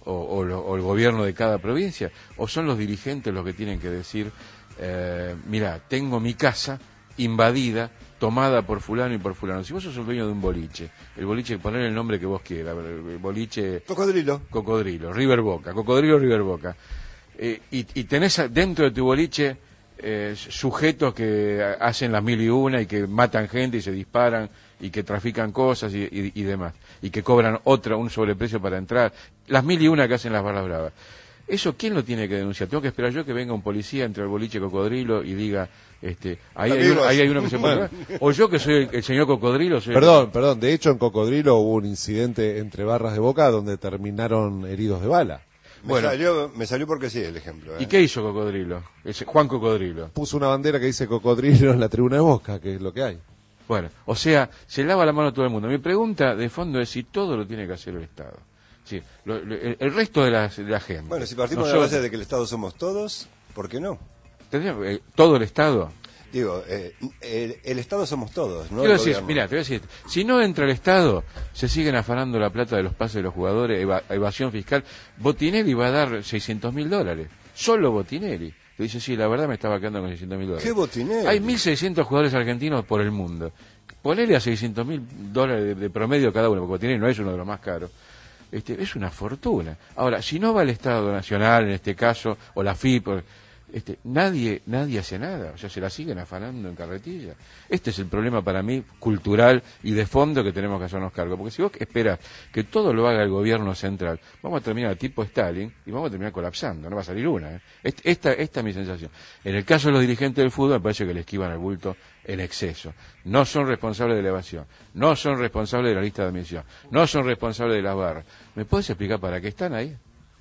o, o, lo, o el gobierno de cada provincia, o son los dirigentes los que tienen que decir, eh, mira, tengo mi casa invadida, tomada por fulano y por fulano. Si vos sos el dueño de un boliche, el boliche, poner el nombre que vos quieras, el boliche... Cocodrilo. Cocodrilo, River Boca, Cocodrilo River Boca. Eh, y, y tenés dentro de tu boliche eh, sujetos que hacen las mil y una y que matan gente y se disparan y que trafican cosas y, y, y demás, y que cobran otra, un sobreprecio para entrar, las mil y una que hacen las barras bravas. ¿Eso quién lo tiene que denunciar? ¿Tengo que esperar yo que venga un policía entre el boliche Cocodrilo y diga, este, ahí hay, uno, ahí hay uno que se puede... O yo que soy el, el señor Cocodrilo... Soy perdón, el... perdón, de hecho en Cocodrilo hubo un incidente entre barras de Boca donde terminaron heridos de bala. Me, Bueno, salió, me salió porque sí el ejemplo. ¿eh? ¿Y qué hizo Cocodrilo? Ese Juan Cocodrilo. Puso una bandera que dice Cocodrilo en la tribuna de Boca, que es lo que hay. Bueno, o sea, se lava la mano todo el mundo. Mi pregunta de fondo es si todo lo tiene que hacer el Estado. Sí, lo, lo, el, el resto de la, de la gente. Bueno, si partimos Nosotros, de la base de que el Estado somos todos, ¿por qué no? Eh, ¿Todo el Estado? Digo, eh, el, el Estado somos todos, ¿no? Quiero decir, mira, te voy a decir, si no entra el Estado, se siguen afanando la plata de los pases de los jugadores, eva, evasión fiscal. Botinelli va a dar seiscientos mil dólares, solo Botinelli. Te dice, sí, la verdad me estaba quedando con seiscientos mil dólares. ¿Qué Botinelli? Hay mil seiscientos jugadores argentinos por el mundo. Ponele a seiscientos mil dólares de, de promedio cada uno, porque Botinelli no es uno de los más caros. Este, es una fortuna. Ahora, si no va el Estado Nacional, en este caso, o la F I P, este, nadie nadie hace nada. O sea, se la siguen afanando en carretilla. Este es el problema para mí, cultural y de fondo, que tenemos que hacernos cargo. Porque si vos esperas que todo lo haga el gobierno central, vamos a terminar tipo Stalin y vamos a terminar colapsando. No va a salir una. ¿eh? Esta, esta es mi sensación. En el caso de los dirigentes del fútbol, me parece que le esquivan al bulto en exceso. No son responsables de la evasión, no son responsables de la lista de admisión, no son responsables de las barras. ¿Me puedes explicar para qué están ahí?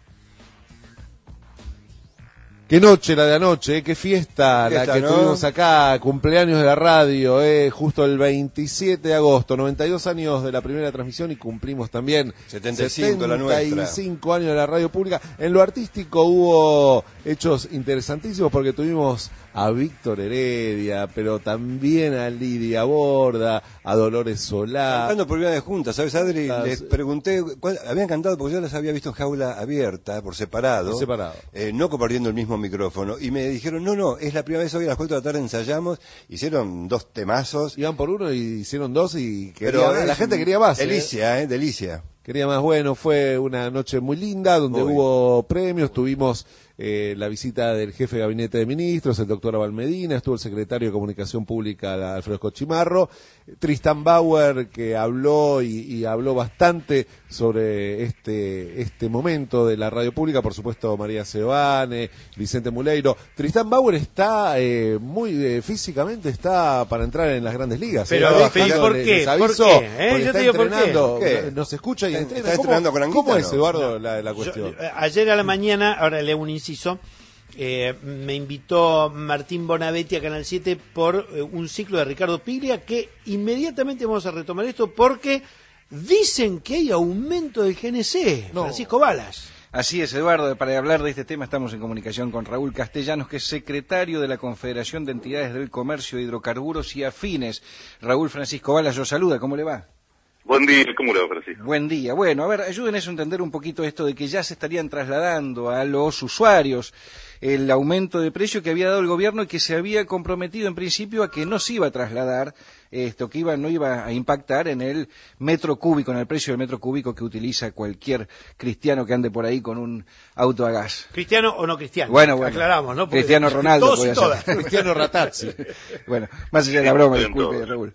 Qué noche la de anoche, ¿eh? Qué fiesta, fiesta la que ¿no? tuvimos acá, cumpleaños de la radio, ¿eh? Justo el veintisiete de agosto, noventa y dos años de la primera transmisión y cumplimos también setenta y cinco la nuestra. setenta y cinco años de la radio pública. En lo artístico hubo hechos interesantísimos porque tuvimos a Víctor Heredia, pero también a Lidia Borda, a Dolores Solá. Cantando por primera vez juntas, ¿sabes, Adri? Las... Les pregunté, ¿cuál? Habían cantado porque yo las había visto en jaula abierta, por separado. Por separado. Eh, no compartiendo el mismo micrófono. Y me dijeron, no, no, es la primera vez hoy a las cuatro de la tarde ensayamos. Hicieron dos temazos. Iban por uno y hicieron dos y quería, pero la gente quería más. Delicia, ¿eh? eh delicia. Quería más. Bueno, fue una noche muy linda donde Uy. hubo premios, tuvimos eh, la visita del jefe de gabinete de ministros, el doctor Abal Medina, estuvo el secretario de Comunicación Pública, Alfredo Cochimarro, Tristan Bauer, que habló y, y habló bastante sobre este este momento de la radio pública, por supuesto María Sebane, Vicente Muleiro. Tristan Bauer está eh, muy eh, físicamente está para entrar en las grandes ligas. Pero ¿eh? Felipe, ¿por qué? Les aviso, ¿Por qué? ¿Eh? Yo te digo por qué. Nos escucha y está, entrena. Está entrenando ¿Cómo, con Anguita, ¿Cómo es, no? Eduardo, la, la cuestión? Yo, ayer a la mañana, ahora leo un inciso, eh, me invitó Martín Bonavetti a Canal siete por eh, un ciclo de Ricardo Piglia, que inmediatamente vamos a retomar esto porque dicen que hay aumento del G N C. No. Francisco Balas. Así es, Eduardo. Para hablar de este tema estamos en comunicación con Raúl Castellanos, que es secretario de la Confederación de Entidades del Comercio de Hidrocarburos y Afines. Raúl Francisco Balas, lo saluda. ¿Cómo le va? Buen día, ¿cómo le va, Francisco? Buen día. Bueno, a ver, ayúdenos a entender un poquito esto de que ya se estarían trasladando a los usuarios el aumento de precio que había dado el gobierno y que se había comprometido en principio a que no se iba a trasladar, esto que iba no iba a impactar en el metro cúbico, en el precio del metro cúbico que utiliza cualquier cristiano que ande por ahí con un auto a gas. ¿Cristiano o no cristiano? Bueno, bueno. Aclaramos, ¿no? Porque Cristiano Ronaldo. Todos y todas. Cristiano Ratazzi. Bueno, más allá de la broma, disculpe, Raúl.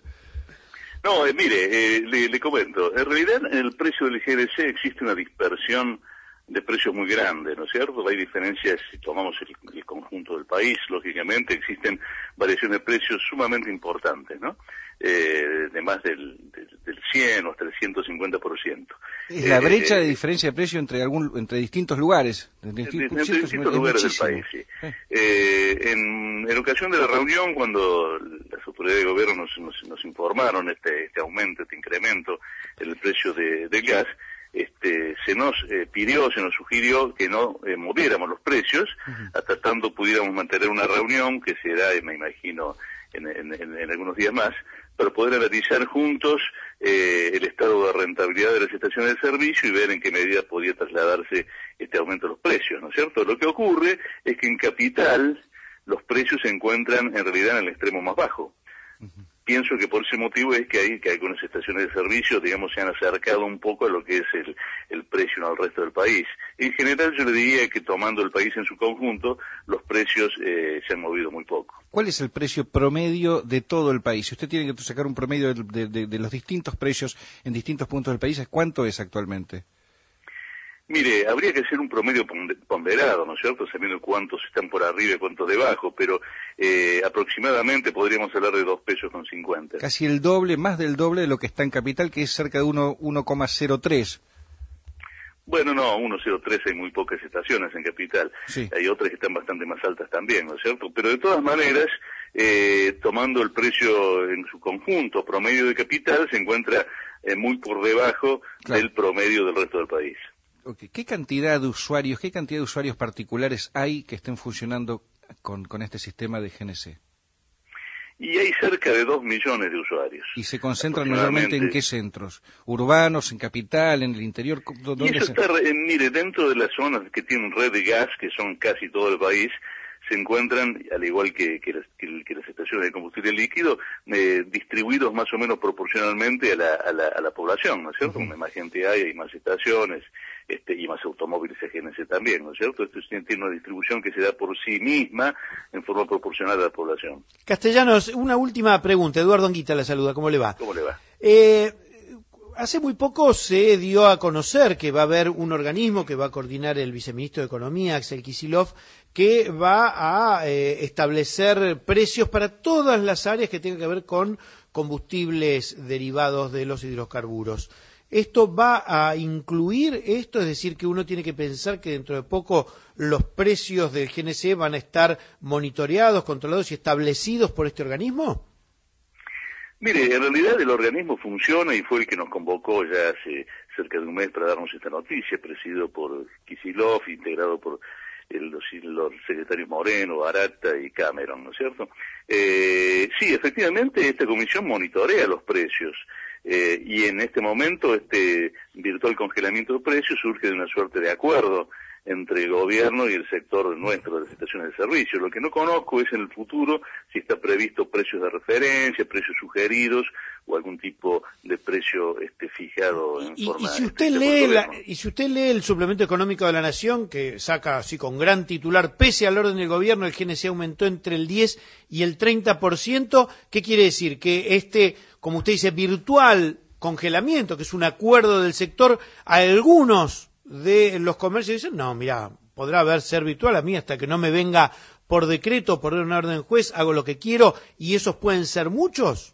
No, eh, mire, eh, le, le comento, en realidad en el precio del G N C existe una dispersión de precios muy grande, ¿no es cierto? Hay diferencias, si tomamos el, el conjunto del país, lógicamente existen variaciones de precios sumamente importantes, ¿no? Eh, de más del, del, del cien o hasta el ciento cincuenta por ciento. Es la eh, brecha eh, de diferencia de precio entre algún entre distintos lugares. Entre, entre distintos lugares del país, sí. Eh. Eh, en, en ocasión de la reunión, cuando las autoridades de gobierno nos, nos, nos informaron este, este aumento, este incremento en el precio de, del gas, este, se nos eh, pidió, se nos sugirió que no eh, moviéramos los precios, uh-huh. hasta tanto pudiéramos mantener una reunión que se da, me imagino, en, en, en, en algunos días más, para poder analizar juntos eh, el estado de rentabilidad de las estaciones de servicio y ver en qué medida podía trasladarse este aumento de los precios, ¿no es cierto? Lo que ocurre es que en Capital los precios se encuentran en realidad en el extremo más bajo. Pienso que por ese motivo es que hay que algunas estaciones de servicio, digamos, se han acercado un poco a lo que es el, el precio al resto del país. En general yo le diría que tomando el país en su conjunto, los precios eh, se han movido muy poco. ¿Cuál es el precio promedio de todo el país? Si usted tiene que sacar un promedio de, de, de, de los distintos precios en distintos puntos del país, ¿cuánto es actualmente? Mire, habría que hacer un promedio ponderado, ¿no es cierto?, sabiendo cuántos están por arriba y cuántos debajo, pero eh, aproximadamente podríamos hablar de dos pesos con cincuenta. Casi el doble, más del doble de lo que está en Capital, que es cerca de uno coma cero tres. Bueno, no, uno coma cero tres hay muy pocas estaciones en Capital. Sí. Hay otras que están bastante más altas también, ¿no es cierto? Pero de todas maneras, eh, tomando el precio en su conjunto, promedio de Capital, se encuentra eh, muy por debajo claro. del promedio del resto del país. Okay. ¿Qué cantidad de usuarios, qué cantidad de usuarios particulares hay que estén funcionando con, con este sistema de G N C? Y hay cerca de dos millones de usuarios. ¿Y se concentran normalmente en qué centros? ¿Urbanos, en Capital, en el interior? ¿Dónde y eso se... está, eh, mire, dentro de las zonas que tienen red de gas, que son casi todo el país, se encuentran, al igual que, que, las, que, que las estaciones de combustible líquido, eh, distribuidos más o menos proporcionalmente a la, a la, a la población, ¿no es cierto? Uh-huh. Más gente hay, hay más estaciones, este, y más automóviles G N C también, ¿no es cierto? Esto tiene una distribución que se da por sí misma en forma proporcional a la población. Castellanos, una última pregunta. Eduardo Anguita la saluda, ¿cómo le va? ¿Cómo le va? Eh... Hace muy poco se dio a conocer que va a haber un organismo que va a coordinar el viceministro de Economía, Axel Kicillof, que va a eh, establecer precios para todas las áreas que tengan que ver con combustibles derivados de los hidrocarburos. ¿Esto va a incluir esto? Es decir, que uno tiene que pensar que dentro de poco los precios del G N C van a estar monitoreados, controlados y establecidos por este organismo. Mire, en realidad el organismo funciona y fue el que nos convocó ya hace cerca de un mes para darnos esta noticia, presidido por Kicillof, integrado por el, los, los secretarios Moreno, Arata y Cameron, ¿no es cierto? Eh, sí, efectivamente esta comisión monitorea los precios eh, y en este momento este virtual congelamiento de precios surge de una suerte de acuerdo entre el gobierno y el sector nuestro de las estaciones de servicio. Lo que no conozco es en el futuro si está previsto precios de referencia, precios sugeridos o algún tipo de precio este fijado en y, forma... Y si usted lee la, y si usted lee el suplemento económico de la Nación, que saca así con gran titular, pese al orden del gobierno, el G N C aumentó entre el diez y el treinta por ciento, ¿qué quiere decir? Que este, como usted dice, virtual congelamiento, que es un acuerdo del sector, a algunos de los comercios dicen, no, mira, podrá haber ser virtual, a mí hasta que no me venga por decreto, por una orden juez, hago lo que quiero, y esos pueden ser muchos.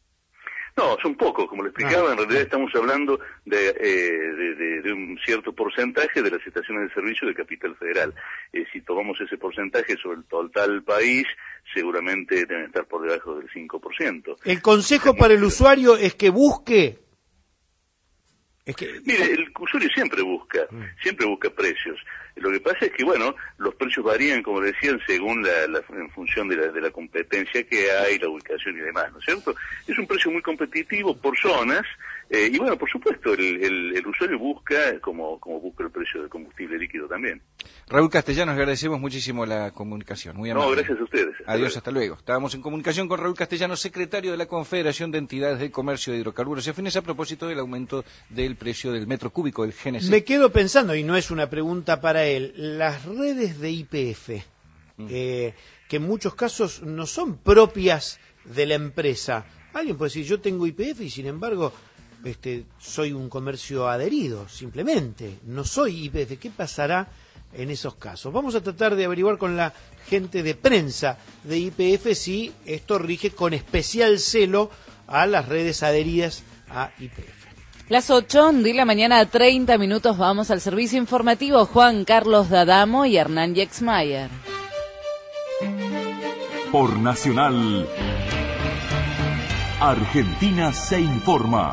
No, son pocos, como le explicaba, ah, en realidad estamos hablando de, eh, de, de, de un cierto porcentaje de las estaciones de servicio de Capital Federal. Eh, si tomamos ese porcentaje sobre el total país, seguramente deben estar por debajo del cinco por ciento. El consejo para el usuario es que busque... Es que... Mire, el usuario siempre busca, siempre busca precios. Lo que pasa es que, bueno, los precios varían, como decían, según la, la en función de la, de la competencia que hay, la ubicación y demás, ¿no es cierto? Es un precio muy competitivo por zonas, eh, y bueno, por supuesto, el, el, el usuario busca como, como busca el precio del combustible líquido también. Raúl Castellanos, agradecemos muchísimo la comunicación. Muy amable. No, gracias a ustedes. Hasta Adiós, luego. Hasta luego. Estábamos en comunicación con Raúl Castellanos, secretario de la Confederación de Entidades de Comercio de Hidrocarburos y Afines, a propósito del aumento del precio del metro cúbico del G N C. Me quedo pensando, y no es una pregunta para él, las redes de Y P F, mm. eh, que en muchos casos no son propias de la empresa. Alguien puede decir, yo tengo Y P F y sin embargo este, soy un comercio adherido, simplemente, no soy Y P F. ¿Qué pasará en esos casos? Vamos a tratar de averiguar con la gente de prensa de Y P F si esto rige con especial celo a las redes adheridas a Y P F. Las ocho de la mañana, treinta minutos, vamos al servicio informativo. Juan Carlos D'Adamo y Hernán Yexmayer. Por Nacional, Argentina se informa.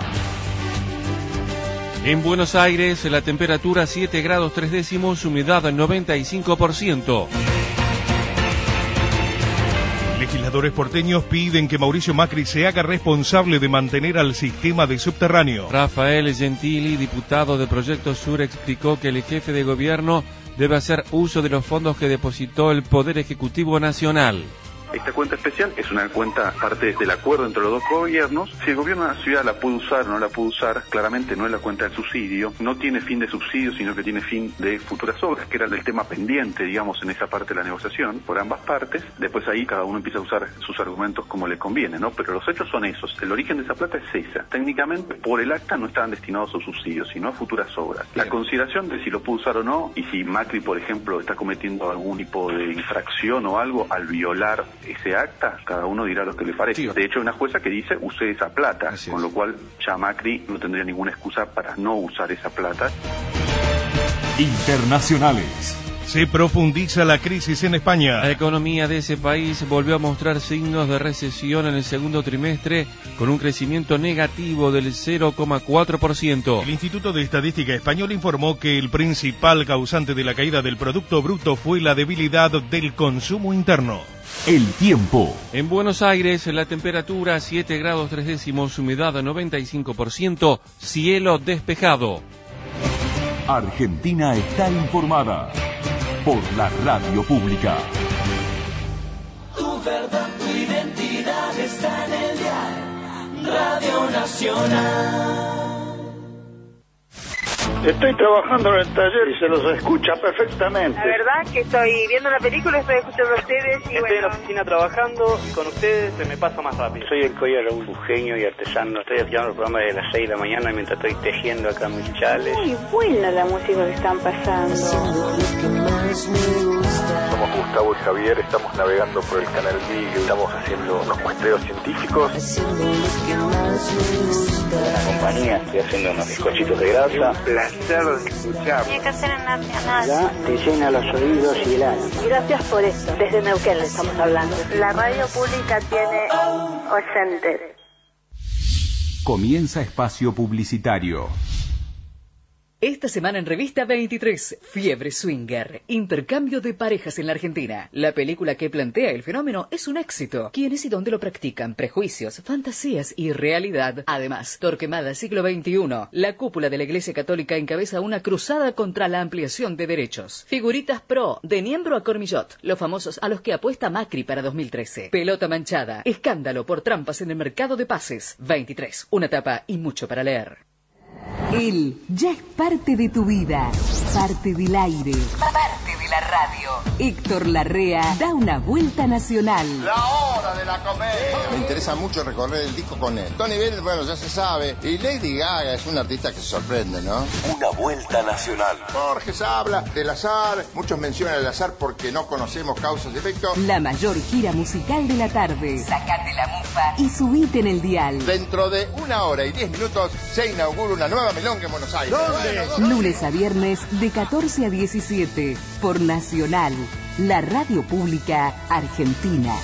En Buenos Aires, la temperatura siete grados tres décimos, humedad noventa y cinco por ciento. Legisladores porteños piden que Mauricio Macri se haga responsable de mantener al sistema de subterráneo. Rafael Gentili, diputado de Proyecto Sur, explicó que el jefe de gobierno debe hacer uso de los fondos que depositó el Poder Ejecutivo Nacional. Esta cuenta especial es una cuenta parte del acuerdo entre los dos gobiernos. Si el gobierno de la ciudad la puede usar o no la puede usar, claramente no es la cuenta del subsidio, no tiene fin de subsidio, sino que tiene fin de futuras obras, que era el tema pendiente, digamos, en esa parte de la negociación, por ambas partes. Después ahí cada uno empieza a usar sus argumentos como le conviene, ¿no? Pero los hechos son esos. El origen de esa plata es esa. Técnicamente, por el acta no estaban destinados a subsidios, sino a futuras obras. La consideración de si lo puede usar o no, y si Macri, por ejemplo, está cometiendo algún tipo de infracción o algo al violar ese acta, cada uno dirá lo que le parece. Sí. De hecho, hay una jueza que dice use esa plata, Así con es. lo cual ya Macri no tendría ninguna excusa para no usar esa plata. Internacionales. Se profundiza la crisis en España. La economía de ese país volvió a mostrar signos de recesión en el segundo trimestre, con un crecimiento negativo del cero coma cuatro por ciento. El Instituto de Estadística Español informó que el principal causante de la caída del Producto Bruto fue la debilidad del consumo interno. El tiempo. En Buenos Aires, la temperatura siete grados tres décimos, humedad noventa y cinco por ciento, cielo despejado. Argentina está informada por la radio pública. Tu verdad, tu identidad está en el dial Radio Nacional. Estoy trabajando en el taller y se los escucha perfectamente. La verdad que estoy viendo una película, estoy escuchando a ustedes y estoy bueno... en la oficina trabajando y con ustedes se me pasa más rápido. Soy el Coya Raúl, bujeño y artesano. Estoy escuchando el programa de las seis de la mañana mientras estoy tejiendo acá mis chales. Muy buena la música que están pasando. Somos Gustavo y Javier, estamos navegando por el canal Beagle, estamos haciendo unos muestreos científicos. La compañía, estoy haciendo unos bizcochitos de grasa. Placer de escuchar. Tiene que ser en Nacional. Ya te llena los oídos y el alma. Gracias por esto. Desde Neuquén le estamos hablando. La radio pública tiene oyentes. Comienza espacio publicitario. Esta semana en Revista veintitrés, Fiebre Swinger, intercambio de parejas en la Argentina. La película que plantea el fenómeno es un éxito. ¿Quiénes y dónde lo practican? Prejuicios, fantasías y realidad. Además, Torquemada siglo veintiuno. La cúpula de la Iglesia Católica encabeza una cruzada contra la ampliación de derechos. Figuritas pro, de Niembro a Cormillot, los famosos a los que apuesta Macri para dos mil trece. Pelota manchada, escándalo por trampas en el mercado de pases. veintitrés, una tapa y mucho para leer. Él ya es parte de tu vida, parte del aire, parte de la radio. Héctor Larrea da una vuelta nacional. La hora de la comedia. Me interesa mucho recorrer el disco con él. Tony Bennett, bueno, ya se sabe. Y Lady Gaga es una artista que sorprende, ¿no? Una vuelta nacional. Borges habla del azar. Muchos mencionan el azar porque no conocemos causas y efectos. La mayor gira musical de la tarde. Sacate la mufa y subite en el dial. Dentro de una hora y diez minutos se inaugura una nueva milonga en Buenos Aires. ¿Dónde? Bueno, lunes a viernes de catorce a diecisiete por Nacional, la radio pública argentina.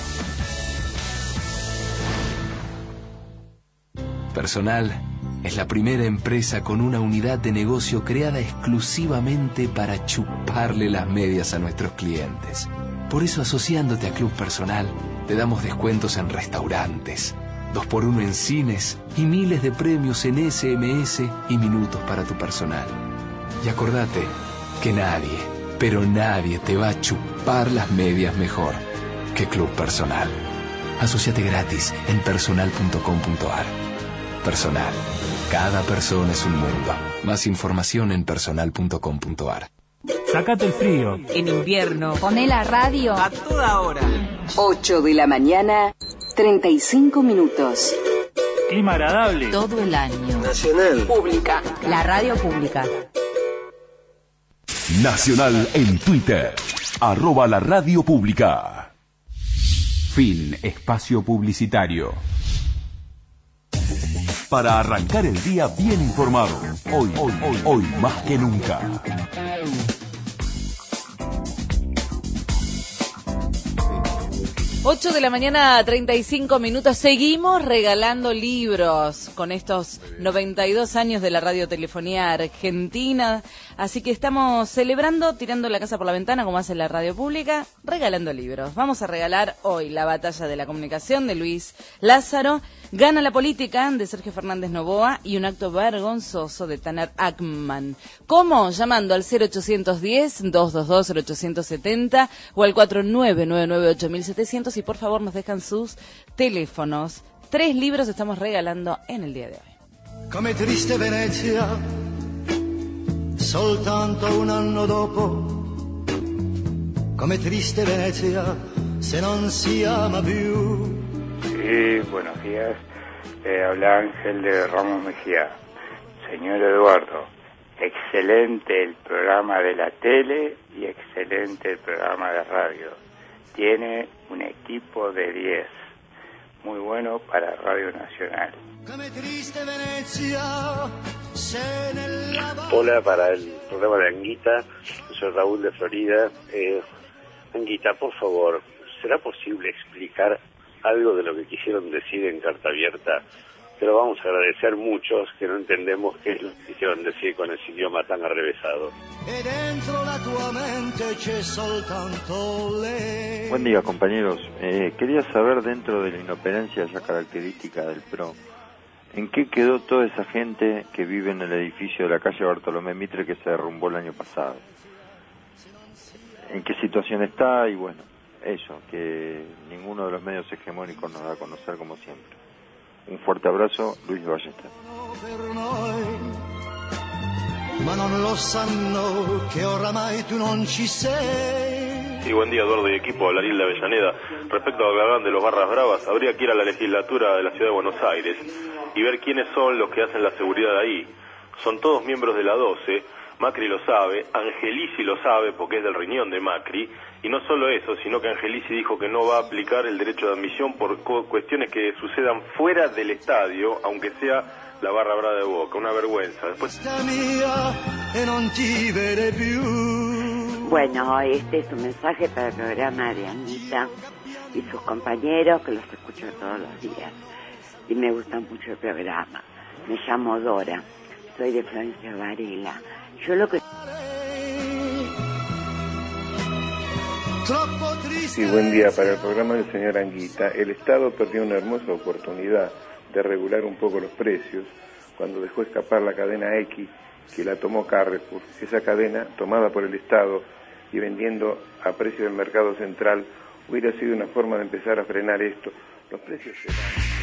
Personal es la primera empresa con una unidad de negocio creada exclusivamente para chuparle las medias a nuestros clientes. Por eso, asociándote a Club Personal, te damos descuentos en restaurantes, dos por uno en cines y miles de premios en ese eme ese y minutos para tu personal. Y acordate que nadie, pero nadie te va a chupar las medias mejor que Club Personal. Asociate gratis en personal punto com punto ar. Personal. Cada persona es un mundo. Más información en personal punto com punto ar. Sácate el frío. En invierno, poné la radio a toda hora. ocho de la mañana, treinta y cinco minutos. Clima agradable. Todo el año. Nacional. Pública. La radio pública. Nacional en Twitter. Arroba la radio pública. Fin espacio publicitario. Para arrancar el día bien informado. Hoy, hoy, hoy, hoy más que nunca. ocho de la mañana, treinta y cinco minutos. Seguimos regalando libros con estos noventa y dos años de la radiotelefonía argentina. Así que estamos celebrando, tirando la casa por la ventana, como hace la radio pública, regalando libros. Vamos a regalar hoy La batalla de la comunicación de Luis Lázaro, Gana la política de Sergio Fernández Novoa y Un acto vergonzoso de Taner Ackman. ¿Cómo? Llamando al cero ochocientos diez, doscientos veintidós, cero ochocientos setenta o al cuatro nueve nueve nueve, ocho mil setecientos y por favor nos dejan sus teléfonos. Tres libros estamos regalando en el día de hoy. Come triste Venezia, soltanto un anno dopo. Come triste Venezia, se non si ama più. Sí, buenos días. Eh, habla Ángel de Ramos Mejía. Señor Eduardo, excelente el programa de la tele y excelente el programa de radio. Tiene un equipo de diez. Muy bueno para Radio Nacional. Hola, para el programa de Anguita. Soy Raúl de Florida. Eh, Anguita, por favor, ¿será posible explicar algo de lo que quisieron decir en Carta Abierta? Te lo vamos a agradecer muchos que no entendemos qué es lo que quisieron decir con ese idioma tan arrevesado. Buen día, compañeros. Eh, quería saber, dentro de la inoperancia ya característica del P R O, ¿en qué quedó toda esa gente que vive en el edificio de la calle Bartolomé Mitre que se derrumbó el año pasado? ¿En qué situación está? Y bueno, eso, que ninguno de los medios hegemónicos nos da a conocer como siempre. Un fuerte abrazo, Luis de Ballester. Sí, buen día, Eduardo y equipo, Lariel de Avellaneda. Respecto a lo que hablan de los barras bravas, habría que ir a la legislatura de la Ciudad de Buenos Aires y ver quiénes son los que hacen la seguridad ahí. Son todos miembros de la doce, Macri lo sabe, Angelici lo sabe porque es del riñón de Macri, y no solo eso, sino que Angelici dijo que no va a aplicar el derecho de admisión por cuestiones que sucedan fuera del estadio, aunque sea la barra brava de Boca. Una vergüenza. Después... Bueno, este es un mensaje para el programa de Anita y sus compañeros, que los escucho todos los días. Y me gusta mucho el programa. Me llamo Dora, soy de Florencia Varela. Yo lo que... Sí, buen día. Para el programa del señor Anguita, el Estado perdió una hermosa oportunidad de regular un poco los precios cuando dejó escapar la cadena X, que la tomó Carrefour. Esa cadena, tomada por el Estado y vendiendo a precio del mercado central, hubiera sido una forma de empezar a frenar esto. Los precios se van.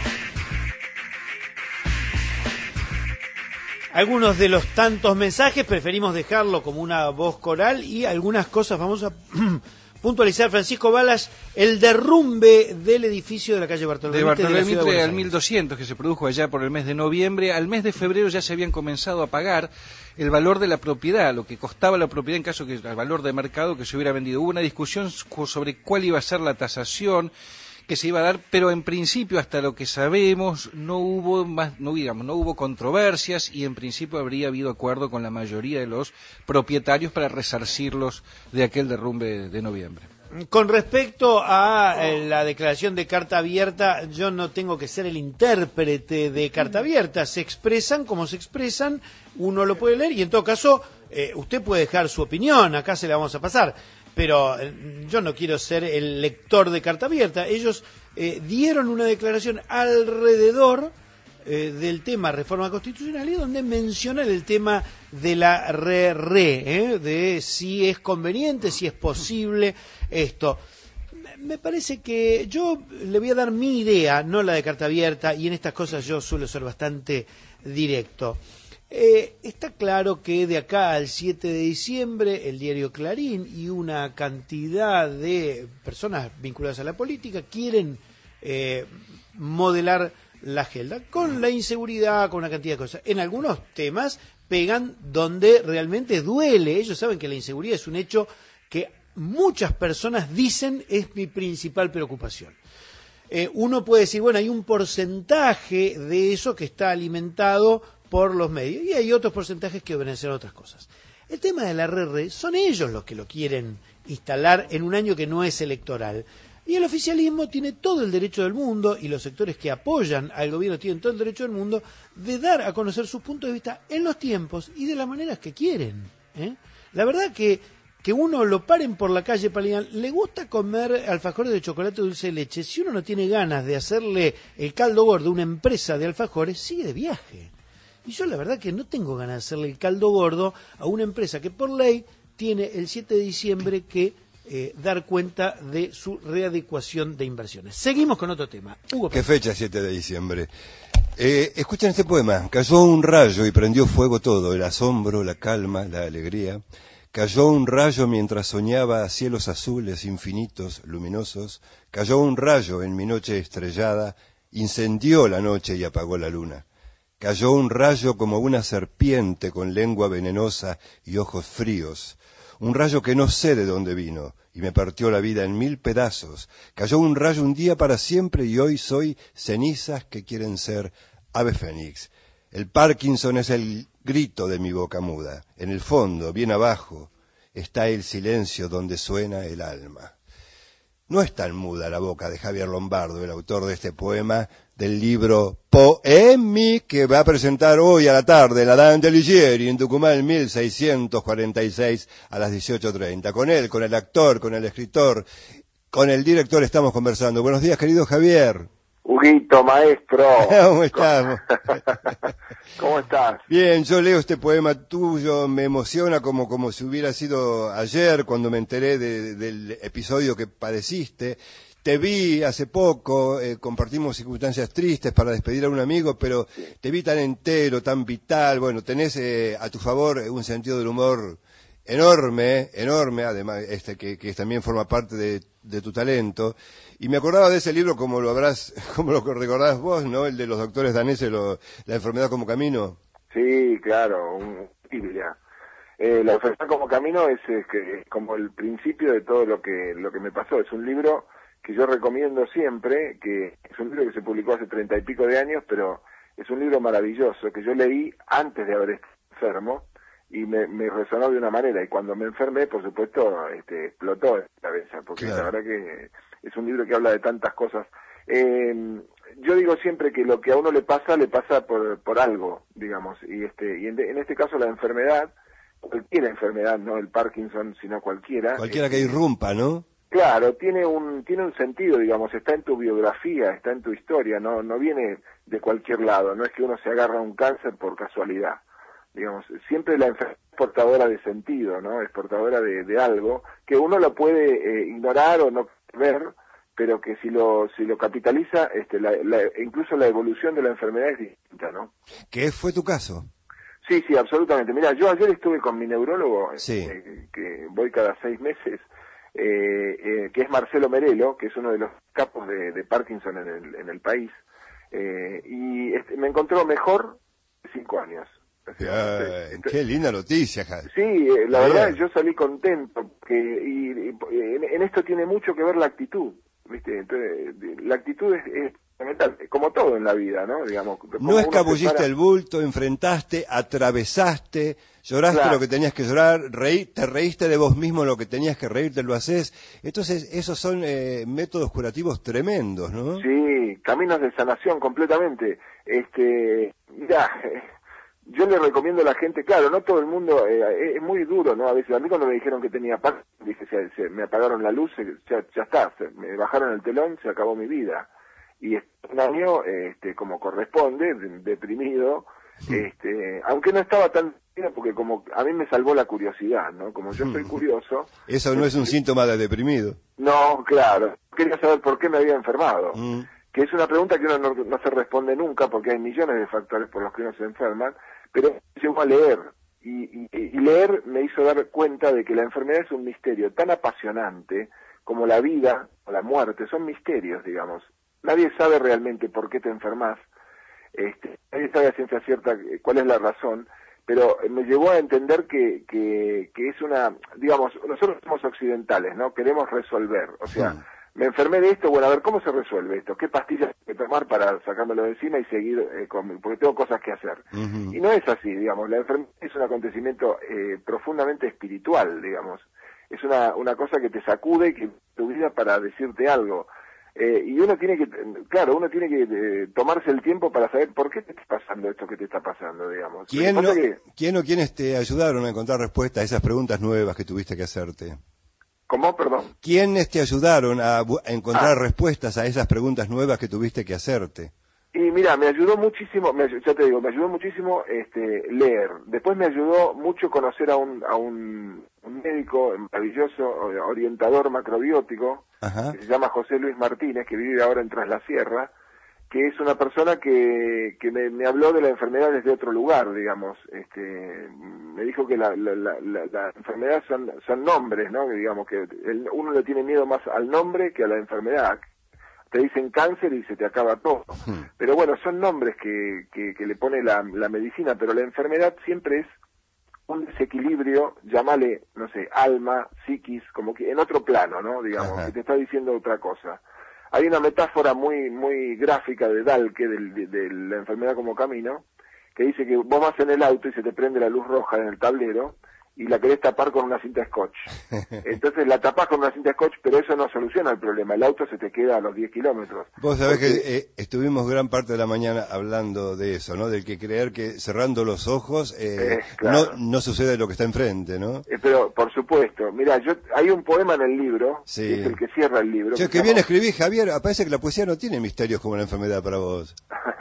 Algunos de los tantos mensajes preferimos dejarlo como una voz coral y algunas cosas vamos a puntualizar. Francisco Balas, el derrumbe del edificio de la calle Bartolomé de Bartolomé Mitre Mitre al mil doscientos, que se produjo allá por el mes de noviembre. Al mes de febrero ya se habían comenzado a pagar el valor de la propiedad, lo que costaba la propiedad en caso que el valor de mercado que se hubiera vendido. Hubo una discusión sobre cuál iba a ser la tasación que se iba a dar, pero en principio, hasta lo que sabemos, no hubo más, no digamos, no hubo controversias y en principio habría habido acuerdo con la mayoría de los propietarios para resarcirlos de aquel derrumbe de noviembre. Con respecto a eh, la declaración de Carta Abierta, yo no tengo que ser el intérprete de Carta Abierta. Se expresan como se expresan, uno lo puede leer y en todo caso eh, usted puede dejar su opinión, acá se la vamos a pasar. Pero eh, yo no quiero ser el lector de Carta Abierta. Ellos eh, dieron una declaración alrededor eh, del tema reforma constitucional y donde mencionan el tema de la re-re, eh, de si es conveniente, si es posible esto. Me parece que yo le voy a dar mi idea, no la de Carta Abierta, y en estas cosas yo suelo ser bastante directo. Eh, está claro que de acá al siete de diciembre el diario Clarín y una cantidad de personas vinculadas a la política quieren eh, modelar la agenda con la inseguridad, con una cantidad de cosas. En algunos temas pegan donde realmente duele. Ellos saben que la inseguridad es un hecho que muchas personas dicen es mi principal preocupación. Eh, uno puede decir, bueno, hay un porcentaje de eso que está alimentado por los medios y hay otros porcentajes que obedecen a otras cosas. El tema de la R R son ellos los que lo quieren instalar en un año que no es electoral. Y el oficialismo tiene todo el derecho del mundo, y los sectores que apoyan al gobierno tienen todo el derecho del mundo, de dar a conocer sus puntos de vista en los tiempos y de las maneras que quieren. ¿eh? La verdad que, que uno lo paren por la calle para le digan, le gusta comer alfajores de chocolate dulce de leche, si uno no tiene ganas de hacerle el caldo gordo a una empresa de alfajores, sigue de viaje. Y yo la verdad que no tengo ganas de hacerle el caldo gordo a una empresa que por ley tiene el siete de diciembre que eh, dar cuenta de su readecuación de inversiones. Seguimos con otro tema. Hugo ¿Qué fecha? siete de diciembre. Eh, escuchen este poema. Cayó un rayo y prendió fuego todo, el asombro, la calma, la alegría. Cayó un rayo mientras soñaba cielos azules, infinitos, luminosos. Cayó un rayo en mi noche estrellada, incendió la noche y apagó la luna. Cayó un rayo como una serpiente con lengua venenosa y ojos fríos. Un rayo que no sé de dónde vino, y me partió la vida en mil pedazos. Cayó un rayo un día para siempre, y hoy soy cenizas que quieren ser ave fénix. El Parkinson es el grito de mi boca muda. En el fondo, bien abajo, está el silencio donde suena el alma. No es tan muda la boca de Javier Lombardo, el autor de este poema, del libro Poemi, que va a presentar hoy a la tarde la Dante Alighieri en Tucumán mil seiscientos cuarenta y seis a las dieciocho treinta. Con él, con el actor, con el escritor, con el director estamos conversando. Buenos días, querido Javier. Huguito, maestro. ¿Cómo estamos? ¿Cómo estás? Bien, yo leo este poema tuyo, me emociona como, como si hubiera sido ayer cuando me enteré de, del episodio que padeciste. Te vi hace poco, eh, compartimos circunstancias tristes para despedir a un amigo, pero sí. Te vi tan entero, tan vital. Bueno, tenés eh, a tu favor un sentido del humor enorme, enorme, además este que, que también forma parte de, de tu talento. Y me acordaba de ese libro, como lo habrás, como lo recordás vos, ¿no? El de los doctores daneses, lo, La enfermedad como camino. Sí, claro, un Biblia. Eh, la enfermedad como camino es, es, que, es como el principio de todo lo que lo que me pasó. Es un libro que yo recomiendo siempre, que es un libro que se publicó hace treinta y pico de años, pero es un libro maravilloso que yo leí antes de haber estado enfermo y me, me resonó de una manera, y cuando me enfermé, por supuesto, este, explotó en la cabeza, porque claro. La verdad que es un libro que habla de tantas cosas. Eh, yo digo siempre que lo que a uno le pasa, le pasa por, por algo, digamos, y este, y en, de, en este caso la enfermedad, cualquier enfermedad, no el Parkinson, sino cualquiera. Cualquiera eh, que irrumpa, ¿no? Claro, tiene un tiene un sentido, digamos, está en tu biografía, está en tu historia, no no viene de cualquier lado, no es que uno se agarra a un cáncer por casualidad, digamos, siempre la enfermedad es portadora de sentido, ¿no? Es portadora de, de algo que uno lo puede eh, ignorar o no ver, pero que si lo si lo capitaliza, este, la, la, incluso la evolución de la enfermedad es distinta, ¿no? ¿Qué fue tu caso? Sí, sí, absolutamente. Mira, yo ayer estuve con mi neurólogo, sí. eh, que voy cada seis meses. Eh, eh, que es Marcelo Merelo, que es uno de los capos de, de Parkinson en el, en el país, eh, y este, me encontró mejor de cinco años. O sea, Ay, qué linda noticia, Javi. Sí, eh, la Bien. verdad yo salí contento, que, y, y en, en esto tiene mucho que ver la actitud, ¿viste? Entonces, la actitud es, es fundamental, como todo en la vida, ¿no? Digamos, no escabulliste para... el bulto, enfrentaste, atravesaste, lloraste claro. Lo que tenías que llorar, reí, te reíste de vos mismo lo que tenías que reírte, lo haces. Entonces, esos son eh, métodos curativos tremendos, ¿no? Sí, caminos de sanación completamente. Este, mira, yo le recomiendo a la gente, claro, no todo el mundo, eh, es muy duro, ¿no? A veces, a mí cuando me dijeron que tenía Parkinson, dije, se, se, me apagaron la luz, ya, ya está, se, me bajaron el telón, se acabó mi vida. Y un año, este, como corresponde, deprimido, este, aunque no estaba tan bien, porque como a mí me salvó la curiosidad, ¿no? Como yo soy curioso. Eso no es un síntoma de deprimido. No, claro. Quería saber por qué me había enfermado. Mm. Que es una pregunta que uno no, no se responde nunca, porque hay millones de factores por los que uno se enferman, pero llegó a leer. Y, y, y leer me hizo dar cuenta de que la enfermedad es un misterio tan apasionante como la vida o la muerte. Son misterios, digamos. Nadie sabe realmente por qué te enfermas, este, nadie sabe a ciencia cierta cuál es la razón, pero me llevó a entender que, que, que es una, digamos, nosotros somos occidentales, ¿no? Queremos resolver, o sea, sí. Me enfermé de esto, bueno, a ver, ¿cómo se resuelve esto? ¿Qué pastillas hay que tomar para sacármelo de encima y seguir, eh, con, porque tengo cosas que hacer? Uh-huh. Y no es así, digamos, la enfermedad es un acontecimiento eh, profundamente espiritual, digamos. es una, una cosa que te sacude que tu vida para decirte algo. Eh, y uno tiene que, claro, uno tiene que eh, tomarse el tiempo para saber por qué te está pasando esto que te está pasando, digamos. ¿Quién, no, que... ¿Quién o quiénes te ayudaron a encontrar respuestas a esas preguntas nuevas que tuviste que hacerte? ¿Cómo? Perdón. ¿Quiénes te ayudaron a, a encontrar ah. respuestas a esas preguntas nuevas que tuviste que hacerte? Y mira, me ayudó muchísimo, me, ya te digo, me ayudó muchísimo este, leer. Después me ayudó mucho conocer a un, a un, un médico maravilloso, orientador macrobiótico, Ajá. que se llama José Luis Martínez, que vive ahora en Tras la Sierra, que es una persona que, que me, me habló de la enfermedad desde otro lugar, digamos. Este, me dijo que la, la, la, la, la enfermedad son, son nombres, ¿no? Que digamos que el, uno le tiene miedo más al nombre que a la enfermedad. Te dicen cáncer y se te acaba todo. Hmm. Pero bueno, son nombres que, que, que le pone la, la medicina, pero la enfermedad siempre es un desequilibrio, llámale, no sé, alma, psiquis, como que en otro plano, ¿no? Digamos, Ajá. que te está diciendo otra cosa. Hay una metáfora muy muy gráfica de Dalke, del, de, de la enfermedad como camino, que dice que vos vas en el auto y se te prende la luz roja en el tablero, y la querés tapar con una cinta scotch. Entonces la tapás con una cinta scotch, pero eso no soluciona el problema. El auto se te queda a los diez kilómetros. Vos sabés porque... que eh, estuvimos gran parte de la mañana hablando de eso, ¿no? Del que creer que cerrando los ojos eh, eh, claro. no, no sucede lo que está enfrente, ¿no? Eh, pero, por supuesto. Mira, yo hay un poema en el libro, sí. que es el que cierra el libro. Che, que, que bien escribí, Javier. Parece que la poesía no tiene misterios como la enfermedad para vos.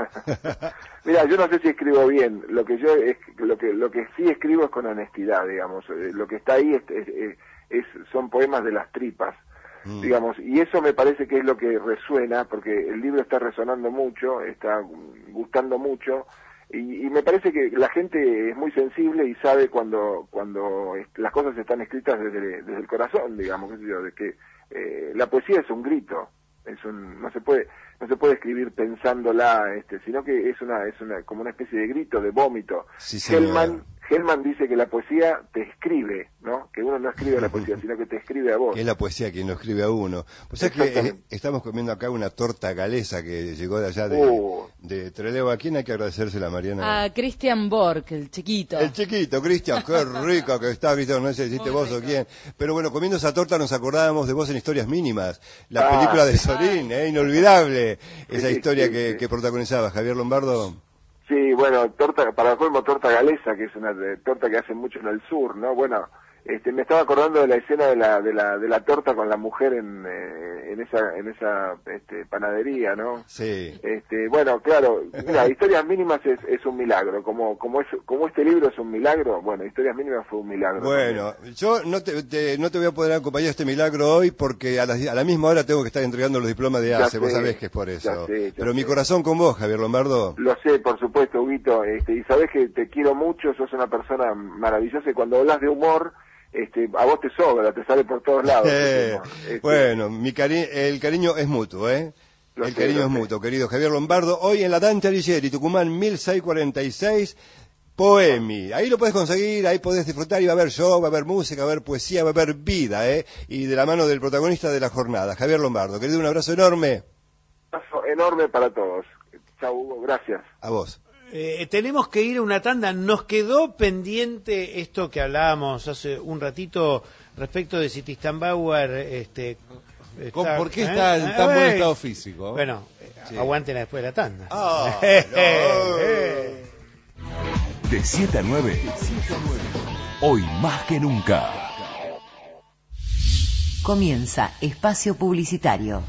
Mira, yo no sé si escribo bien. Lo que yo es, lo que lo que sí escribo es con honestidad, digamos. Lo que está ahí es, es, es son poemas de las tripas, mm. digamos. Y eso me parece que es lo que resuena, porque el libro está resonando mucho, está gustando mucho, y, y me parece que la gente es muy sensible y sabe cuando cuando las cosas están escritas desde, desde el corazón, digamos, qué sé yo, de que eh, la poesía es un grito. Es un, no se puede no se puede escribir pensándola, este, sino que es una es una como una especie de grito, de vómito. Sí, Hellman Hellman dice que la poesía te escribe, ¿no? Que uno no escribe a la poesía, sino que te escribe a vos. Que es la poesía quien lo escribe a uno. Pues es que eh, estamos comiendo acá una torta galesa que llegó de allá de, uh. de Trelew. ¿A quién hay que agradecérsela, Mariana? A Christian Borg, el chiquito. El chiquito, Cristian, qué rico que está, Cristian, no sé si hiciste vos rico. O quién. Pero bueno, comiendo esa torta nos acordábamos de Vos en Historias Mínimas, la ah. película de Sorín, eh, inolvidable, esa sí, historia sí, que, sí. que protagonizaba Javier Lombardo. Sí, bueno, torta, para el colmo torta galesa, que es una de, torta que hacen mucho en el sur, ¿no? Bueno, este, me estaba acordando de la escena de la de la de la torta con la mujer en eh, en esa en esa este, panadería, ¿no? Sí. Este, bueno, claro, mira, Historias Mínimas es, es un milagro, como como es como este libro es un milagro, bueno, Historias Mínimas fue un milagro. Bueno, también. yo no te, te no te voy a poder acompañar a este milagro hoy porque a la, a la misma hora tengo que estar entregando los diplomas de A C E, vos sabés que es por eso. Ya sé, ya Pero sé. Mi corazón con vos, Javier Lombardo. Lo sé, por supuesto, Huguito, este, y sabés que te quiero mucho, sos una persona maravillosa y cuando hablas de humor Este, a vos te sobra, te sale por todos lados. Eh, este, bueno, mi cari el cariño es mutuo, ¿eh? El sé, cariño es sé. mutuo, querido Javier Lombardo. Hoy en la Dante Alighieri, Tucumán mil seiscientos cuarenta y seis, Poemi. Ahí lo podés conseguir, ahí podés disfrutar y va a haber show, va a haber música, va a haber poesía, va a haber vida, ¿eh? Y de la mano del protagonista de la jornada, Javier Lombardo. Querido, un abrazo enorme. Un abrazo enorme para todos. Chau, Hugo, gracias. A vos. Eh, tenemos que ir a una tanda. Nos quedó pendiente esto que hablábamos hace un ratito respecto de si Tristan-Bauer este, está, ¿por qué está en ¿eh? tan buen estado físico? Bueno, sí. Aguanten después de la tanda. Oh, no. De siete a nueve, hoy más que nunca. Comienza Espacio Publicitario.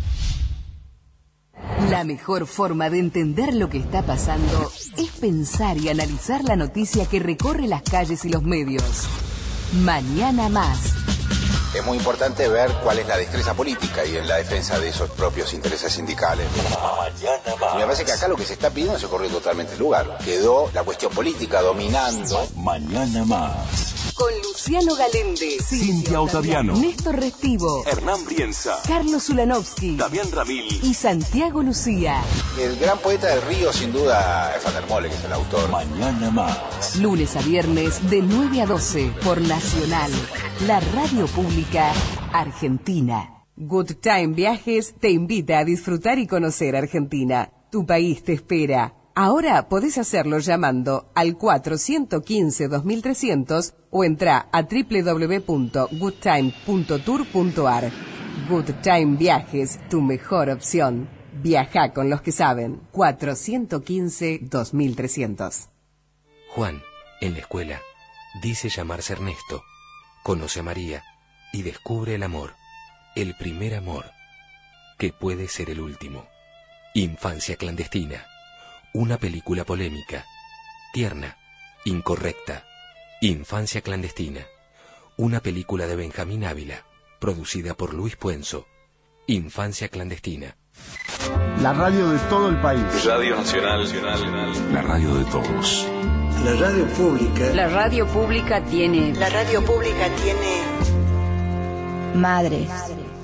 La mejor forma de entender lo que está pasando es pensar y analizar la noticia que recorre las calles y los medios. Mañana más. Es muy importante ver cuál es la destreza política y en la defensa de esos propios intereses sindicales. Mañana más. Me parece que acá lo que se está pidiendo se corrió totalmente el lugar. Quedó la cuestión política dominando. Mañana más. Con Luciano Galende, Cintia Ottaviano, Néstor Restivo, Hernán Brienza, Carlos Ulanovsky, Damián Ramil y Santiago Lucía. El gran poeta del río, sin duda, es Van der Molle, que es el autor. Mañana más. Lunes a viernes de nueve a doce por Nacional, la radio pública argentina. Good Time Viajes te invita a disfrutar y conocer Argentina. Tu país te espera. Ahora podés hacerlo llamando al cuatro uno cinco, dos mil trescientos o entra a doble u doble u doble u punto good time punto tour punto a r. Good Time Viajes, tu mejor opción. Viaja con los que saben. cuatro uno cinco, dos mil trescientos. Juan, en la escuela, dice llamarse Ernesto. Conoce a María y descubre el amor. El primer amor, que puede ser el último. Infancia clandestina. Una película polémica, tierna, incorrecta. Infancia clandestina. Una película de Benjamín Ávila, producida por Luis Puenzo. Infancia clandestina. La radio de todo el país. Radio Nacional. La radio de todos. La radio pública. La radio pública tiene... La radio pública tiene... Madres.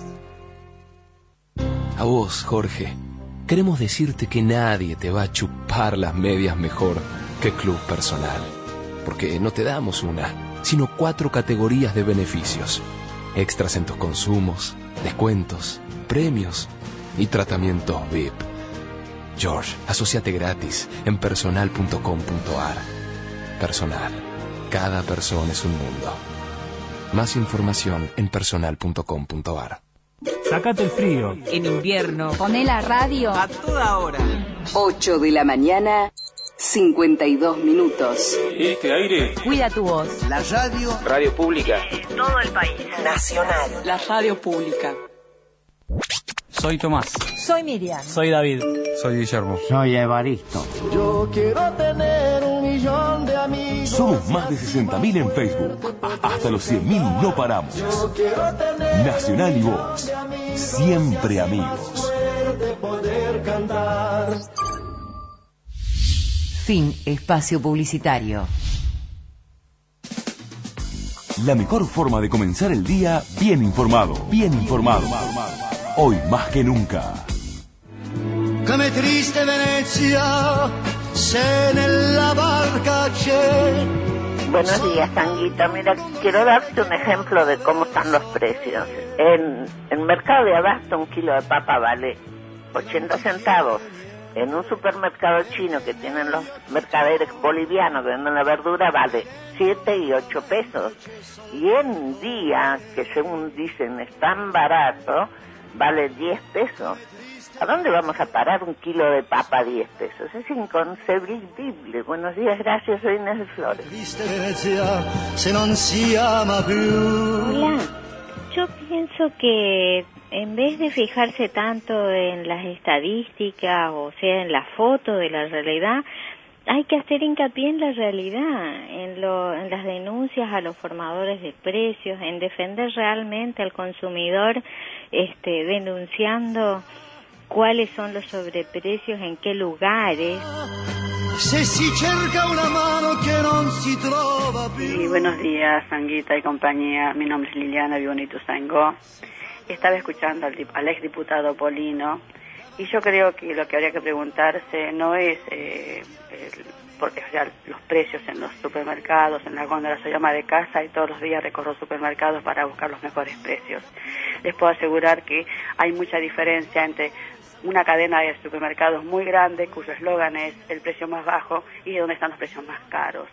A vos, Jorge, queremos decirte que nadie te va a chupar las medias mejor que Club Personal. Porque no te damos una, sino cuatro categorías de beneficios. Extras en tus consumos, descuentos, premios y tratamientos V I P. George, asóciate gratis en personal punto com punto a r. Personal. Cada persona es un mundo. Más información en personal punto com punto a r. Sácate el frío. En invierno, poné la radio a toda hora. ocho de la mañana, cincuenta y dos minutos. Este aire. Cuida tu voz. La radio. Radio pública. Todo el país. Nacional. La radio pública. Soy Tomás. Soy Miriam. Soy David. Soy Guillermo. Soy Evaristo. Yo quiero tener un millón de amigos. Somos más de sesenta mil en Facebook. Hasta los cien mil no paramos. Yo quiero tener Nacional y vos. Siempre amigos. de poder cantar. Fin espacio publicitario. La mejor forma de comenzar el día bien informado. Bien informado. Hoy más que nunca. Come triste Venezia, se nella barca c'è. Buenos días, Tanguita. Mira, quiero darte un ejemplo de cómo están los precios. En el mercado de abasto un kilo de papa vale ochenta centavos. En un supermercado chino que tienen los mercaderes bolivianos que venden la verdura vale siete y ocho pesos. Y en día, que según dicen es tan barato, vale diez pesos. ¿A dónde vamos a parar un kilo de papa a diez pesos? Es inconcebible. Buenos días, gracias, soy Inés de Flores. Hola, yo pienso que en vez de fijarse tanto en las estadísticas, o sea, en la foto de la realidad, hay que hacer hincapié en la realidad, en, lo, en las denuncias a los formadores de precios, en defender realmente al consumidor, este, denunciando cuáles son los sobreprecios, en qué lugares. Se si cerca una mano que non si trova più. Sí, buenos días, Sanguita y compañía. Mi nombre es Liliana Bibonito Sango. Estaba escuchando al, al exdiputado Polino y yo creo que lo que habría que preguntarse no es eh, el, porque o sea, los precios en los supermercados, en las góndolas. Soy ama de casa y todos los días recorro supermercados para buscar los mejores precios. Les puedo asegurar que hay mucha diferencia entre una cadena de supermercados muy grande cuyo eslogan es el precio más bajo y donde están los precios más caros.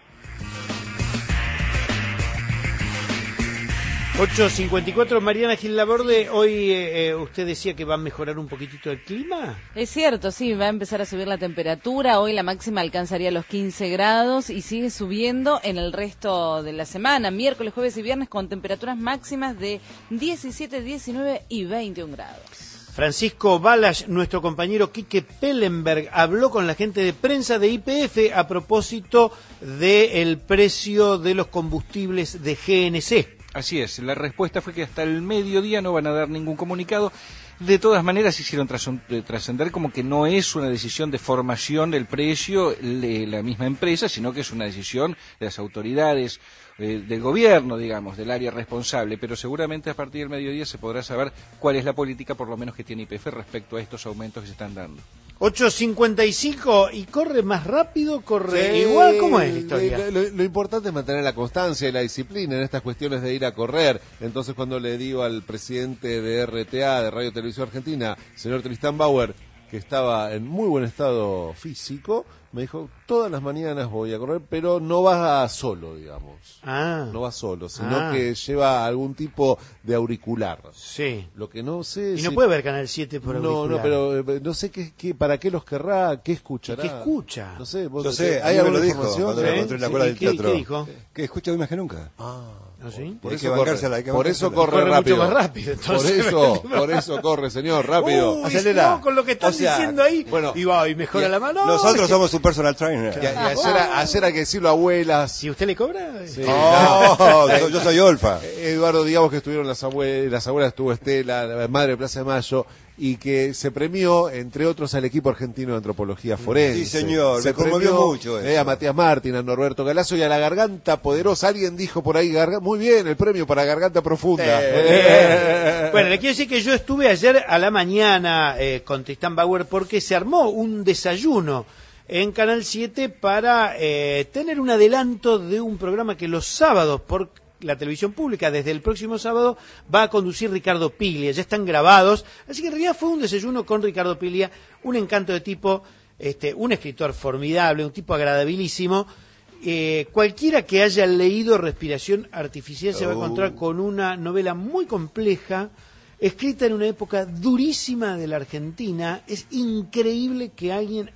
ocho cincuenta y cuatro, Mariana Gil Laborde, hoy eh, usted decía que va a mejorar un poquitito el clima. Es cierto, sí, va a empezar a subir la temperatura, hoy la máxima alcanzaría los quince grados y sigue subiendo en el resto de la semana, miércoles, jueves y viernes con temperaturas máximas de diecisiete, diecinueve y veintiún grados. Francisco Balas, nuestro compañero Quique Pellenberg, habló con la gente de prensa de Y P F a propósito del precio de los combustibles de G N C. Así es, la respuesta fue que hasta el mediodía no van a dar ningún comunicado. De todas maneras hicieron trascender como que no es una decisión de formación del precio de la misma empresa, sino que es una decisión de las autoridades, eh, del gobierno, digamos, del área responsable, pero seguramente a partir del mediodía se podrá saber cuál es la política, por lo menos que tiene Y P F respecto a estos aumentos que se están dando. ocho cincuenta y cinco, y corre más rápido, corre sí, igual, ¿cómo es la historia? Lo, lo, lo importante es mantener la constancia y la disciplina en estas cuestiones de ir a correr. Entonces, cuando le digo al presidente de R T A, de Radio Televisión Argentina, señor Tristán Bauer, que estaba en muy buen estado físico, Me dijo, todas las mañanas voy a correr, pero no va solo, digamos. Ah. No va solo, sino Ah. que lleva algún tipo de auricular. Sí. Lo que no sé... Y no si- puede ver Canal siete por No, auricular. no, pero eh, no sé qué, qué, para qué los querrá, qué escuchará. ¿Qué escucha? No sé, vos Yo sé, ¿hay a mí me alguna lo dijo información? cuando lo ¿Eh? encontré en la Sí, cola ¿y del qué- teatro. qué dijo? Que escucha hoy más que nunca. ¿Ah, sí? Por Hay eso que corre, bancársela, hay que por eso bancársela. corre Corre rápido. mucho más rápido, entonces. Por eso, por eso corre, señor, rápido. Uy, Acelera. no, con lo que están O sea, diciendo ahí, bueno, y va, y mejora y- la mano. Nosotros es que- somos su personal trainer. Y, y ayer, ayer hay que decirlo, abuelas. Si usted le cobra... Sí, Oh, no. yo, yo soy Olfa. Eduardo, digamos que estuvieron las abuelas, las abuelas estuvo Estela, la madre de Plaza de Mayo, y que se premió, entre otros, al equipo argentino de antropología forense. Sí, señor, se me conmovió premió, mucho eso. eh, a Matías Martín, a Norberto Galazo y a la Garganta Poderosa. Alguien dijo por ahí, garga- muy bien, el premio para Garganta Profunda. Eh, Bueno, le quiero decir que yo estuve ayer a la mañana eh, con Tristán Bauer porque se armó un desayuno en Canal siete para eh, tener un adelanto de un programa que los sábados por la televisión pública, desde el próximo sábado, va a conducir Ricardo Piglia. Ya están grabados, así que en realidad fue un desayuno con Ricardo Piglia, un encanto de tipo, este, un escritor formidable, un tipo agradabilísimo. Eh, cualquiera que haya leído Respiración Artificial se va a encontrar con una novela muy compleja, escrita en una época durísima de la Argentina. Es increíble que alguien